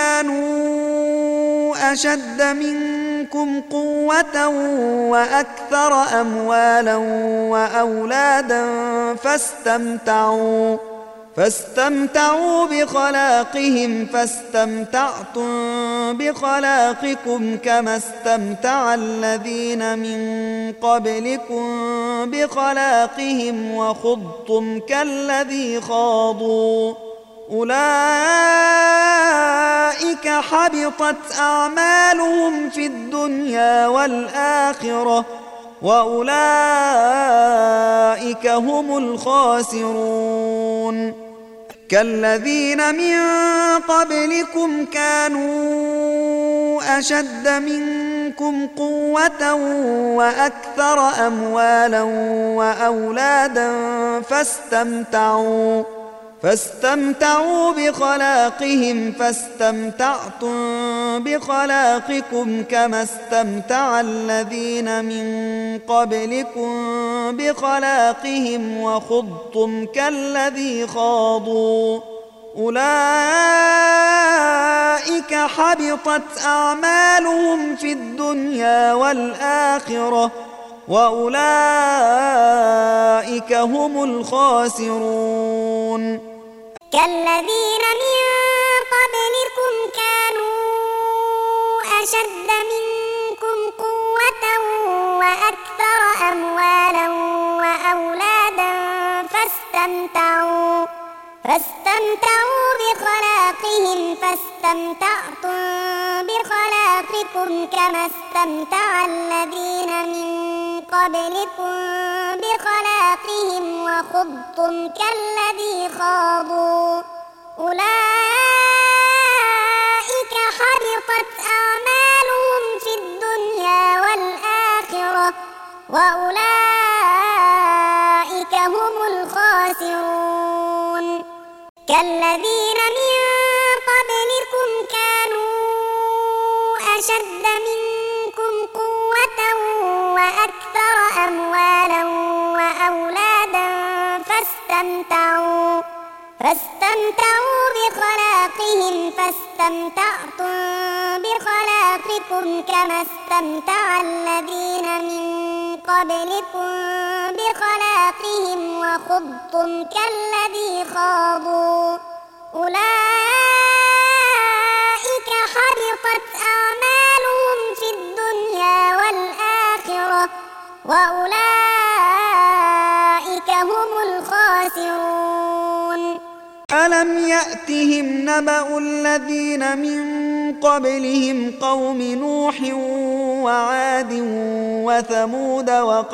كانوا أشد منكم قوة وأكثر أموالا وأولادا فاستمتعوا بخلاقهم فاستمتعتم بخلاقكم كما استمتع الذين من قبلكم بخلاقهم وخضتم كالذي خاضوا أولئك حبطت أعمالهم في الدنيا والآخرة وأولئك هم الخاسرون كالذين من قبلكم كانوا أشد منكم قوة وأكثر أموالا وأولادا فاستمتعوا بخلاقهم فاستمتعتم بخلاقكم كما استمتع الذين من قبلكم بخلاقهم وخضتم كالذي خاضوا أولئك حبطت أعمالهم في الدنيا والآخرة وأولئك هم الخاسرون كالذين من قبلكم كانوا أشد منكم قوة وأكثر أموالا وأولادا فاستمتعوا بخلاقهم فاستمتعتم بخلاقكم كما استمتع الذين من قبلكم بخلاقهم وخضتم كالذي خاضوا أولئك حبطت أعمالهم في الدنيا والآخرة وأولئك هم الخاسرون كالذين من قبلكم كانوا أشد منكم قوة وأكثر أموالا وأولادا فاستمتعوا بخلاقهم فاستمتعتم بخلاقكم كما استمتع الذين من قبلكم بخلاقهم وخضتم كالذي خاضوا أولئك حبطت أعمالهم في الدنيا والآخرة وأولئك خاسرون ألم يأتهم نبأ الذين من قبلهم قوم نوح وعاد وثمود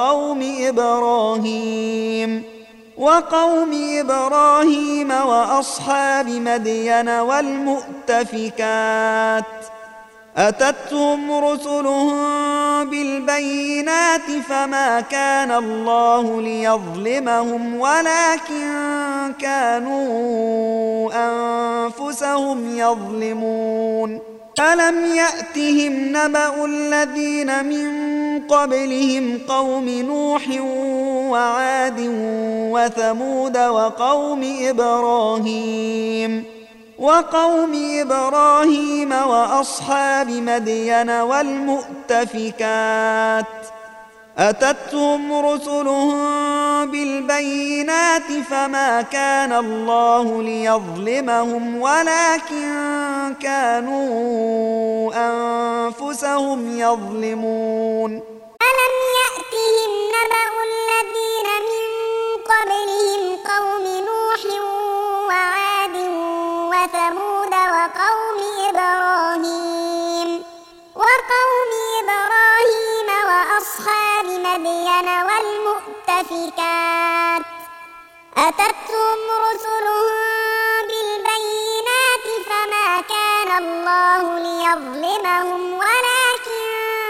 وقوم إبراهيم وأصحاب مدين والمؤتفكات أتتهم رسلهم بالبينات فما كان الله ليظلمهم ولكن كانوا أنفسهم يظلمون ألم يأتهم نبأ الذين من قبلهم قوم نوح وعاد وثمود وقوم إبراهيم وأصحاب مدين والمؤتفكات أتتهم رسلهم بالبينات فما كان الله ليظلمهم ولكن كانوا أنفسهم يظلمون ألم يأتهم نبأ الذين من قبلهم قوم نوح وعاد وثمود وقوم إبراهيم وأصحاب مدين والمؤتفكات أتتهم رسلهم بالبينات فما كان الله ليظلمهم ولكن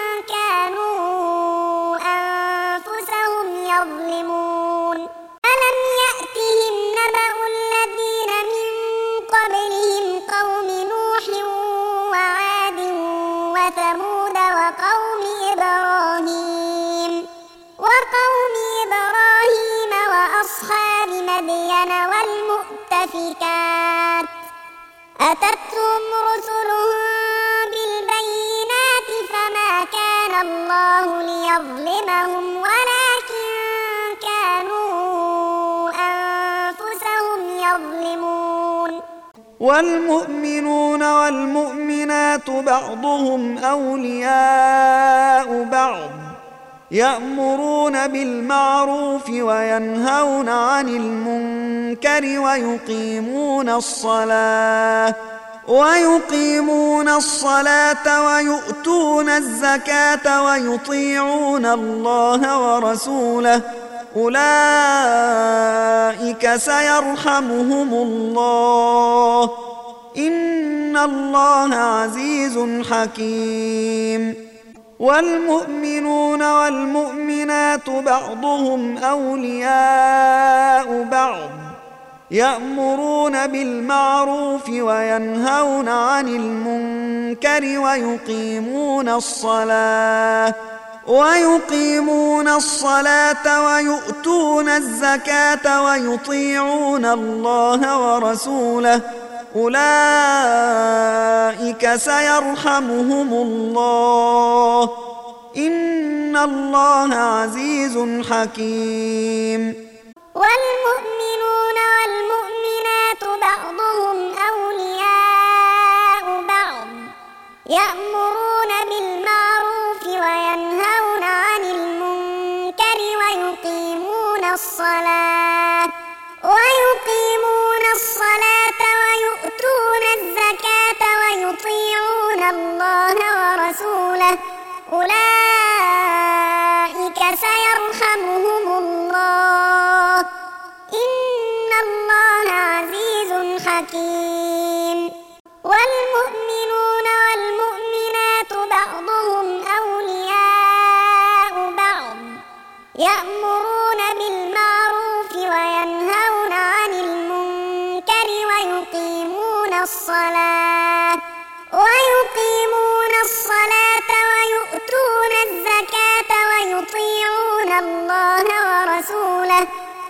كانوا أنفسهم يظلمون ألم يأتهم نبأ الذين من قبلهم قوم نوح وعاد وثمود وقوم إبراهيم وأصحاب مدين والمؤتفكات أتتهم رسلهم بالبينات فما كان الله ليظلمهم ولكن كانوا أنفسهم يظلمون والمؤمنون والمؤمنات بعضهم أولياء بعض يأمرون بالمعروف وينهون عن المنكر ويقيمون الصلاة ويؤتون الزكاة ويطيعون الله ورسوله أولئك سيرحمهم الله إن الله عزيز حكيم والمؤمنون والمؤمنات بعضهم أولياء بعض يأمرون بالمعروف وينهون عن المنكر ويقيمون الصلاة ويؤتون الزكاة ويطيعون الله ورسوله أولئك سيرحمهم الله إن الله عزيز حكيم والمؤمنون والمؤمنات بعضهم أولياء بعض يأمرون بالمعروف وينهون عن المنكر ويقيمون الصلاة ويؤتون الزكاة ويطيعون الله ورسوله أولئك سيرحمهم الله إن الله عزيز حكيم والمؤمنون والمؤمنات بعضهم أولياء بعض يأمرون بالمعروف وينهون عن المنكر ويقيمون الصلاة ويؤتون الزكاة ويطيعون الله ورسوله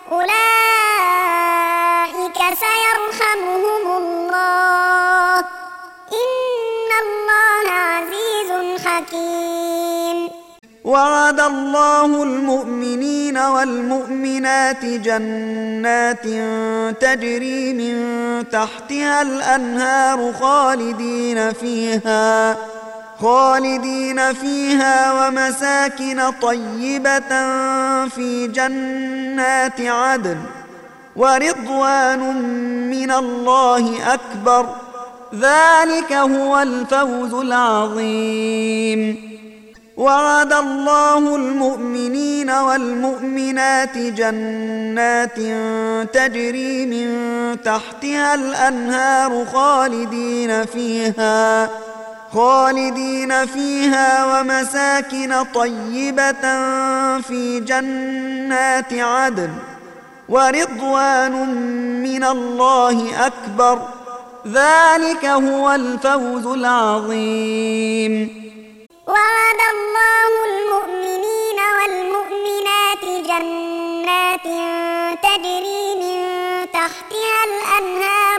أولئك سيرحمهم الله إن الله عزيز حكيم وعد الله المؤمنين والمؤمنات جنات تجري من تحتها الأنهار خالدين فيها ومساكن طيبة في جنات عدن ورضوان من الله أكبر، ذلك هو الفوز العظيم. وعد الله المؤمنين والمؤمنات جنات تجري من تحتها الأنهار خالدين فيها ومساكن طيبة في جنات عدن، ورضوان من الله أكبر، ذلك هو الفوز العظيم. وعد الله المؤمنين والمؤمنات جنات تجري من تحتها الأنهار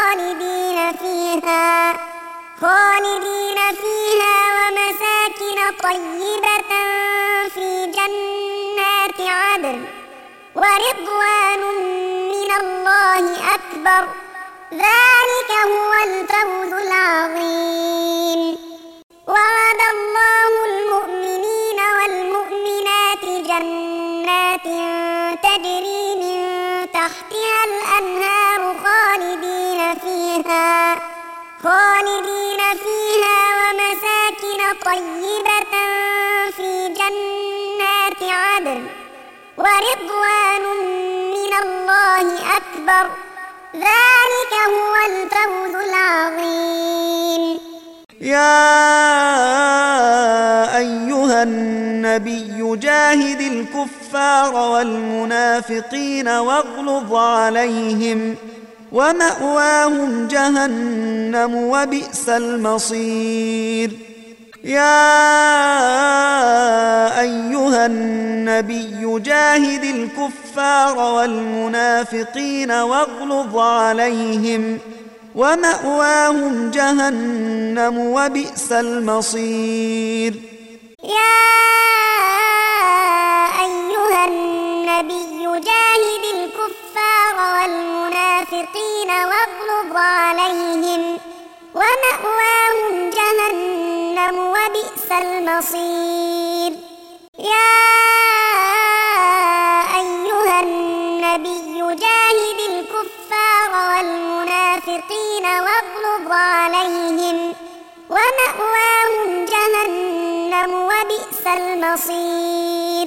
خالدين فيها ومساكن طيبة في جنات عدن، ورضوان من الله أكبر، ذلك هو الفوز العظيم. وعد الله المؤمنين والمؤمنات جنات تجري من تحتها الأنهار خالدين فيها ومساكن طيبة في جنات عدن، ورضوان من الله أكبر، ذلك هو الفوز العظيم. يا أيها النبي جاهد الكفار والمنافقين واغلظ عليهم، ومأواهم جهنم وبئس المصير. يا أيها النبي جاهد الكفار والمنافقين واغلظ عليهم، ومأواهم جهنم وبئس المصير. يا أيها النبي جاهد الكفار والمنافقين واغلظ عليهم، ومأواهم جهنم وبئس المصير. يا أيها النبي جاهد الكفار والمنافقين واغلظ عليهم، ومأواهم جهنم وبئس المصير.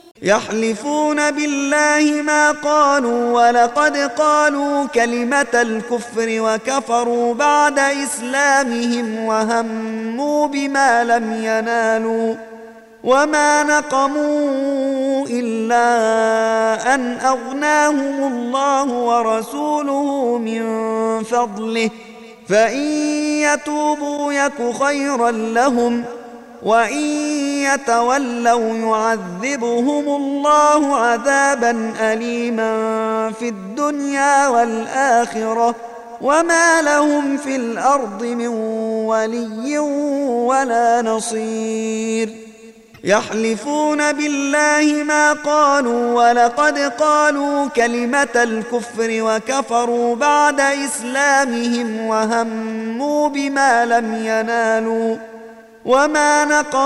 يحلفون بالله ما قالوا ولقد قالوا كلمة الكفر وكفروا بعد إسلامهم وهموا بما لم ينالوا، وما نقموا إلا أن أغناهم الله ورسوله من فضله، فإن يتوبوا يك خيرا لهم، وإن يتولوا يعذبهم الله عذابا أليما في الدنيا والآخرة، وما لهم في الأرض من ولي ولا نصير. يحلفون بالله ما قالوا ولقد قالوا كلمة الكفر وكفروا بعد إسلامهم وهموا بما لم ينالوا، وما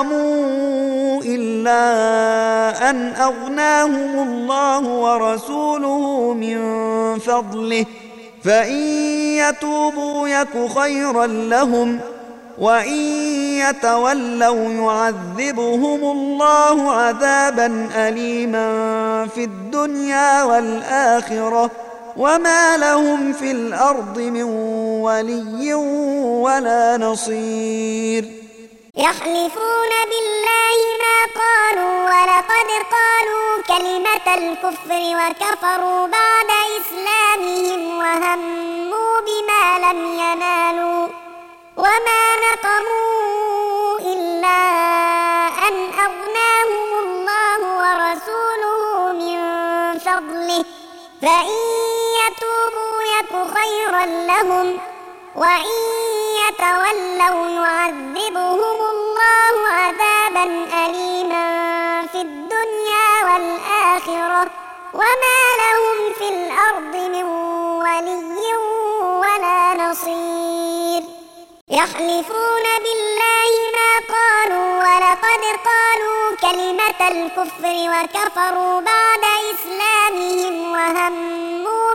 نقموا إلا أن أغناهم الله ورسوله من فضله، فإن يتوبوا يك خيرا لهم، وإن يتولوا يعذبهم الله عذابا أليما في الدنيا والآخرة، وما لهم في الأرض من ولي ولا نصير. يحلفون بالله ما قالوا ولقد قالوا كلمة الكفر وكفروا بعد إسلامهم وهموا بما لم ينالوا، وما نقموا إلا أن أغناهم الله ورسوله من فضله، فإن يتوبوا يك خيرا لهم، وإن يتولوا يعذبهم الله عذابا أليما في الدنيا والآخرة، وما لهم في الأرض من ولي ولا نصير. يحلفون بالله ما قالوا ولقد قالوا كلمة الكفر وكفروا بعد إسلامهم وهموا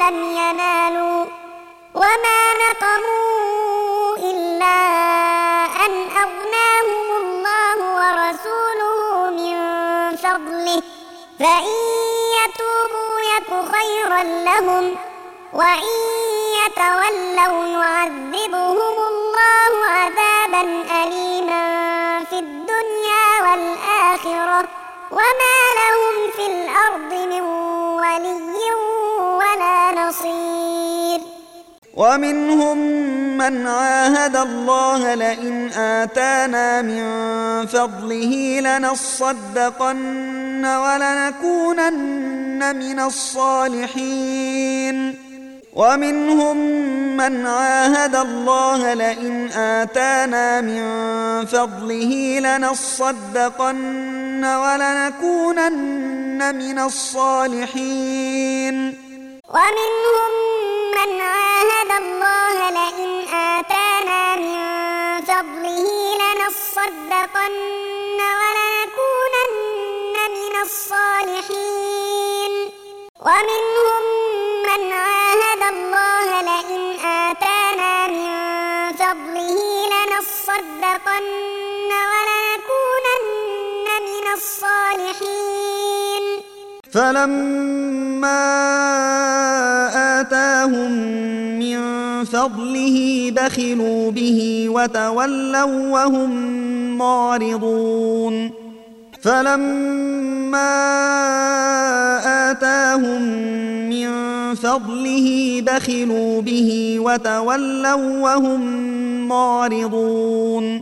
لم ينالوا وما نقموا إلا أن أغناهم الله ورسوله من فضله فإن يتوبوا يك خيرا لهم وإن يتولوا يعذبهم الله عذابا أليما في الدنيا والآخرة وما لهم في الأرض من ولي ولا نصير. ومنهم من عاهد الله لئن آتانا من فضله لنصدقن ولنكونن من الصالحين. ومنهم من عاهد الله لئن آتانا من فضله لنصدقن ولنكونن من الصالحين. ومنهم من عاهد الله لئن آتانا من فضله لنصدقن ولنكونن من الصالحين. ومنهم من عاهد الله لئن آتانا من فضله لنصدقن ولنكونن من الصالحين. فلما آتاهم من فضله بخلوا به وتولوا وهم معرضون. فلما آتاهم من فضله بخلوا به وتولوا وهم معرضون.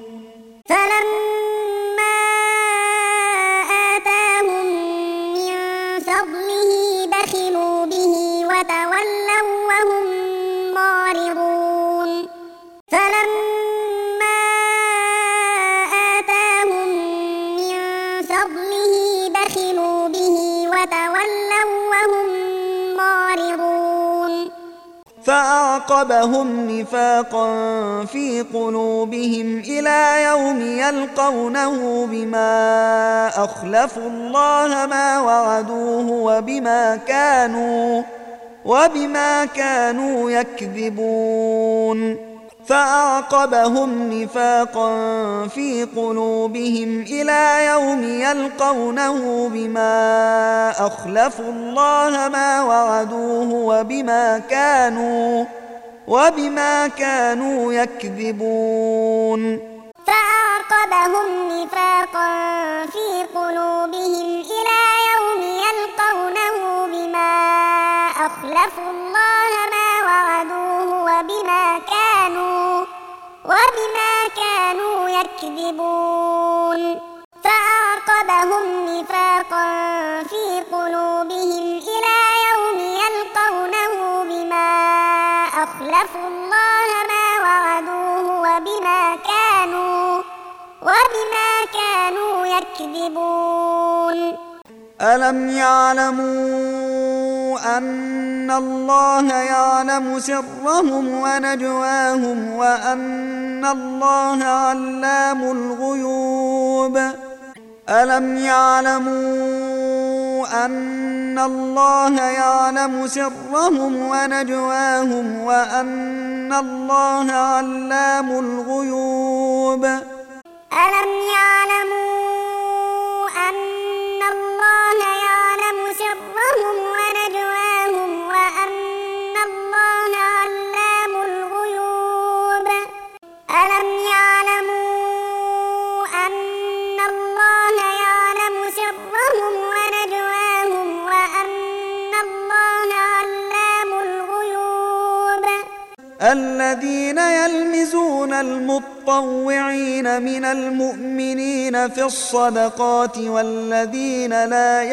فلما آتاهم من فضله بخلوا به وتولوا وهم معرضون. فلما آتاهم من فضله بخلوا به وتولوا وهم معرضون. فأعقبهم نفاقا في قلوبهم إلى يوم يلقونه بما أخلفوا الله ما وعدوه وبما كانوا يكذبون. فأعقبهم نفاقا في قلوبهم إلى يوم يلقونه بما أخلفوا الله ما وعدوه وبما كانوا يكذبون. فأعقبهم نفاقا في قلوبهم إلى يوم يلقونه بما أخلفوا الله ما وعدوه وبما كانوا يكذبون. فأعقبهم نفاقا في قلوبهم إلى يوم يلقونه بما أخلفوا الله ما وعدوه وبما كانوا يكذبون. ألم يعلموا أن الله يعلم سرهم ونجواهم وأن الله علام الغيوب. ألم يعلموا أن الله يعلم سرهم ونجواهم وأن الله علام الغيوب. ألم يعلموا أن الله يعلم سرهم ونجواهم وأن الله علام الغيوب. ألم يعلموا أن الله يعلم سرهم ونجواهم وأن الله علام الغيوب. الذين يلمزون المطوعين من المؤمنين في الصدقات والذين لا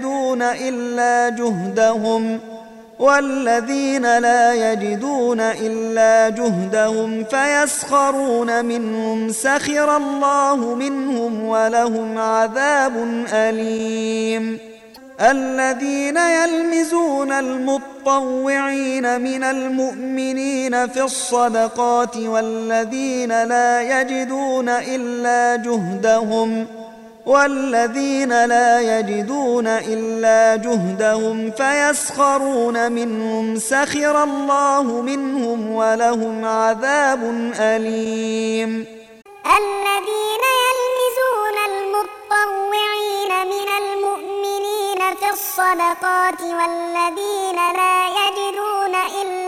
يجدون إلا جهدهم فيسخرون منهم سخر الله منهم ولهم عذاب أليم. الذين يلمزون المطوعين من المؤمنين في الصدقات والذين لا يجدون والذين لا يجدون إلا جهدهم فيسخرون منهم سخر الله منهم ولهم عذاب أليم. الذين يلمزون المطوعين من المؤمنين في الصدقات والذين لا يجدون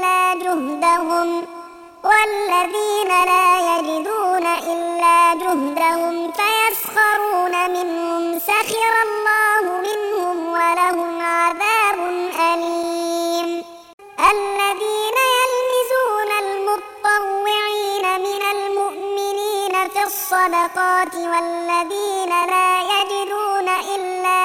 إلا جهدهم فيسخرون منهم سخر الله منهم ولهم عذاب أليم. الذين يلمزون المطوعين من المؤمنين في الصدقات والذين لا يجدون إلا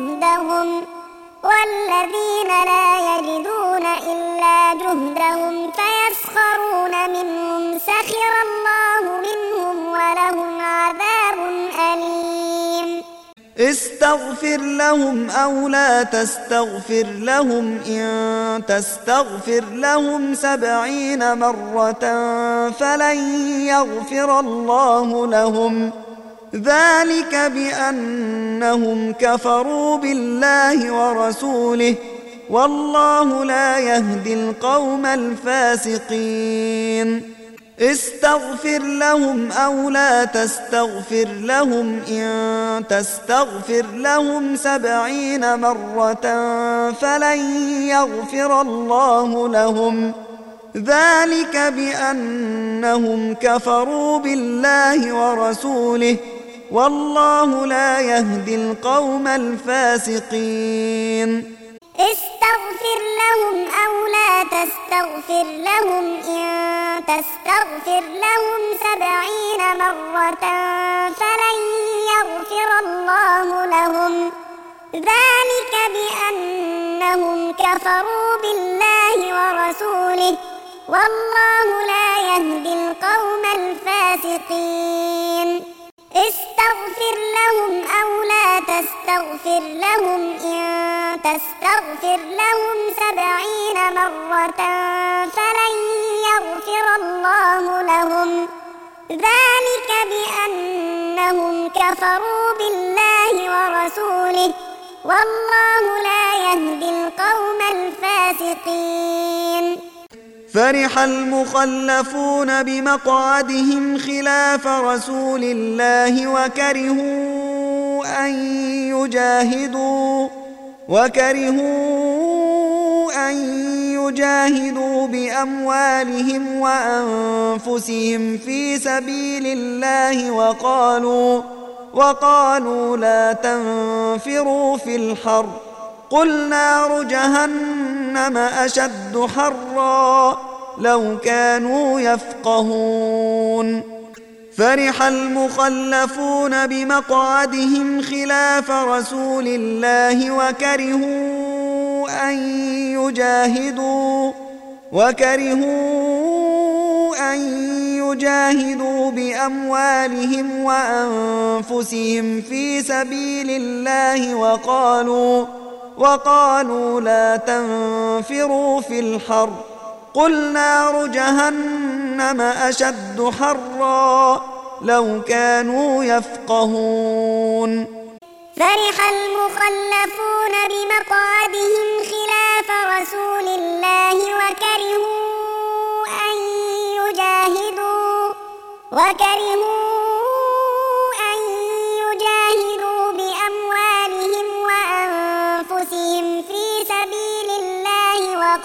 جهدهم فيسخرون منهم سخر الله منهم ولهم عذاب أليم. استغفر لهم أو لا تستغفر لهم إن تستغفر لهم 70 مرة فلن يغفر الله لهم، ذلك بأنهم كفروا بالله ورسوله والله لا يهدي القوم الفاسقين. استغفر لهم أو لا تستغفر لهم إن تستغفر لهم 70 مرة فلن يغفر الله لهم، ذلك بأنهم كفروا بالله ورسوله والله لا يهدي القوم الفاسقين. استغفر لهم أو لا تستغفر لهم إن تستغفر لهم 70 مرة فلن يغفر الله لهم، ذلك بأنهم كفروا بالله ورسوله والله لا يهدي القوم الفاسقين. استغفر لهم أو لا تستغفر لهم إن تستغفر لهم 70 مرة فلن يغفر الله لهم، ذلك بأنهم كفروا بالله ورسوله والله لا يهدي القوم الفاسقين. فرح المخلفون بمقعدهم خلاف رسول الله وكرهوا أن يجاهدوا بأموالهم وأنفسهم في سبيل الله وقالوا لا تنفروا في الحر قل نار جهنم أشد حرا لو كانوا يفقهون. فرح المخلفون بمقعدهم خلاف رسول الله وكرهوا أن يجاهدوا بأموالهم وأنفسهم في سبيل الله وقالوا لا تنفروا في الحر قل نار جهنم أشد حرا لو كانوا يفقهون. فرح المخلفون بمقعدهم خلاف رسول الله وكرهوا أن يجاهدوا بأموالهم وأنفسهم في سبيل الله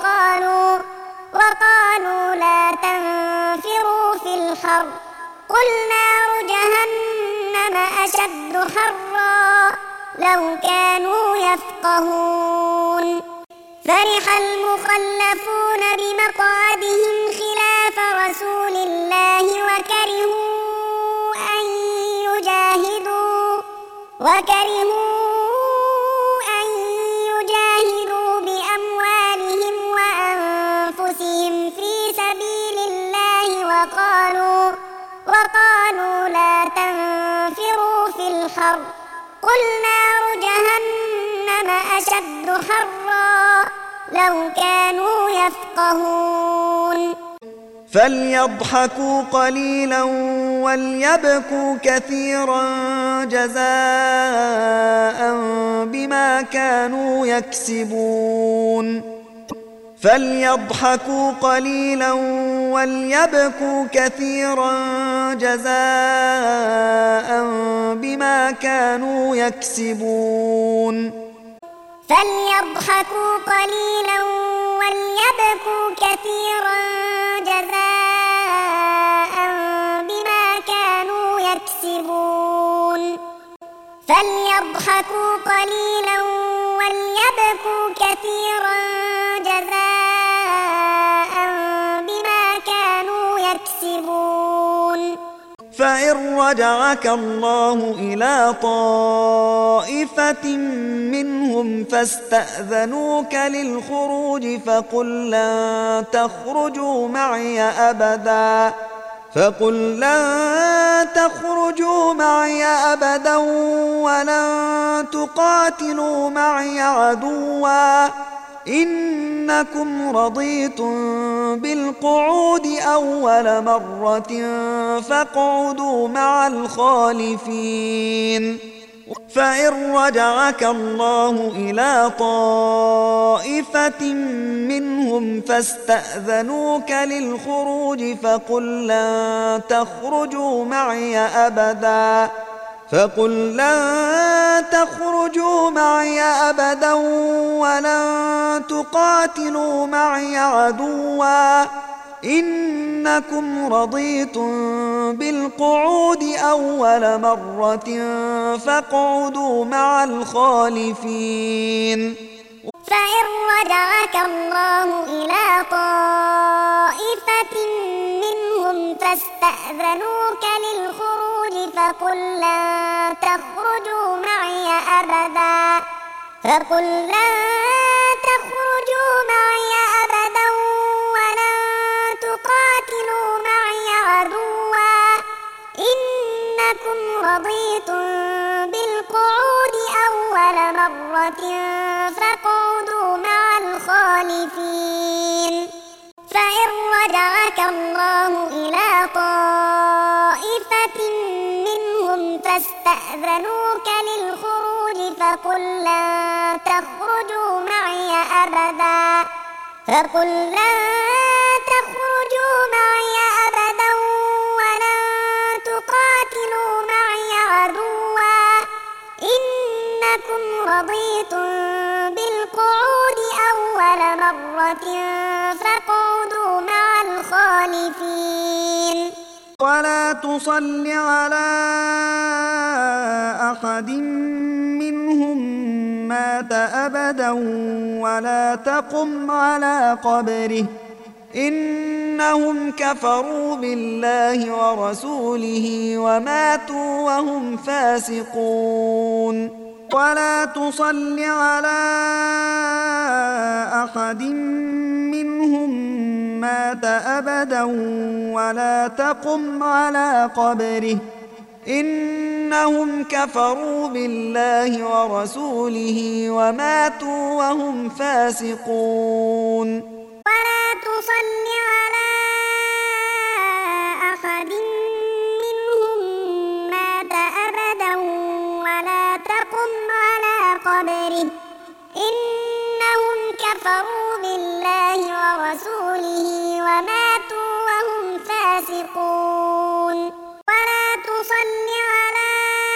وقالوا لا تنفروا في الحر قل نار جهنم أشد حرا لو كانوا يفقهون. فرح المخلفون بمقعدهم خلاف رسول الله وكرهوا أن يجاهدوا بأموالهم وأنفسهم في سبيل الله وقالوا لا تنفروا في الحر قل نار جهنم أشد حرا لو كانوا يفقهون. فليضحكوا قليلا وليبكوا كثيرا جزاء بما كانوا يكسبون فليضحكوا قليلا وليبكوا كثيرا جزاء بما كانوا يكسبون فليضحكوا قليلا وليبكوا كثيرا جزاء بما كانوا يكسبون فليضحكوا قليلا وليبكوا كثيرا جزاء بما كانوا يكسبون فإن رجعك الله إلى طائفة منهم فاستأذنوك للخروج فقل لن تخرجوا معي أبدا ولن تقاتلوا معي عدوا إنكم رضيتم بالقعود أول مرة فاقعدوا مع الخالفين فإن رجعك الله إلى طائفة منهم فاستأذنوك للخروج فقل لن تخرجوا معي أبدا ولن تقاتلوا معي عدوا إنكم رضيتم بالقعود أول مرة فاقعدوا مع الخالفين فإن رجعك الله إلى طائفة منهم فاستأذنوك للخروج فقل لن تخرجوا معي أبدا ولن تقاتلوا معي عدوا إنكم رضيتم بالقعود أول مرة فاقعدوا مع الخالفين فإن رجعك الله إلى طائفة منهم فاستأذنوك للخروج فقل لن تخرجوا معي أبدا ولن تقاتلوا معي عدوا إنكم رضيتم بالقعود أول مرة فاقعدوا مع الخالفين ولا تصل على أحد منهم مات أبدا ولا تقم على قبره إنهم كفروا بالله ورسوله وماتوا وهم فاسقون ولا تصل على أحد منهم مات أبدا ولا تقم على قبره إنهم كفروا بالله ورسوله وماتوا وهم فاسقون ولا تصل على أحد منهم مات أبدا ولا تقم على قبره إنهم كفروا بالله ورسوله وماتوا وهم فاسقون ولا تصل على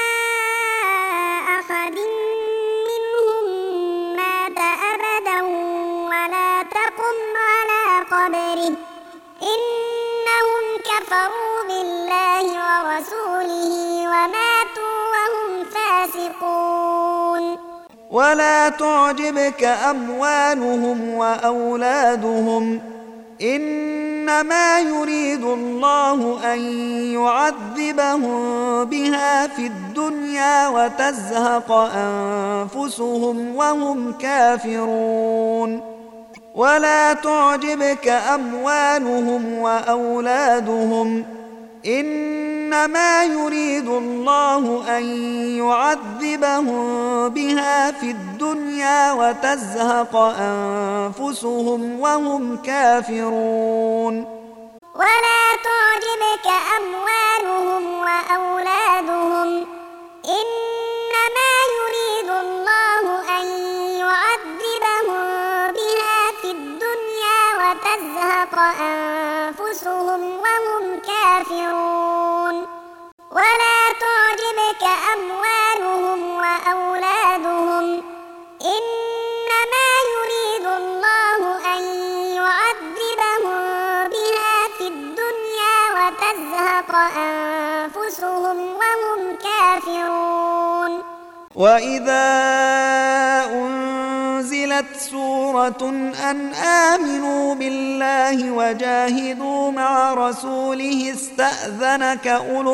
أحد منهم مات أبدا ولا تقم على قبره إنهم كفروا بالله ورسوله وماتوا وهم فاسقون ولا تعجبك أموالهم وأولادهم إنما يريد الله أن يعذبهم بها في الدنيا وتزهق أنفسهم وهم كافرون ولا تعجبك أموالهم وأولادهم إنما يريد الله أن يعذبهم بها في الدنيا وتزهق أنفسهم وهم كافرون ولا تعجبك أموالهم وأولادهم إنما يريد الله أن يعذبهم بها في الدنيا وتزهق أنفسهم وهم كافرون ولا تعجبك أموالهم وأولادهم إنما يريد الله أن يعذبهم بها في الدنيا وتزهق أنفسهم وهم كافرون وإذا أنزلت سورة أن آمنوا بالله وجاهدوا مع رسوله استأذنك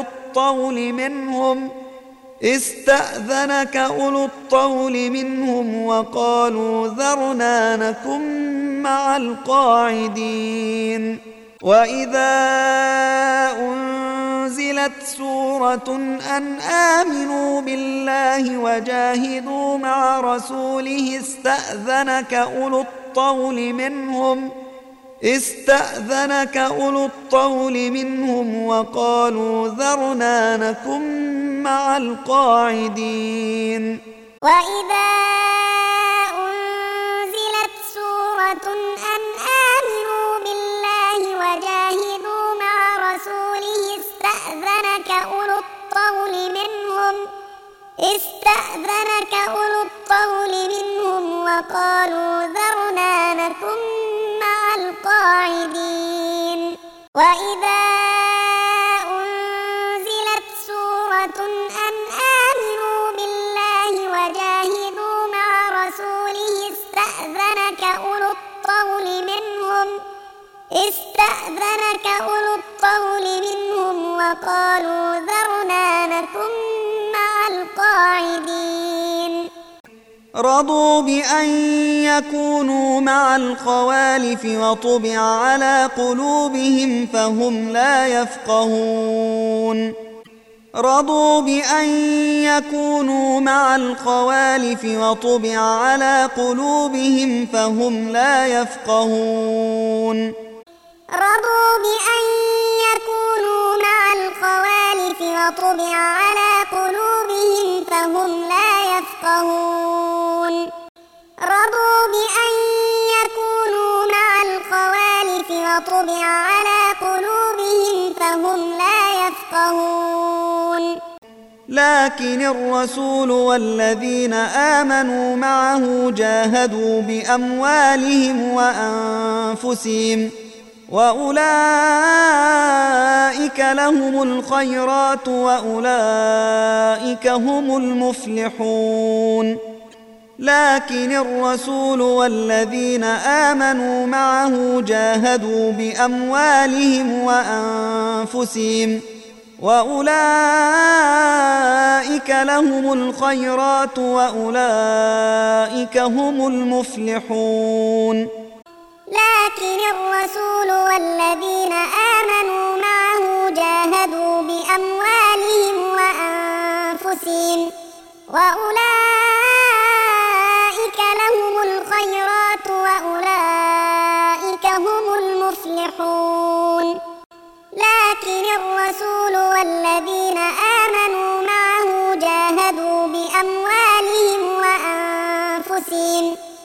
أولو الطول منهم وقالوا ذرنا نكن مع القاعدين وإذا أنزلت سورة أن آمنوا بالله وجاهدوا مع رسوله استأذنك أولو الطول منهم وقالوا ذرنا نكن مع القاعدين وإذا أنزلت سورة أن آمنوا بالله وجاهدوا مع رسوله استأذنك أولو الطول منهم وقالوا ذرنا نكن مع القاعدين وإذا أنزلت سورة أن آمنوا بالله وجاهدوا مع رسوله استأذنك أولو الطول منهم وقالوا ذرنا نكن مع القاعدين رضوا بأن يكونوا مع الخوالف وطبع على قلوبهم فهم لا يفقهون رضوا بأن يكونوا مع الخوالف وطبع على قلوبهم فهم لا يفقهون رضوا بأن يكونوا مع الخوالف وطبع على قلوبهم فهم لا يفقهون رضوا بأن يكونوا مع الخوالف وطبع على قلوبهم فهم لا يفقهون لكن الرسول والذين آمنوا معه جاهدوا بأموالهم وأنفسهم وأولئك لهم الخيرات وأولئك هم المفلحون لكن الرسول والذين آمنوا معه جاهدوا بأموالهم وأنفسهم وأولئك لهم الخيرات وأولئك هم المفلحون لكن الرسول والذين آمنوا معه جاهدوا بأموالهم وأنفسهم وأولئك لهم الخيرات وأولئك هم المفلحون لكن الرسول والذين آمنوا معه جاهدوا بأموالهم وأنفسهم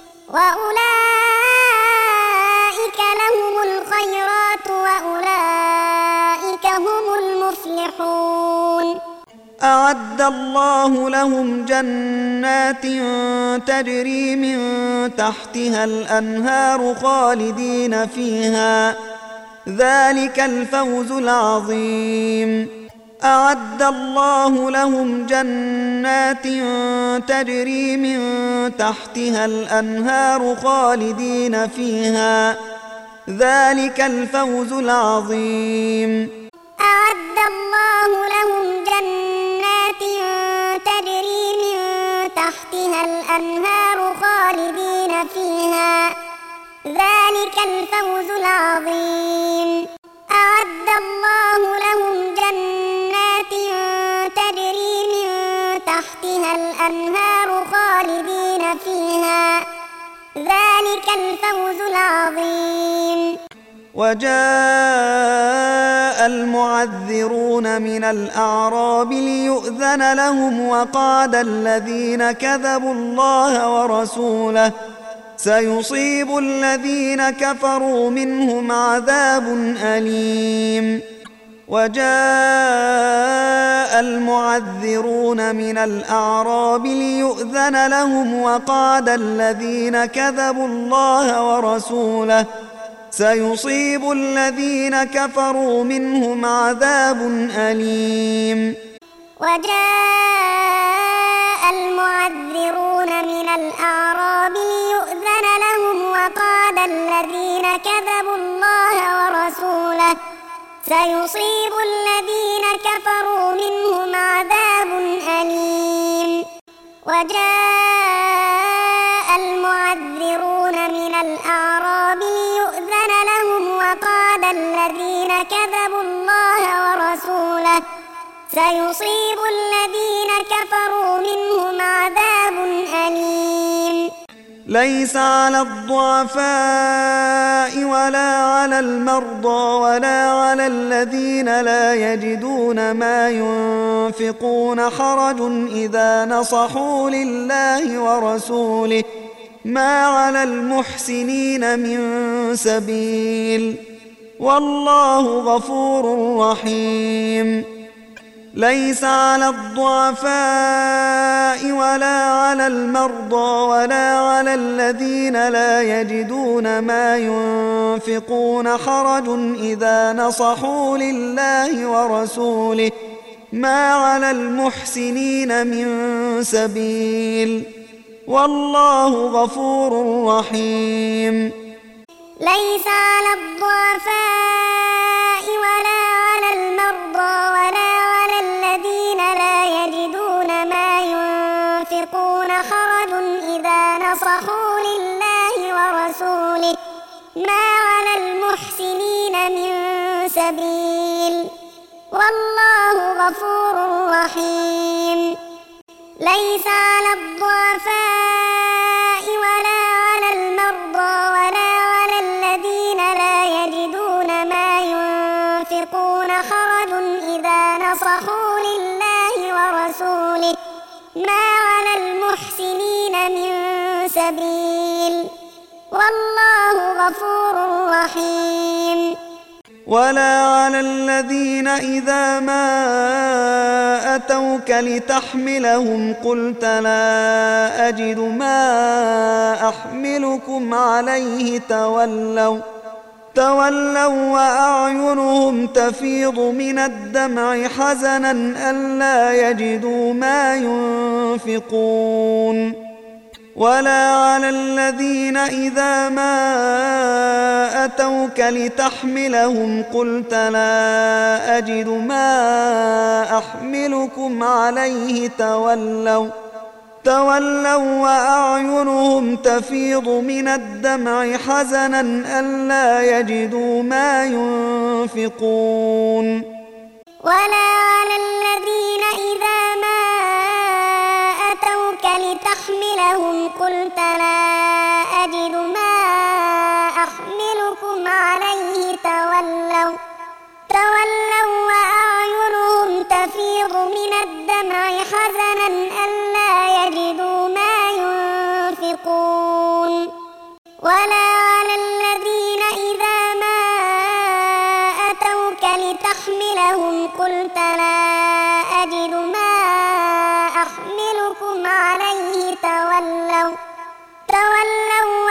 وأولئك لهم الخيرات وأولئك هم المفلحون أعد الله لهم جنات تجري من تحتها الأنهار خالدين فيها ذلك الفوز العظيم أعد الله لهم جنات تجري من تحتها الأنهار خالدين فيها ذلك الفوز العظيم أعد الله لهم جنات تجري من تحتها الأنهار خالدين فيها ذلك الفوز العظيم أعد الله لهم جنات تجري من تحتها الأنهار خالدين فيها ذلك الفوز العظيم وجاء المعذرون من الأعراب ليؤذن لهم وقعد الذين كذبوا الله ورسوله سيصيب الذين كفروا منهم عذاب أليم. وجاء المعذرون من الأعراب ليؤذن لهم وقعد الذين كذبوا الله ورسوله سيصيب الذين كفروا منهم عذاب أليم. وجاء المعذرون من الأعراب ليؤذن لهم وقعد الذين كذبوا الله ورسوله سيصيب الذين كفروا منهم عذاب أليم. وجاء المعذرون من الأعراب ليؤذن لهم وقعد الذين كذبوا الله ورسوله سيصيب الذين كفروا منهم عذاب أليم. ليس على الضعفاء ولا على المرضى ولا على الذين لا يجدون ما ينفقون حرج إذا نصحوا لله ورسوله ما على المحسنين من سبيل والله غفور رحيم. ليس على الضعفاء ولا على المرضى ولا على الذين لا يجدون ما ينفقون حرج إذا نصحوا لله ورسوله ما على المحسنين من سبيل والله غفور رحيم. ليس على الضعفاء ولا على المرضى ولا على الذين لا يجدون ما ينفقون حرج إذا نصحوا لله ورسوله ما على المحسنين من سبيل والله غفور رحيم. ليس على الضعفاء ولا على المرضى ولا على الذين لا يجدون ما ينفقون حرج إذا نصحوا لله ورسوله ما على المحسنين من سبيل والله غفور رحيم. ولا على الذين إذا ما أتوك لتحملهم قلت لا أجد ما أحملكم عليه تولوا وأعينهم تفيض من الدمع حزنا ألا يجدوا ما ينفقون. ولا على الذين إذا ما أتوك لتحملهم قلت لا أجد ما أحملكم عليه تولوا وأعينهم تفيض من الدمع حزنا ألا يجدوا ما ينفقون. ولا على الذين إذا ما أتوك لتحملهم قلت لا أجد ما أحملكم عليه تولوا وأعينهم تفيض من الدمع حزنا ألا يجدوا ما ينفقون. ولا على الذين إذا ما أتوك لتحملهم قلت لا أجد ما أحملكم عليه تولوا